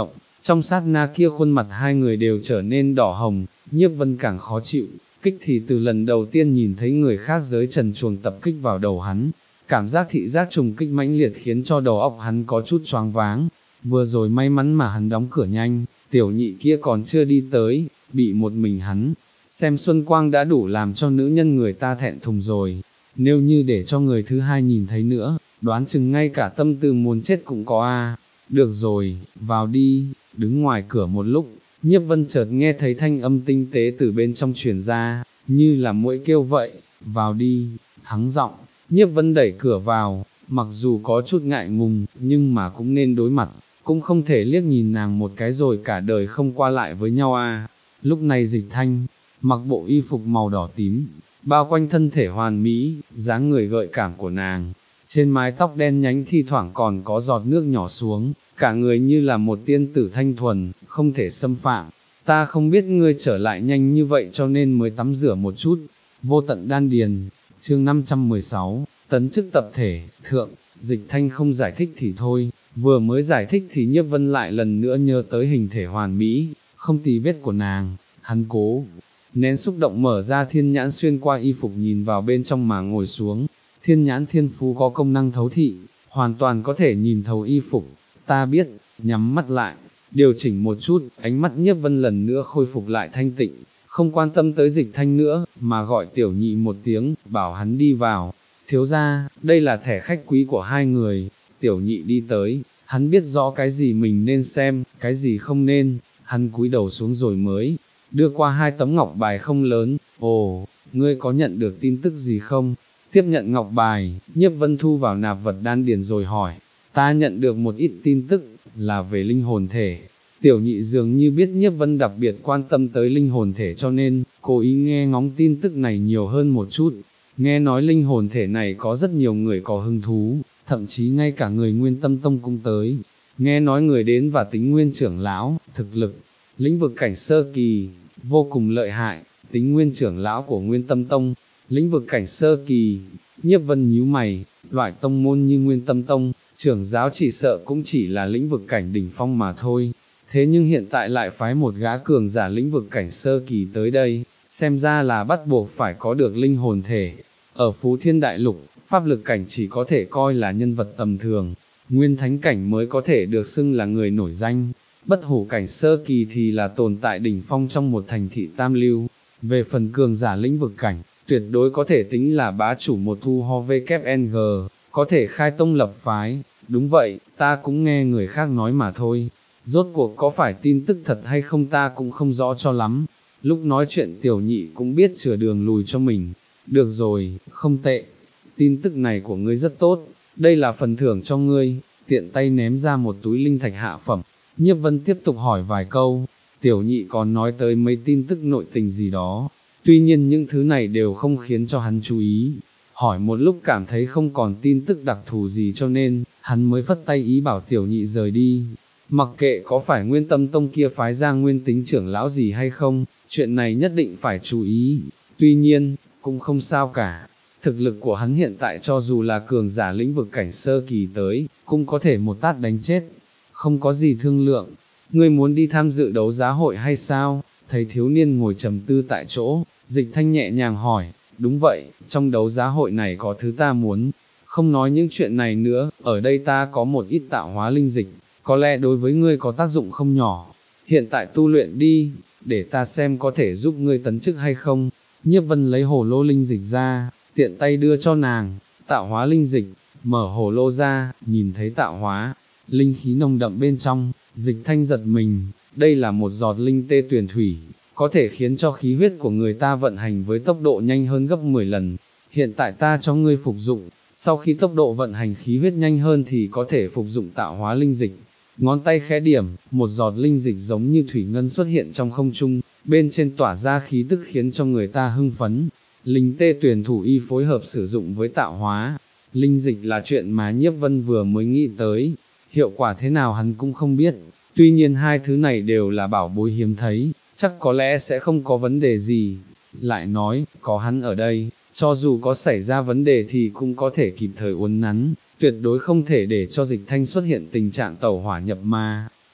Trong sát na kia khuôn mặt hai người đều trở nên đỏ hồng, Nhiếp Vân càng khó chịu, kích thì từ lần đầu tiên nhìn thấy người khác giới trần truồng tập kích vào đầu hắn, cảm giác thị giác trùng kích mãnh liệt khiến cho đầu óc hắn có chút choáng váng, vừa rồi may mắn mà hắn đóng cửa nhanh, tiểu nhị kia còn chưa đi tới, bị một mình hắn, xem xuân quang đã đủ làm cho nữ nhân người ta thẹn thùng rồi, nếu như để cho người thứ hai nhìn thấy nữa, đoán chừng ngay cả tâm tư muốn chết cũng có a. Được rồi, vào đi, đứng ngoài cửa một lúc, Nhiếp Vân chợt nghe thấy thanh âm tinh tế từ bên trong truyền ra, như là muỗi kêu vậy, vào đi, hắng giọng, Nhiếp Vân đẩy cửa vào, mặc dù có chút ngại ngùng, nhưng mà cũng nên đối mặt, cũng không thể liếc nhìn nàng một cái rồi cả đời không qua lại với nhau a. Lúc này Dịch Thanh, mặc bộ y phục màu đỏ tím, bao quanh thân thể hoàn mỹ, dáng người gợi cảm của nàng, trên mái tóc đen nhánh thi thoảng còn có giọt nước nhỏ xuống, cả người như là một tiên tử thanh thuần, không thể xâm phạm. Ta không biết ngươi trở lại nhanh như vậy cho nên mới tắm rửa một chút. Vô tận đan điền, chương năm trăm mười sáu, tấn chức tập thể, thượng, Dịch Thanh không giải thích thì thôi, vừa mới giải thích thì Nhiếp Vân lại lần nữa nhớ tới hình thể hoàn mỹ, không tì vết của nàng, hắn cố nén xúc động mở ra thiên nhãn xuyên qua y phục nhìn vào bên trong mà ngồi xuống. Thiên nhãn thiên phú có công năng thấu thị, hoàn toàn có thể nhìn thấu y phục, ta biết, nhắm mắt lại, điều chỉnh một chút, ánh mắt Nhiếp Vân lần nữa khôi phục lại thanh tịnh, không quan tâm tới Dịch Thanh nữa, mà gọi tiểu nhị một tiếng, bảo hắn đi vào. Thiếu gia, đây là thẻ khách quý của hai người. Tiểu nhị đi tới, hắn biết rõ cái gì mình nên xem, cái gì không nên, hắn cúi đầu xuống rồi mới đưa qua hai tấm ngọc bài không lớn. Ồ, ngươi có nhận được tin tức gì không? Tiếp nhận ngọc bài, Nhiếp Vân thu vào nạp vật đan điền rồi hỏi, ta nhận được một ít tin tức, là về linh hồn thể. Tiểu nhị dường như biết Nhiếp Vân đặc biệt quan tâm tới linh hồn thể cho nên, cố ý nghe ngóng tin tức này nhiều hơn một chút. Nghe nói linh hồn thể này có rất nhiều người có hứng thú, thậm chí ngay cả người Nguyên Tâm Tông cũng tới. Nghe nói người đến và tính Nguyên trưởng lão, thực lực, lĩnh vực cảnh sơ kỳ, vô cùng lợi hại, tính Nguyên trưởng lão của Nguyên Tâm Tông, lĩnh vực cảnh sơ kỳ. Nhiếp Vân nhíu mày, loại tông môn như Nguyên Tâm Tông, trưởng giáo chỉ sợ cũng chỉ là lĩnh vực cảnh đỉnh phong mà thôi, thế nhưng hiện tại lại phái một gã cường giả lĩnh vực cảnh sơ kỳ tới đây, xem ra là bắt buộc phải có được linh hồn thể. Ở Phú Thiên Đại Lục, pháp lực cảnh chỉ có thể coi là nhân vật tầm thường, nguyên thánh cảnh mới có thể được xưng là người nổi danh, bất hủ cảnh sơ kỳ thì là tồn tại đỉnh phong trong một thành thị tam lưu. Về phần cường giả lĩnh vực cảnh, tuyệt đối có thể tính là bá chủ một thu ho vê kép en giê, có thể khai tông lập phái. Đúng vậy, ta cũng nghe người khác nói mà thôi, rốt cuộc có phải tin tức thật hay không ta cũng không rõ cho lắm. Lúc nói chuyện tiểu nhị cũng biết chừa đường lùi cho mình. Được rồi, không tệ, tin tức này của ngươi rất tốt, đây là phần thưởng cho ngươi, tiện tay ném ra một túi linh thạch hạ phẩm. Nhiếp Vân tiếp tục hỏi vài câu, tiểu nhị còn nói tới mấy tin tức nội tình gì đó, tuy nhiên những thứ này đều không khiến cho hắn chú ý. Hỏi một lúc cảm thấy không còn tin tức đặc thù gì cho nên, hắn mới phất tay ý bảo tiểu nhị rời đi. Mặc kệ có phải Nguyên Tâm Tông kia phái ra nguyên tính trưởng lão gì hay không, chuyện này nhất định phải chú ý. Tuy nhiên, cũng không sao cả, thực lực của hắn hiện tại cho dù là cường giả lĩnh vực cảnh sơ kỳ tới, cũng có thể một tát đánh chết, không có gì thương lượng. Ngươi muốn đi tham dự đấu giá hội hay sao? Thấy thiếu niên ngồi trầm tư tại chỗ, Dịch Thanh nhẹ nhàng hỏi. Đúng vậy, trong đấu giá hội này có thứ ta muốn. Không nói những chuyện này nữa, ở đây ta có một ít tạo hóa linh dịch, có lẽ đối với ngươi có tác dụng không nhỏ. Hiện tại tu luyện đi, để ta xem có thể giúp ngươi tấn chức hay không. Nhiếp Vân lấy hồ lô linh dịch ra, tiện tay đưa cho nàng. Tạo hóa linh dịch, mở hồ lô ra, nhìn thấy tạo hóa linh khí nồng đậm bên trong, Dịch Thanh giật mình. Đây là một giọt linh tê tuyển thủy, có thể khiến cho khí huyết của người ta vận hành với tốc độ nhanh hơn gấp mười lần. Hiện tại ta cho ngươi phục dụng, sau khi tốc độ vận hành khí huyết nhanh hơn thì có thể phục dụng tạo hóa linh dịch. Ngón tay khẽ điểm, một giọt linh dịch giống như thủy ngân xuất hiện trong không trung, bên trên tỏa ra khí tức khiến cho người ta hưng phấn. Linh tê tuyển thủ y phối hợp sử dụng với tạo hóa linh dịch là chuyện mà Nhiếp Vân vừa mới nghĩ tới, hiệu quả thế nào hắn cũng không biết, tuy nhiên hai thứ này đều là bảo bối hiếm thấy, chắc có lẽ sẽ không có vấn đề gì. Lại nói, có hắn ở đây, cho dù có xảy ra vấn đề thì cũng có thể kịp thời uốn nắn, tuyệt đối không thể để cho Dịch Thanh xuất hiện tình trạng tẩu hỏa nhập ma.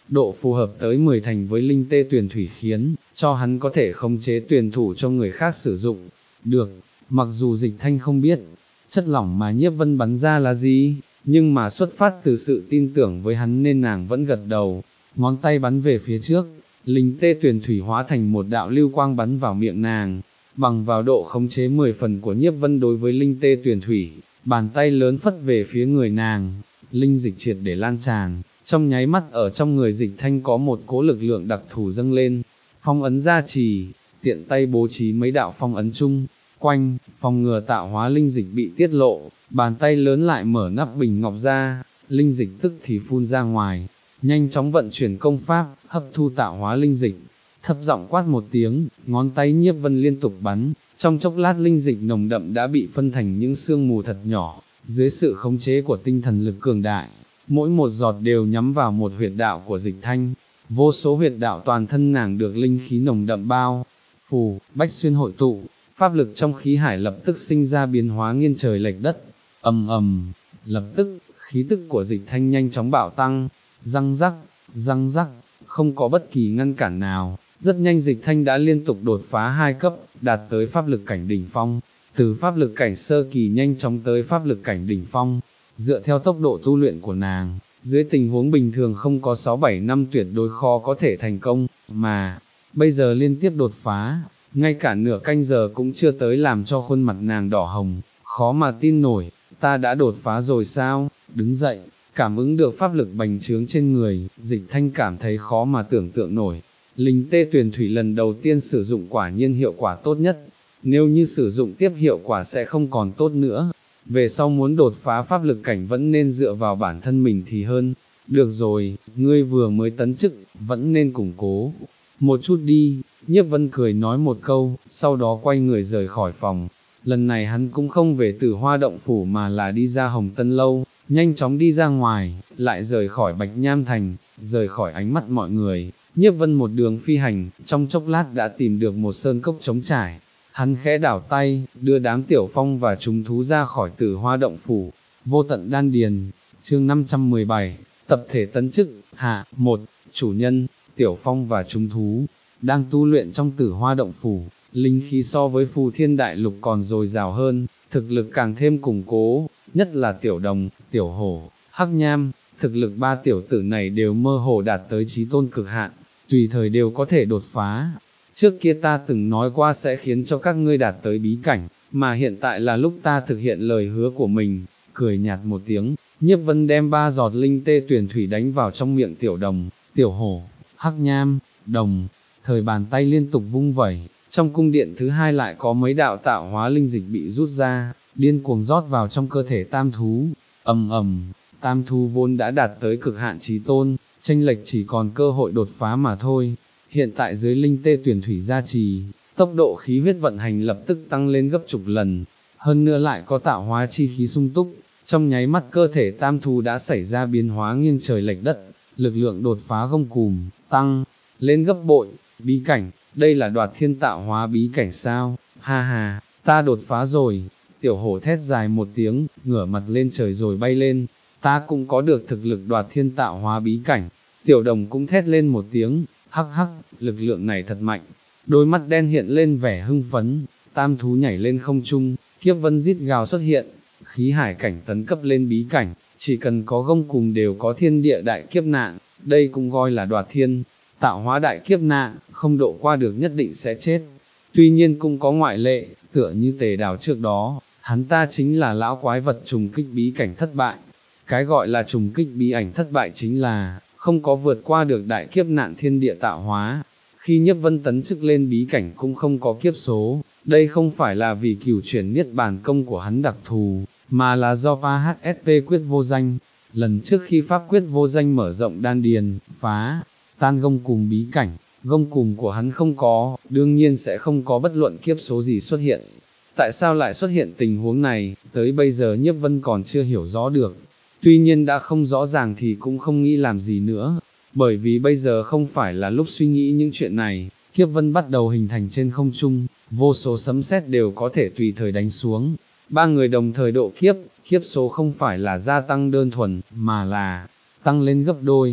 độ phù hợp tới mười thành với linh tê tuyển thủy khiến cho hắn có thể khống chế tuyển thủ cho người khác sử dụng. Được, mặc dù Dịch Thanh không biết, chất lỏng mà Nhiếp Vân bắn ra là gì, nhưng mà xuất phát từ sự tin tưởng với hắn nên nàng vẫn gật đầu, ngón tay bắn về phía trước, linh tê tuyển thủy hóa thành một đạo lưu quang bắn vào miệng nàng, bằng vào độ khống chế mười phần của Nhiếp Vân đối với linh tê tuyển thủy, bàn tay lớn phất về phía người nàng, linh dịch triệt để lan tràn, trong nháy mắt ở trong người Dịch Thanh có một cỗ lực lượng đặc thù dâng lên, phong ấn gia trì, tiện tay bố trí mấy đạo phong ấn chung quanh, phòng ngừa tạo hóa linh dịch bị tiết lộ, bàn tay lớn lại mở nắp bình ngọc ra, linh dịch tức thì phun ra ngoài, nhanh chóng vận chuyển công pháp, hấp thu tạo hóa linh dịch, thấp giọng quát một tiếng, ngón tay Nhiếp Vân liên tục bắn, trong chốc lát linh dịch nồng đậm đã bị phân thành những sương mù thật nhỏ, dưới sự khống chế của tinh thần lực cường đại, mỗi một giọt đều nhắm vào một huyệt đạo của Dịch Thanh, vô số huyệt đạo toàn thân nàng được linh khí nồng đậm bao, phù, bách xuyên hội tụ, pháp lực trong khí hải lập tức sinh ra biến hóa nghiêng trời lệch đất, ầm ầm, lập tức, khí tức của Dịch Thanh nhanh chóng bạo tăng, răng rắc, răng rắc, không có bất kỳ ngăn cản nào, rất nhanh Dịch Thanh đã liên tục đột phá hai cấp, đạt tới pháp lực cảnh đỉnh phong, từ pháp lực cảnh sơ kỳ nhanh chóng tới pháp lực cảnh đỉnh phong, dựa theo tốc độ tu luyện của nàng, dưới tình huống bình thường không có sáu bảy năm tuyệt đối khó có thể thành công, mà, bây giờ liên tiếp đột phá, ngay cả nửa canh giờ cũng chưa tới làm cho khuôn mặt nàng đỏ hồng, khó mà tin nổi, ta đã đột phá rồi sao, đứng dậy, cảm ứng được pháp lực bành trướng trên người, Dịch Thanh cảm thấy khó mà tưởng tượng nổi, linh tê tuyển thủy lần đầu tiên sử dụng quả nhiên hiệu quả tốt nhất, nếu như sử dụng tiếp hiệu quả sẽ không còn tốt nữa, về sau muốn đột phá pháp lực cảnh vẫn nên dựa vào bản thân mình thì hơn, được rồi, ngươi vừa mới tấn chức, vẫn nên củng cố, một chút đi, Nhiếp Vân cười nói một câu, sau đó quay người rời khỏi phòng, lần này hắn cũng không về Tử Hoa Động Phủ mà là đi ra Hồng Tân Lâu, nhanh chóng đi ra ngoài, lại rời khỏi Bạch Nham Thành, rời khỏi ánh mắt mọi người, Nhiếp Vân một đường phi hành, trong chốc lát đã tìm được một sơn cốc trống trải, hắn khẽ đảo tay, đưa đám Tiểu Phong và chúng thú ra khỏi Tử Hoa Động Phủ, vô tận đan điền, chương năm trăm mười bảy, tập thể tấn chức, hạ, một, chủ nhân, Tiểu Phong và chúng thú, đang tu luyện trong Tử Hoa Động Phủ, linh khí so với Phù Thiên Đại Lục còn dồi dào hơn, thực lực càng thêm củng cố, nhất là Tiểu Đồng, Tiểu Hổ, Hắc Nham, thực lực ba tiểu tử này đều mơ hồ đạt tới chí tôn cực hạn, tùy thời đều có thể đột phá. Trước kia ta từng nói qua sẽ khiến cho các ngươi đạt tới bí cảnh, mà hiện tại là lúc ta thực hiện lời hứa của mình, cười nhạt một tiếng, Nhiếp Vân đem ba giọt linh tê tuyển thủy đánh vào trong miệng Tiểu Đồng, Tiểu Hổ, Hắc Nham, Đồng, thời bàn tay liên tục vung vẩy, trong cung điện thứ hai lại có mấy đạo tạo hóa linh dịch bị rút ra, điên cuồng rót vào trong cơ thể tam thú, ầm ầm, tam thú vốn đã đạt tới cực hạn chí tôn, chênh lệch chỉ còn cơ hội đột phá mà thôi, hiện tại dưới linh tê tuyển thủy gia trì, tốc độ khí huyết vận hành lập tức tăng lên gấp chục lần, hơn nữa lại có tạo hóa chi khí sung túc, trong nháy mắt cơ thể tam thú đã xảy ra biến hóa nghiêng trời lệch đất, lực lượng đột phá gông cùm, tăng lên gấp bội, bí cảnh, đây là Đoạt Thiên tạo hóa bí cảnh sao, ha ha, ta đột phá rồi, Tiểu Hổ thét dài một tiếng, ngửa mặt lên trời rồi bay lên, ta cũng có được thực lực Đoạt Thiên tạo hóa bí cảnh, Tiểu Đồng cũng thét lên một tiếng, hắc hắc, lực lượng này thật mạnh, đôi mắt đen hiện lên vẻ hưng phấn, tam thú nhảy lên không trung, kiếp vân rít gào xuất hiện, khí hải cảnh tấn cấp lên bí cảnh, chỉ cần có gông cùm đều có thiên địa đại kiếp nạn, đây cũng gọi là Đoạt Thiên tạo hóa đại kiếp nạn, không độ qua được nhất định sẽ chết. Tuy nhiên cũng có ngoại lệ, tựa như Tề Đào trước đó, hắn ta chính là lão quái vật trùng kích bí cảnh thất bại. Cái gọi là trùng kích bí ảnh thất bại chính là, không có vượt qua được đại kiếp nạn thiên địa tạo hóa. Khi Nhiếp Vân tấn chức lên bí cảnh cũng không có kiếp số, đây không phải là vì cửu chuyển niết bàn công của hắn đặc thù, mà là do a hát ét pê quyết vô danh. Lần trước khi pháp quyết vô danh mở rộng đan điền, phá tan gông cùm bí cảnh, gông cùm của hắn không có, đương nhiên sẽ không có bất luận kiếp số gì xuất hiện. Tại sao lại xuất hiện tình huống này, tới bây giờ Nhiếp Vân còn chưa hiểu rõ được. Tuy nhiên đã không rõ ràng thì cũng không nghĩ làm gì nữa, bởi vì bây giờ không phải là lúc suy nghĩ những chuyện này, kiếp vân bắt đầu hình thành trên không trung, vô số sấm sét đều có thể tùy thời đánh xuống. Ba người đồng thời độ kiếp, kiếp số không phải là gia tăng đơn thuần, mà là tăng lên gấp đôi.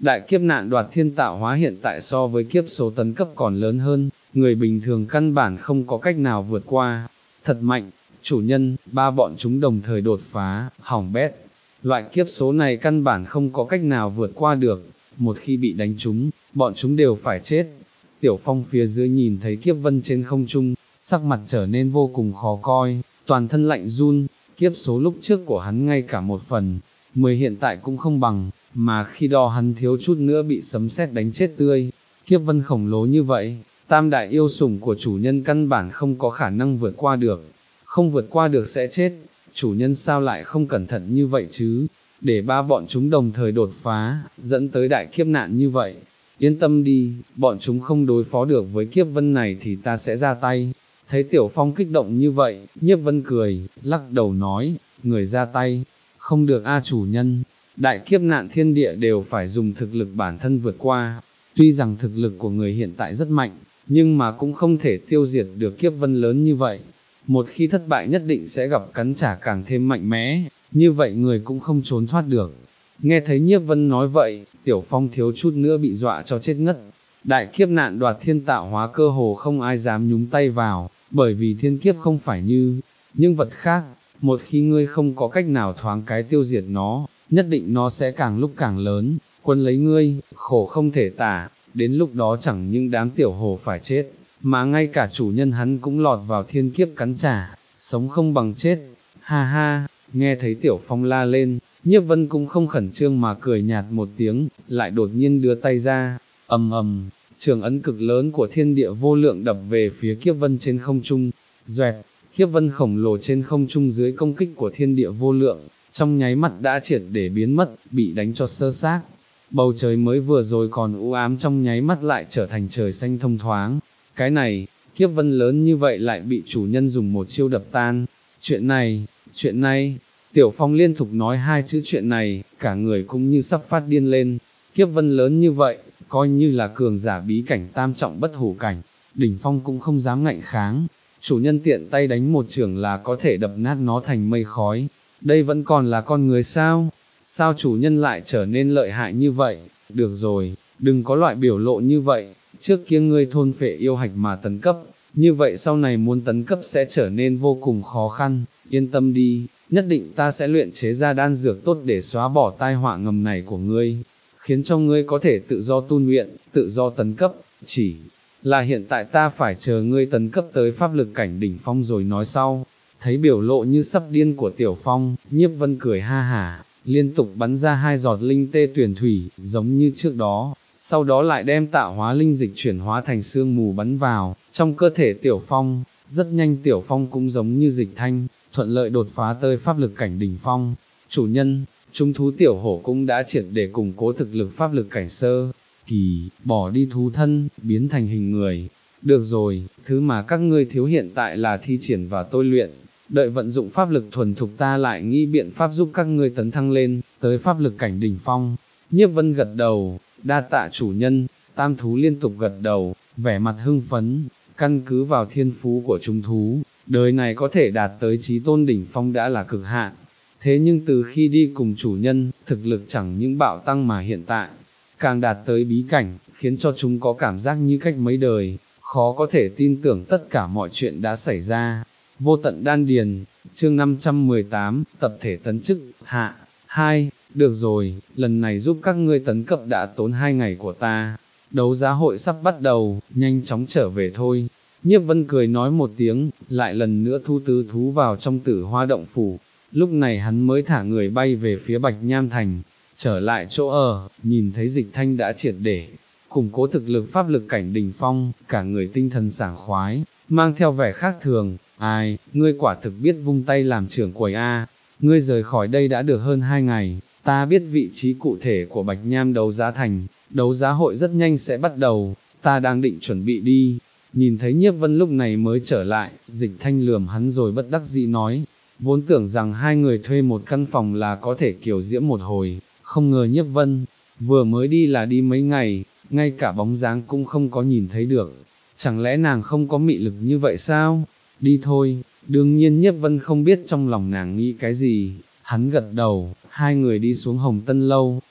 Đại kiếp nạn đoạt thiên tạo hóa hiện tại so với kiếp số tấn cấp còn lớn hơn, người bình thường căn bản không có cách nào vượt qua. Thật mạnh, chủ nhân, ba bọn chúng đồng thời đột phá, hỏng bét. Loại kiếp số này căn bản không có cách nào vượt qua được, một khi bị đánh trúng, bọn chúng đều phải chết. Tiểu Phong phía dưới nhìn thấy kiếp vân trên không trung, sắc mặt trở nên vô cùng khó coi, toàn thân lạnh run, kiếp số lúc trước của hắn ngay cả một phần, mười hiện tại cũng không bằng, mà khi đó hắn thiếu chút nữa bị sấm sét đánh chết tươi. Kiếp vân khổng lồ như vậy, tam đại yêu sủng của chủ nhân căn bản không có khả năng vượt qua được, không vượt qua được sẽ chết, chủ nhân sao lại không cẩn thận như vậy chứ, để ba bọn chúng đồng thời đột phá, dẫn tới đại kiếp nạn như vậy. Yên tâm đi, bọn chúng không đối phó được với kiếp vân này thì ta sẽ ra tay. Thấy Tiểu Phong kích động như vậy, Nhiếp Vân cười, lắc đầu nói, người ra tay, không được a chủ nhân, đại kiếp nạn thiên địa đều phải dùng thực lực bản thân vượt qua. Tuy rằng thực lực của người hiện tại rất mạnh, nhưng mà cũng không thể tiêu diệt được kiếp vân lớn như vậy. Một khi thất bại nhất định sẽ gặp cắn trả càng thêm mạnh mẽ, như vậy người cũng không trốn thoát được. Nghe thấy Nhiếp Vân nói vậy, Tiểu Phong thiếu chút nữa bị dọa cho chết ngất. Đại kiếp nạn đoạt thiên tạo hóa cơ hồ không ai dám nhúng tay vào, bởi vì thiên kiếp không phải như những vật khác, một khi ngươi không có cách nào thoáng cái tiêu diệt nó, nhất định nó sẽ càng lúc càng lớn, quân lấy ngươi, khổ không thể tả, đến lúc đó chẳng những đám tiểu hồ phải chết, mà ngay cả chủ nhân hắn cũng lọt vào thiên kiếp cắn trả, sống không bằng chết. Ha ha, nghe thấy Tiểu Phong la lên, Nhiếp Vân cũng không khẩn trương mà cười nhạt một tiếng, lại đột nhiên đưa tay ra, ầm ầm, trường ấn cực lớn của thiên địa vô lượng đập về phía kiếp vân trên không trung, doẹt, kiếp vân khổng lồ trên không trung dưới công kích của thiên địa vô lượng, trong nháy mắt đã triệt để biến mất, bị đánh cho sơ xác. Bầu trời mới vừa rồi còn u ám trong nháy mắt lại trở thành trời xanh thông thoáng. Cái này, kiếp vân lớn như vậy lại bị chủ nhân dùng một chiêu đập tan. Chuyện này, chuyện này, Tiểu Phong liên tục nói hai chữ chuyện này, cả người cũng như sắp phát điên lên. Kiếp vân lớn như vậy, coi như là cường giả bí cảnh tam trọng bất hủ cảnh, đỉnh phong cũng không dám ngạnh kháng. Chủ nhân tiện tay đánh một chưởng là có thể đập nát nó thành mây khói. Đây vẫn còn là con người sao? Sao chủ nhân lại trở nên lợi hại như vậy? Được rồi, đừng có loại biểu lộ như vậy, trước kia ngươi thôn phệ yêu hạch mà tấn cấp, như vậy sau này muốn tấn cấp sẽ trở nên vô cùng khó khăn, yên tâm đi, nhất định ta sẽ luyện chế ra đan dược tốt để xóa bỏ tai họa ngầm này của ngươi, khiến cho ngươi có thể tự do tu luyện, tự do tấn cấp, chỉ là hiện tại ta phải chờ ngươi tấn cấp tới pháp lực cảnh đỉnh phong rồi nói sau. Thấy biểu lộ như sắp điên của Tiểu Phong, Nhiếp Vân cười ha hả, liên tục bắn ra hai giọt linh tê tuyển thủy, giống như trước đó, sau đó lại đem tạo hóa linh dịch chuyển hóa thành sương mù bắn vào, trong cơ thể Tiểu Phong, rất nhanh Tiểu Phong cũng giống như dịch thanh, thuận lợi đột phá tới pháp lực cảnh đỉnh phong. Chủ nhân, chúng thú tiểu hổ cũng đã triệt để củng cố thực lực pháp lực cảnh sơ kỳ, bỏ đi thú thân, biến thành hình người. Được rồi, thứ mà các ngươi thiếu hiện tại là thi triển và tôi luyện, đợi vận dụng pháp lực thuần thục ta lại nghĩ biện pháp giúp các ngươi tấn thăng lên, tới pháp lực cảnh đỉnh phong. Nhiếp Vân gật đầu, đa tạ chủ nhân, tam thú liên tục gật đầu, vẻ mặt hưng phấn, căn cứ vào thiên phú của chúng thú, đời này có thể đạt tới chí tôn đỉnh phong đã là cực hạn. Thế nhưng từ khi đi cùng chủ nhân, thực lực chẳng những bạo tăng mà hiện tại, càng đạt tới bí cảnh, khiến cho chúng có cảm giác như cách mấy đời, khó có thể tin tưởng tất cả mọi chuyện đã xảy ra. Vô tận đan điền, chương năm trăm mười tám, tập thể tấn chức, hạ, hai, được rồi, lần này giúp các ngươi tấn cấp đã tốn hai ngày của ta, đấu giá hội sắp bắt đầu, nhanh chóng trở về thôi. Nhiếp Vân cười nói một tiếng, lại lần nữa thu tứ thú vào trong Tử Hoa động phủ, lúc này hắn mới thả người bay về phía Bạch Nham Thành, trở lại chỗ ở, nhìn thấy Dịch Thanh đã triệt để củng cố thực lực pháp lực cảnh đỉnh phong, cả người tinh thần sảng khoái, mang theo vẻ khác thường. Ai, ngươi quả thực biết vung tay làm trưởng quầy a, ngươi rời khỏi đây đã được hơn hai ngày, ta biết vị trí cụ thể của Bạch Nham đấu giá thành, đấu giá hội rất nhanh sẽ bắt đầu, ta đang định chuẩn bị đi. Nhìn thấy Nhiếp Vân lúc này mới trở lại, Dịch Thanh lườm hắn rồi bất đắc dĩ nói, vốn tưởng rằng hai người thuê một căn phòng là có thể kiều diễm một hồi, không ngờ Nhiếp Vân, vừa mới đi là đi mấy ngày, ngay cả bóng dáng cũng không có nhìn thấy được, chẳng lẽ nàng không có mị lực như vậy sao? Đi thôi, đương nhiên Nhiếp Vân không biết trong lòng nàng nghĩ cái gì, hắn gật đầu, hai người đi xuống Hồng Tân Lâu,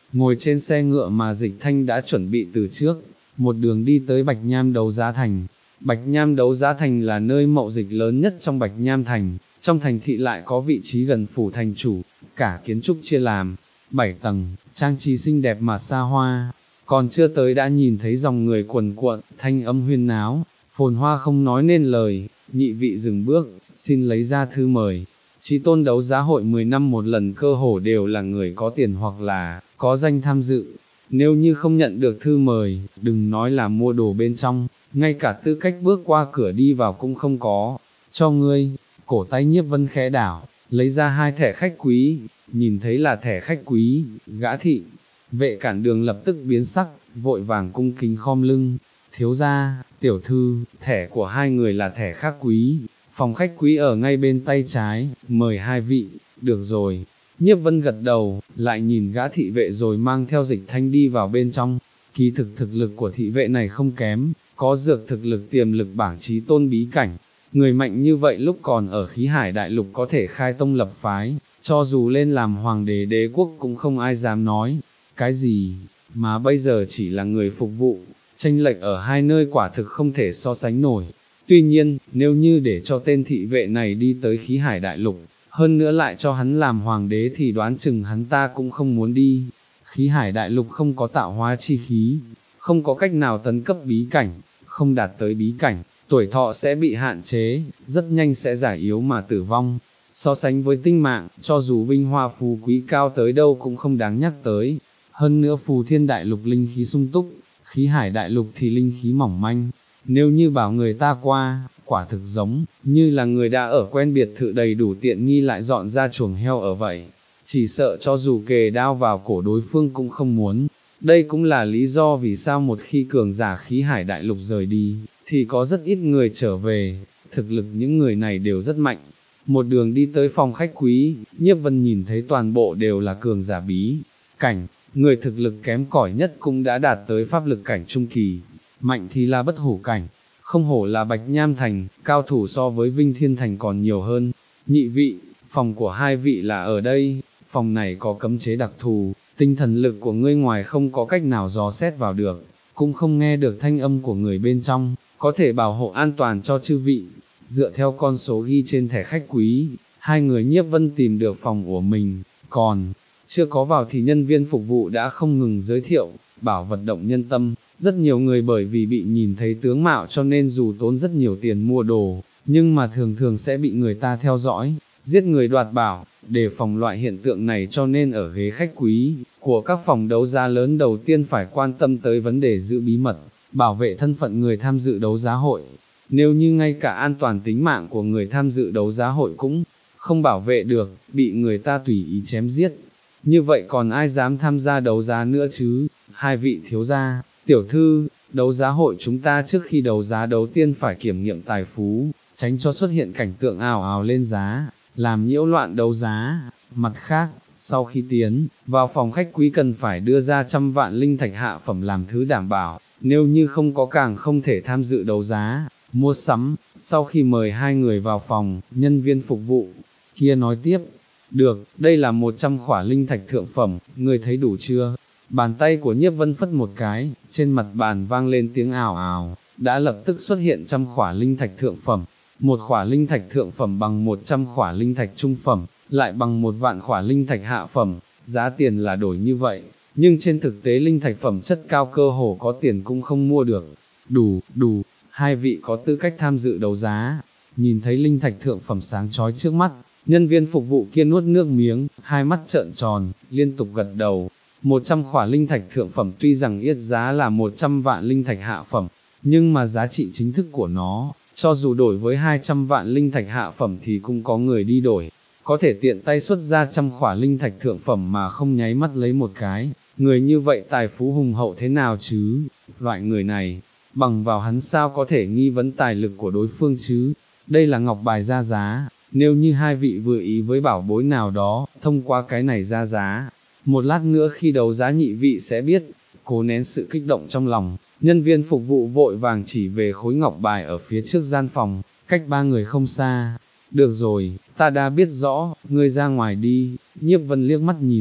ngồi trên xe ngựa mà Dịch Thanh đã chuẩn bị từ trước, một đường đi tới Bạch Nham đấu giá thành. Bạch Nham đấu giá thành là nơi mậu dịch lớn nhất trong Bạch Nham thành, trong thành thị lại có vị trí gần phủ thành chủ, cả kiến trúc chia làm bảy tầng, trang trí xinh đẹp mà xa hoa, còn chưa tới đã nhìn thấy dòng người quần cuộn, thanh âm huyên náo, phồn hoa không nói nên lời. Nhị vị dừng bước, xin lấy ra thư mời. Chí Tôn đấu giá hội mười năm một lần cơ hồ đều là người có tiền hoặc là có danh tham dự. Nếu như không nhận được thư mời, đừng nói là mua đồ bên trong, ngay cả tư cách bước qua cửa đi vào cũng không có. Cho ngươi, cổ tay Nhiếp Vân khẽ đảo, lấy ra hai thẻ khách quý, nhìn thấy là thẻ khách quý, gã thị vệ cản đường lập tức biến sắc, vội vàng cung kính khom lưng. Thiếu gia, tiểu thư, thẻ của hai người là thẻ khách quý, phòng khách quý ở ngay bên tay trái, mời hai vị. Được rồi. Nhiếp Vân gật đầu, lại nhìn gã thị vệ rồi mang theo Dịch Thanh đi vào bên trong. Kỳ thực thực lực của thị vệ này không kém, có dược thực lực tiềm lực bảng chí tôn bí cảnh. Người mạnh như vậy lúc còn ở khí hải đại lục có thể khai tông lập phái, cho dù lên làm hoàng đế đế quốc cũng không ai dám nói cái gì, mà bây giờ chỉ là người phục vụ, chênh lệch ở hai nơi quả thực không thể so sánh nổi. Tuy nhiên, nếu như để cho tên thị vệ này đi tới khí hải đại lục, hơn nữa lại cho hắn làm hoàng đế thì đoán chừng hắn ta cũng không muốn đi. Khí hải đại lục không có tạo hóa chi khí, không có cách nào tấn cấp bí cảnh, không đạt tới bí cảnh, tuổi thọ sẽ bị hạn chế, rất nhanh sẽ giải yếu mà tử vong. So sánh với tinh mạng, cho dù vinh hoa phú quý cao tới đâu cũng không đáng nhắc tới. Hơn nữa phù thiên đại lục linh khí sung túc, khí hải đại lục thì linh khí mỏng manh. Nếu như bảo người ta qua, quả thực giống như là người đã ở quen biệt thự đầy đủ tiện nghi lại dọn ra chuồng heo ở vậy. Chỉ sợ cho dù kề đao vào cổ đối phương cũng không muốn. Đây cũng là lý do vì sao một khi cường giả khí hải đại lục rời đi, thì có rất ít người trở về, thực lực những người này đều rất mạnh. Một đường đi tới phòng khách quý, Nhiếp Vân nhìn thấy toàn bộ đều là cường giả bí cảnh, người thực lực kém cỏi nhất cũng đã đạt tới pháp lực cảnh trung kỳ, mạnh thì là bất hủ cảnh, không hổ là Bạch Nham thành, cao thủ so với Vinh Thiên thành còn nhiều hơn. Nhị vị, phòng của hai vị là ở đây, phòng này có cấm chế đặc thù, tinh thần lực của ngươi ngoài không có cách nào dò xét vào được, cũng không nghe được thanh âm của người bên trong, có thể bảo hộ an toàn cho chư vị. Dựa theo con số ghi trên thẻ khách quý, hai người Nhiếp Vân tìm được phòng của mình, còn chưa có vào thì nhân viên phục vụ đã không ngừng giới thiệu, bảo vật động nhân tâm. Rất nhiều người bởi vì bị nhìn thấy tướng mạo cho nên dù tốn rất nhiều tiền mua đồ, nhưng mà thường thường sẽ bị người ta theo dõi, giết người đoạt bảo. Để phòng loại hiện tượng này cho nên ở ghế khách quý của các phòng đấu giá lớn đầu tiên phải quan tâm tới vấn đề giữ bí mật, bảo vệ thân phận người tham dự đấu giá hội. Nếu như ngay cả an toàn tính mạng của người tham dự đấu giá hội cũng không bảo vệ được, bị người ta tùy ý chém giết, như vậy còn ai dám tham gia đấu giá nữa chứ? Hai vị thiếu gia, tiểu thư, đấu giá hội chúng ta trước khi đấu giá đầu tiên phải kiểm nghiệm tài phú, tránh cho xuất hiện cảnh tượng ào ào lên giá, làm nhiễu loạn đấu giá. Mặt khác, sau khi tiến vào phòng khách quý cần phải đưa ra trăm vạn linh thạch hạ phẩm làm thứ đảm bảo, nếu như không có càng không thể tham dự đấu giá, mua sắm. Sau khi mời hai người vào phòng, nhân viên phục vụ kia nói tiếp, được, đây là một trăm khỏa linh thạch thượng phẩm, người thấy đủ chưa? Bàn tay của Nhiếp Vân phất một cái, trên mặt bàn vang lên tiếng ào ào, đã lập tức xuất hiện trăm khỏa linh thạch thượng phẩm. Một khỏa linh thạch thượng phẩm bằng một trăm khỏa linh thạch trung phẩm, lại bằng một vạn khỏa linh thạch hạ phẩm, giá tiền là đổi như vậy, nhưng trên thực tế linh thạch phẩm chất cao cơ hồ có tiền cũng không mua được. Đủ, đủ, hai vị có tư cách tham dự đấu giá. Nhìn thấy linh thạch thượng phẩm sáng chói trước mắt, nhân viên phục vụ kia nuốt nước miếng, hai mắt trợn tròn, liên tục gật đầu. một trăm khỏa linh thạch thượng phẩm tuy rằng yết giá là một trăm vạn linh thạch hạ phẩm, nhưng mà giá trị chính thức của nó, cho dù đổi với hai trăm vạn linh thạch hạ phẩm thì cũng có người đi đổi, có thể tiện tay xuất ra trăm khỏa linh thạch thượng phẩm mà không nháy mắt lấy một cái, người như vậy tài phú hùng hậu thế nào chứ? Loại người này, bằng vào hắn sao có thể nghi vấn tài lực của đối phương chứ? Đây là ngọc bài ra giá, nếu như hai vị vừa ý với bảo bối nào đó, thông qua cái này ra giá, một lát nữa khi đấu giá nhị vị sẽ biết. Cố nén sự kích động trong lòng, nhân viên phục vụ vội vàng chỉ về khối ngọc bài ở phía trước gian phòng, cách ba người không xa. Được rồi, ta đã biết rõ, ngươi ra ngoài đi. Nhiếp Vân liếc mắt nhìn,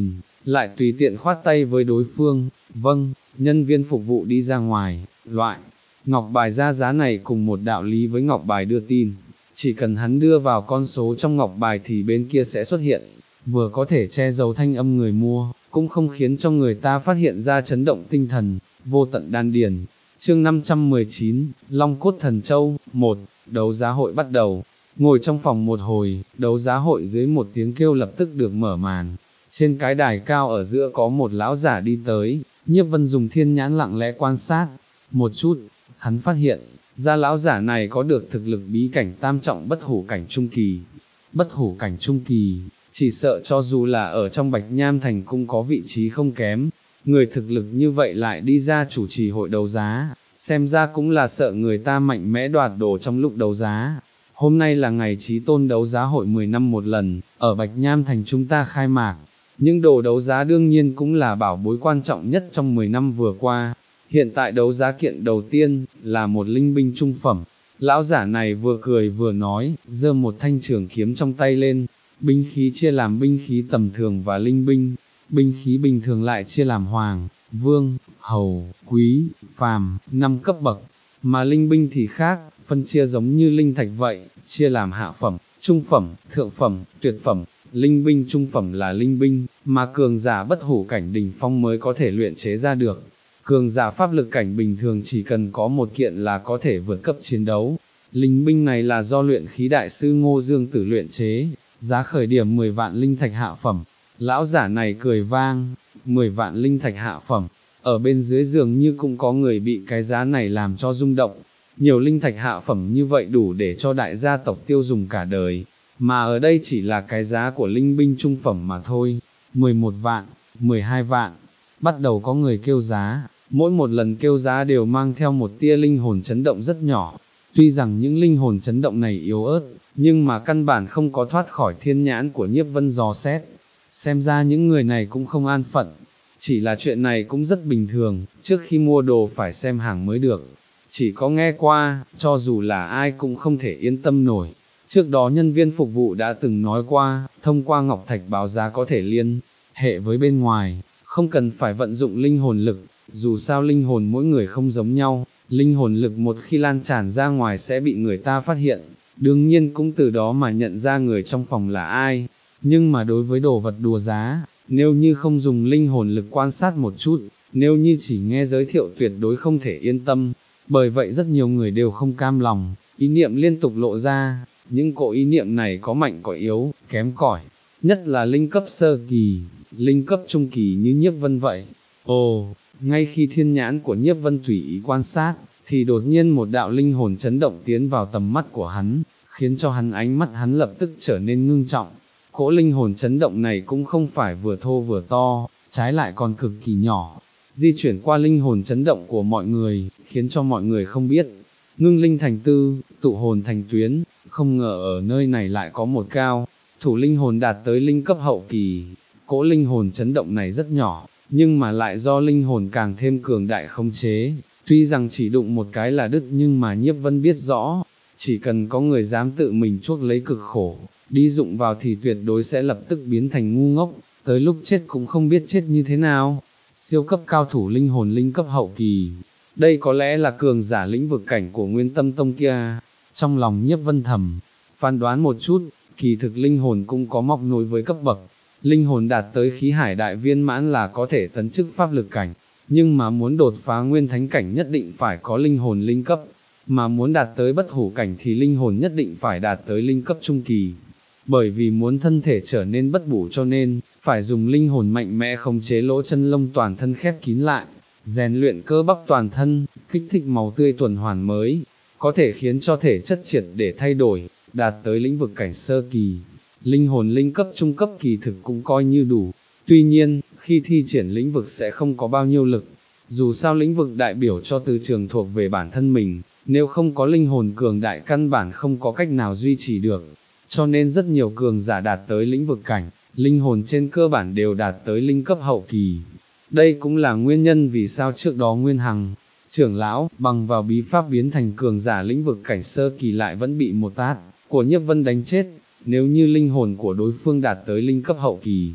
lại tùy tiện khoát tay với đối phương, vâng, nhân viên phục vụ đi ra ngoài, loại, ngọc bài ra giá này cùng một đạo lý với ngọc bài đưa tin, chỉ cần hắn đưa vào con số trong ngọc bài thì bên kia sẽ xuất hiện, vừa có thể che giấu thanh âm người mua, cũng không khiến cho người ta phát hiện ra chấn động tinh thần, vô tận đan điền. Chương năm trăm mười chín, Long cốt thần châu, một, đấu giá hội bắt đầu. Ngồi trong phòng một hồi, đấu giá hội dưới một tiếng kêu lập tức được mở màn. Trên cái đài cao ở giữa có một lão giả đi tới, Nhiếp Vân dùng thiên nhãn lặng lẽ quan sát. Một chút, hắn phát hiện, ra lão giả này có được thực lực bí cảnh tam trọng bất hủ cảnh trung kỳ. Bất hủ cảnh trung kỳ, chỉ sợ cho dù là ở trong Bạch Nham Thành cũng có vị trí không kém. Người thực lực như vậy lại đi ra chủ trì hội đấu giá, xem ra cũng là sợ người ta mạnh mẽ đoạt đồ trong lúc đấu giá. Hôm nay là ngày chí tôn đấu giá hội mười năm một lần, ở Bạch Nham Thành chúng ta khai mạc. Những đồ đấu giá đương nhiên cũng là bảo bối quan trọng nhất trong mười năm vừa qua. Hiện tại đấu giá kiện đầu tiên, là một linh binh trung phẩm. Lão giả này vừa cười vừa nói, giơ một thanh trường kiếm trong tay lên. Binh khí chia làm binh khí tầm thường và linh binh. Binh khí bình thường lại chia làm hoàng, vương, hầu, quý, phàm, năm cấp bậc, mà linh binh thì khác, phân chia giống như linh thạch vậy, chia làm hạ phẩm, trung phẩm, thượng phẩm, tuyệt phẩm. Linh binh trung phẩm là linh binh, mà cường giả bất hủ cảnh đỉnh phong mới có thể luyện chế ra được. Cường giả pháp lực cảnh bình thường chỉ cần có một kiện là có thể vượt cấp chiến đấu. Linh binh này là do luyện khí đại sư Ngô Dương Tử luyện chế, giá khởi điểm mười vạn linh thạch hạ phẩm. Lão giả này cười vang, mười vạn linh thạch hạ phẩm, ở bên dưới giường như cũng có người bị cái giá này làm cho rung động. Nhiều linh thạch hạ phẩm như vậy đủ để cho đại gia tộc tiêu dùng cả đời, mà ở đây chỉ là cái giá của linh binh trung phẩm mà thôi. mười một vạn, mười hai vạn, bắt đầu có người kêu giá, mỗi một lần kêu giá đều mang theo một tia linh hồn chấn động rất nhỏ. Tuy rằng những linh hồn chấn động này yếu ớt, nhưng mà căn bản không có thoát khỏi thiên nhãn của Nhiếp Vân dò xét. Xem ra những người này cũng không an phận, chỉ là chuyện này cũng rất bình thường, trước khi mua đồ phải xem hàng mới được. Chỉ có nghe qua, cho dù là ai cũng không thể yên tâm nổi. Trước đó nhân viên phục vụ đã từng nói qua, thông qua ngọc thạch báo giá có thể liên hệ với bên ngoài, không cần phải vận dụng linh hồn lực, dù sao linh hồn mỗi người không giống nhau, linh hồn lực một khi lan tràn ra ngoài sẽ bị người ta phát hiện, đương nhiên cũng từ đó mà nhận ra người trong phòng là ai. Nhưng mà đối với đồ vật đùa giá, nếu như không dùng linh hồn lực quan sát một chút, nếu như chỉ nghe giới thiệu tuyệt đối không thể yên tâm, bởi vậy rất nhiều người đều không cam lòng, ý niệm liên tục lộ ra, những cỗ ý niệm này có mạnh có yếu, kém cỏi, nhất là linh cấp sơ kỳ, linh cấp trung kỳ như Nhiếp Vân vậy. Ồ, ngay khi thiên nhãn của Nhiếp Vân tùy ý quan sát, thì đột nhiên một đạo linh hồn chấn động tiến vào tầm mắt của hắn, khiến cho hắn ánh mắt hắn lập tức trở nên ngưng trọng. Cỗ linh hồn chấn động này cũng không phải vừa thô vừa to, trái lại còn cực kỳ nhỏ, di chuyển qua linh hồn chấn động của mọi người, khiến cho mọi người không biết. Ngưng linh thành tư, tụ hồn thành tuyến, không ngờ ở nơi này lại có một cao thủ linh hồn đạt tới linh cấp hậu kỳ. Cỗ linh hồn chấn động này rất nhỏ, nhưng mà lại do linh hồn càng thêm cường đại khống chế, tuy rằng chỉ đụng một cái là đứt nhưng mà Nhiếp Vân biết rõ, chỉ cần có người dám tự mình chuốc lấy cực khổ, đi dụng vào thì tuyệt đối sẽ lập tức biến thành ngu ngốc, tới lúc chết cũng không biết chết như thế nào. Siêu cấp cao thủ linh hồn linh cấp hậu kỳ, đây có lẽ là cường giả lĩnh vực cảnh của Nguyên Tâm Tông kia. Trong lòng Nhiếp Vân thầm phán đoán một chút, kỳ thực linh hồn cũng có móc nối với cấp bậc, linh hồn đạt tới khí hải đại viên mãn là có thể tấn chức pháp lực cảnh, nhưng mà muốn đột phá nguyên thánh cảnh nhất định phải có linh hồn linh cấp, mà muốn đạt tới bất hủ cảnh thì linh hồn nhất định phải đạt tới linh cấp trung kỳ. Bởi vì muốn thân thể trở nên bất bủ cho nên, phải dùng linh hồn mạnh mẽ khống chế lỗ chân lông toàn thân khép kín lại, rèn luyện cơ bắp toàn thân, kích thích máu tươi tuần hoàn mới, có thể khiến cho thể chất triệt để thay đổi, đạt tới lĩnh vực cảnh sơ kỳ. Linh hồn linh cấp trung cấp kỳ thực cũng coi như đủ, tuy nhiên, khi thi triển lĩnh vực sẽ không có bao nhiêu lực, dù sao lĩnh vực đại biểu cho từ trường thuộc về bản thân mình, nếu không có linh hồn cường đại căn bản không có cách nào duy trì được. Cho nên rất nhiều cường giả đạt tới lĩnh vực cảnh, linh hồn trên cơ bản đều đạt tới linh cấp hậu kỳ. Đây cũng là nguyên nhân vì sao trước đó Nguyên Hằng, trưởng lão, bằng vào bí pháp biến thành cường giả lĩnh vực cảnh sơ kỳ lại vẫn bị một tát của Nhiếp Vân đánh chết. Nếu như linh hồn của đối phương đạt tới linh cấp hậu kỳ,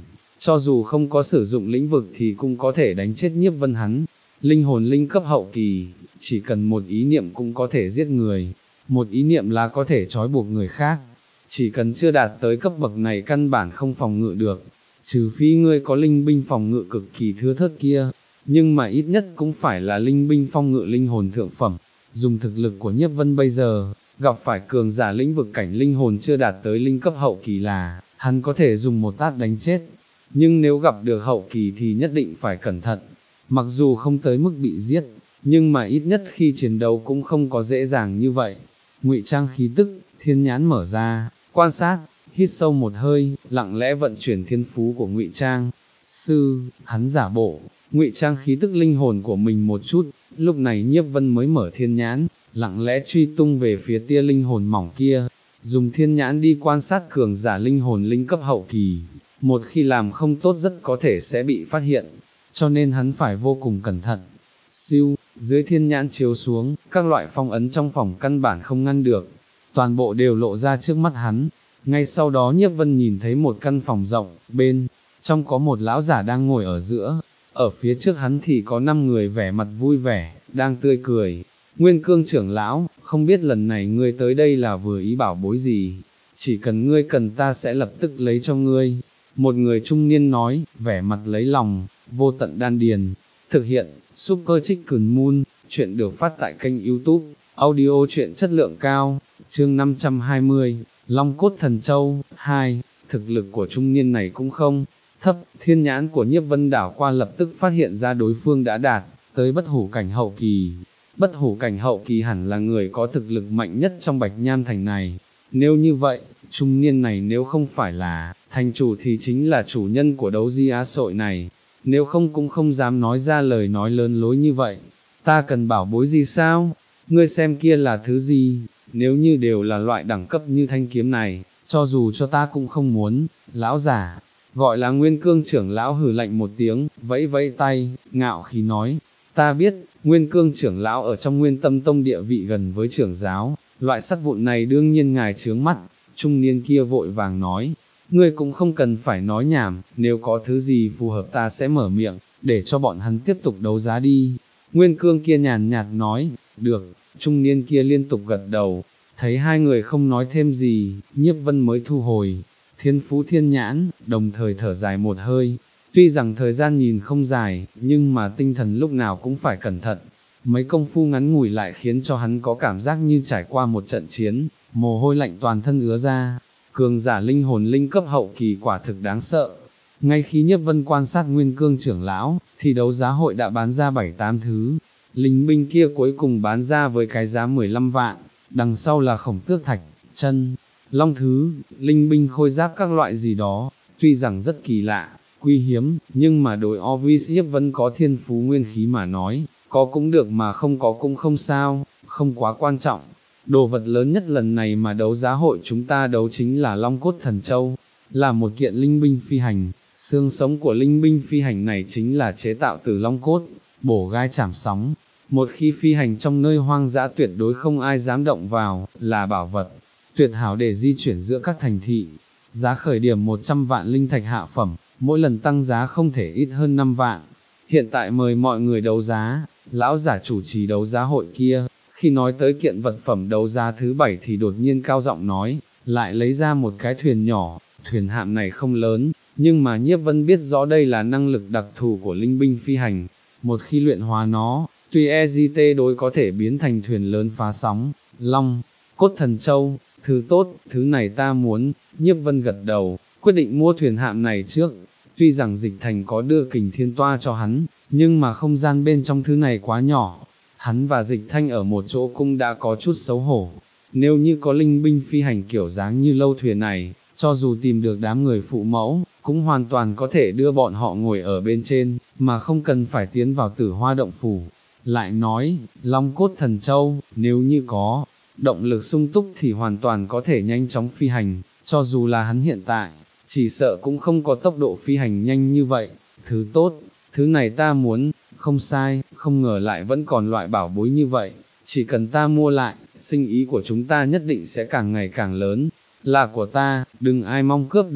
cho dù không có sử dụng lĩnh vực thì cũng có thể đánh chết Nhiếp Vân hắn. Linh hồn linh cấp hậu kỳ, chỉ cần một ý niệm cũng có thể giết người, một ý niệm là có thể trói buộc người khác, chỉ cần chưa đạt tới cấp bậc này căn bản không phòng ngự được, trừ phi ngươi có linh binh phòng ngự cực kỳ thưa thớt kia, nhưng mà ít nhất cũng phải là linh binh phòng ngự linh hồn thượng phẩm. Dùng thực lực của Nhiếp Vân bây giờ, gặp phải cường giả lĩnh vực cảnh linh hồn chưa đạt tới linh cấp hậu kỳ là, hắn có thể dùng một tát đánh chết, nhưng nếu gặp được hậu kỳ thì nhất định phải cẩn thận, mặc dù không tới mức bị giết, nhưng mà ít nhất khi chiến đấu cũng không có dễ dàng như vậy. Ngụy trang khí tức, thiên nhãn mở ra, quan sát, hít sâu một hơi, lặng lẽ vận chuyển thiên phú của Ngụy Trang sư, hắn giả bộ, ngụy trang khí tức linh hồn của mình một chút, lúc này Nhiếp Vân mới mở thiên nhãn, lặng lẽ truy tung về phía tia linh hồn mỏng kia, dùng thiên nhãn đi quan sát cường giả linh hồn linh cấp hậu kỳ, một khi làm không tốt rất có thể sẽ bị phát hiện, cho nên hắn phải vô cùng cẩn thận. Siêu, dưới thiên nhãn chiếu xuống, các loại phong ấn trong phòng căn bản không ngăn được, toàn bộ đều lộ ra trước mắt hắn. Ngay sau đó Nhiếp Vân nhìn thấy một căn phòng rộng, bên trong có một lão giả đang ngồi ở giữa, ở phía trước hắn thì có năm người vẻ mặt vui vẻ, đang tươi cười. Nguyên Cương trưởng lão, không biết lần này ngươi tới đây là vừa ý bảo bối gì, chỉ cần ngươi cần ta sẽ lập tức lấy cho ngươi. Một người trung niên nói, vẻ mặt lấy lòng, vô tận đan điền. Thực hiện, Super Chicken Moon, chuyện được phát tại kênh YouTube, audio chuyện chất lượng cao, chương năm trăm hai mươi, Long Cốt Thần Châu, hai, thực lực của trung niên này cũng không thấp, thiên nhãn của Nhiếp Vân đảo qua lập tức phát hiện ra đối phương đã đạt tới bất hủ cảnh hậu kỳ. Bất hủ cảnh hậu kỳ hẳn là người có thực lực mạnh nhất trong Bạch Nham thành này. Nếu như vậy, trung niên này nếu không phải là thành chủ thì chính là chủ nhân của đấu di á sội này, nếu không cũng không dám nói ra lời nói lớn lối như vậy. Ta cần bảo bối gì sao? Ngươi xem kia là thứ gì? Nếu như đều là loại đẳng cấp như thanh kiếm này, cho dù cho ta cũng không muốn. Lão giả, gọi là Nguyên Cương trưởng lão hừ lạnh một tiếng, vẫy vẫy tay, ngạo khí nói, ta biết, Nguyên Cương trưởng lão ở trong Nguyên Tâm Tông địa vị gần với trưởng giáo, loại sắt vụn này đương nhiên ngài chướng mắt. Trung niên kia vội vàng nói, ngươi cũng không cần phải nói nhảm, nếu có thứ gì phù hợp ta sẽ mở miệng, để cho bọn hắn tiếp tục đấu giá đi. Nguyên Cương kia nhàn nhạt nói, được. Trung niên kia liên tục gật đầu, thấy hai người không nói thêm gì, Nhiếp Vân mới thu hồi thiên phú thiên nhãn, đồng thời thở dài một hơi. Tuy rằng thời gian nhìn không dài, nhưng mà tinh thần lúc nào cũng phải cẩn thận. Mấy công phu ngắn ngủi lại khiến cho hắn có cảm giác như trải qua một trận chiến, mồ hôi lạnh toàn thân ứa ra. Cường giả linh hồn linh cấp hậu kỳ quả thực đáng sợ. Ngay khi Nhiếp Vân quan sát Nguyên Cương trưởng lão, thì đấu giá hội đã bán ra bảy tám thứ. Linh binh kia cuối cùng bán ra với cái giá mười lăm vạn, đằng sau là khổng tước thạch, chân, long thứ, linh binh khôi giáp các loại gì đó, tuy rằng rất kỳ lạ, quý hiếm, nhưng mà đối Ovis Nhiếp Vân có thiên phú nguyên khí mà nói, có cũng được mà không có cũng không sao, không quá quan trọng. Đồ vật lớn nhất lần này mà đấu giá hội chúng ta đấu chính là Long Cốt Thần Châu, là một kiện linh binh phi hành. Xương sống của linh binh phi hành này chính là chế tạo từ long cốt, bổ gai chảm sóng. Một khi phi hành trong nơi hoang dã tuyệt đối không ai dám động vào, là bảo vật tuyệt hảo để di chuyển giữa các thành thị. Giá khởi điểm một trăm vạn linh thạch hạ phẩm, mỗi lần tăng giá không thể ít hơn năm vạn. Hiện tại mời mọi người đấu giá. Lão giả chủ trì đấu giá hội kia, khi nói tới kiện vật phẩm đấu giá thứ bảy thì đột nhiên cao giọng nói, lại lấy ra một cái thuyền nhỏ. Thuyền hạm này không lớn, nhưng mà Nhiếp Vân biết rõ đây là năng lực đặc thù của linh binh phi hành. Một khi luyện hóa nó, tuy e giê tê đối có thể biến thành thuyền lớn phá sóng. Long Cốt Thần Châu, thứ tốt, thứ này ta muốn. Nhiếp Vân gật đầu, quyết định mua thuyền hạm này trước. Tuy rằng Dịch Thành có đưa Kình Thiên Toa cho hắn, nhưng mà không gian bên trong thứ này quá nhỏ. Hắn và Dịch Thanh ở một chỗ cũng đã có chút xấu hổ. Nếu như có linh binh phi hành kiểu dáng như lâu thuyền này, cho dù tìm được đám người phụ mẫu, cũng hoàn toàn có thể đưa bọn họ ngồi ở bên trên, mà không cần phải tiến vào Tử Hoa động phủ. Lại nói, Long Cốt Thần Châu, nếu như có động lực sung túc thì hoàn toàn có thể nhanh chóng phi hành, cho dù là hắn hiện tại, chỉ sợ cũng không có tốc độ phi hành nhanh như vậy. Thứ tốt, thứ này ta muốn. Không sai, không ngờ lại vẫn còn loại bảo bối như vậy, chỉ cần ta mua lại, sinh ý của chúng ta nhất định sẽ càng ngày càng lớn. Là của ta, đừng ai mong cướp được.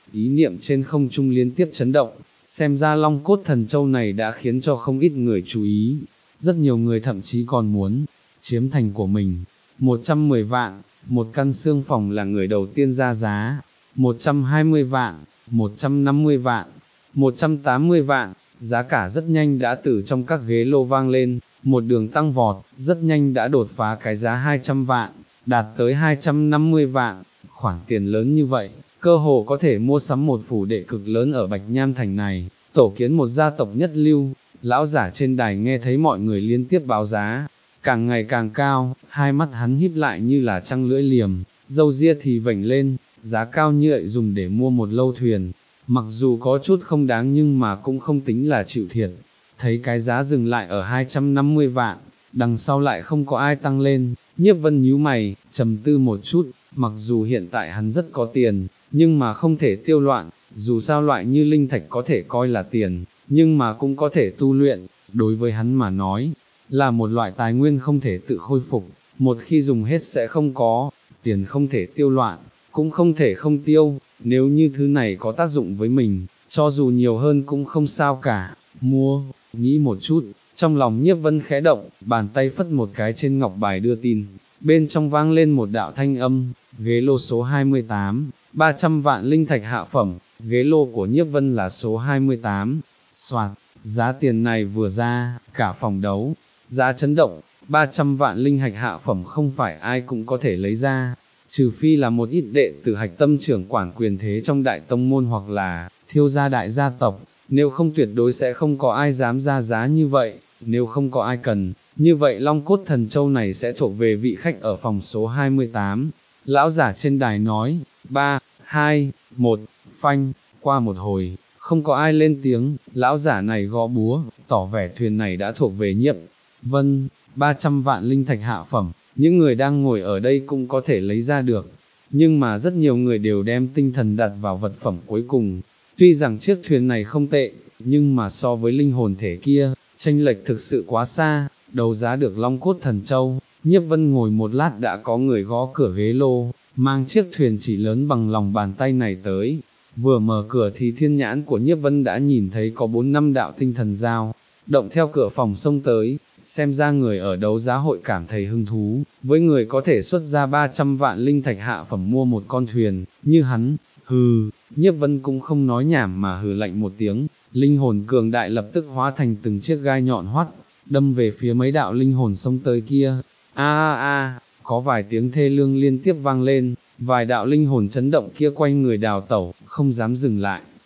ý niệm trên không trung liên tiếp chấn động, xem ra long cốt thần châu này đã khiến cho không ít người chú ý, rất nhiều người thậm chí còn muốn chiếm thành của mình. một trăm mười vạn, một căn xương phòng là người đầu tiên ra giá, một trăm hai mươi vạn, một trăm năm mươi vạn, một trăm tám mươi vạn, giá cả rất nhanh đã từ trong các ghế lô vang lên, một đường tăng vọt, rất nhanh đã đột phá cái giá hai trăm vạn, đạt tới hai trăm năm mươi vạn, khoản tiền lớn như vậy, cơ hồ có thể mua sắm một phủ đệ cực lớn ở Bạch Nham Thành này, tổ kiến một gia tộc nhất lưu. Lão giả trên đài nghe thấy mọi người liên tiếp báo giá, càng ngày càng cao, hai mắt hắn híp lại như là trăng lưỡi liềm, râu ria thì vểnh lên, giá cao như vậy dùng để mua một lâu thuyền, mặc dù có chút không đáng nhưng mà cũng không tính là chịu thiệt. Thấy cái giá dừng lại ở hai trăm năm mươi vạn, đằng sau lại không có ai tăng lên, Nhiếp Vân nhíu mày, trầm tư một chút, mặc dù hiện tại hắn rất có tiền, nhưng mà không thể tiêu loạn, dù sao loại như linh thạch có thể coi là tiền, nhưng mà cũng có thể tu luyện, đối với hắn mà nói, là một loại tài nguyên không thể tự khôi phục, một khi dùng hết sẽ không có, tiền không thể tiêu loạn, cũng không thể không tiêu, nếu như thứ này có tác dụng với mình, cho dù nhiều hơn cũng không sao cả, mua, nghĩ một chút, trong lòng Nhiếp Vân khẽ động, bàn tay phất một cái trên ngọc bài đưa tin, bên trong vang lên một đạo thanh âm, ghế lô số hai mươi tám, ba trăm vạn linh thạch hạ phẩm, ghế lô của Nhiếp Vân là số hai mươi tám, soạt, giá tiền này vừa ra, cả phòng đấu, giá chấn động, ba trăm vạn linh hạch hạ phẩm không phải ai cũng có thể lấy ra, trừ phi là một ít đệ tử hạch tâm trưởng quản quyền thế trong đại tông môn hoặc là thiêu gia đại gia tộc, nếu không tuyệt đối sẽ không có ai dám ra giá như vậy, nếu không có ai cần, như vậy long cốt thần châu này sẽ thuộc về vị khách ở phòng số hai mươi tám. Lão giả trên đài nói, ba, hai, một, phanh, qua một hồi, không có ai lên tiếng, lão giả này gõ búa, tỏ vẻ thuyền này đã thuộc về Nhiếp Vân, ba trăm vạn linh thạch hạ phẩm, những người đang ngồi ở đây cũng có thể lấy ra được, nhưng mà rất nhiều người đều đem tinh thần đặt vào vật phẩm cuối cùng, tuy rằng chiếc thuyền này không tệ, nhưng mà so với linh hồn thể kia, chênh lệch thực sự quá xa, đấu giá được long cốt thần châu. Nhiếp Vân ngồi một lát đã có người gõ cửa ghế lô, mang chiếc thuyền chỉ lớn bằng lòng bàn tay này tới, vừa mở cửa thì thiên nhãn của Nhiếp Vân đã nhìn thấy có bốn năm đạo tinh thần dao, động theo cửa phòng xông tới, xem ra người ở đấu giá hội cảm thấy hứng thú, với người có thể xuất ra ba trăm vạn linh thạch hạ phẩm mua một con thuyền, như hắn, hừ, Nhiếp Vân cũng không nói nhảm mà hừ lạnh một tiếng, linh hồn cường đại lập tức hóa thành từng chiếc gai nhọn hoắt, đâm về phía mấy đạo linh hồn xông tới kia, a a a, có vài tiếng thê lương liên tiếp vang lên, vài đạo linh hồn chấn động kia quanh người đào tẩu, không dám dừng lại,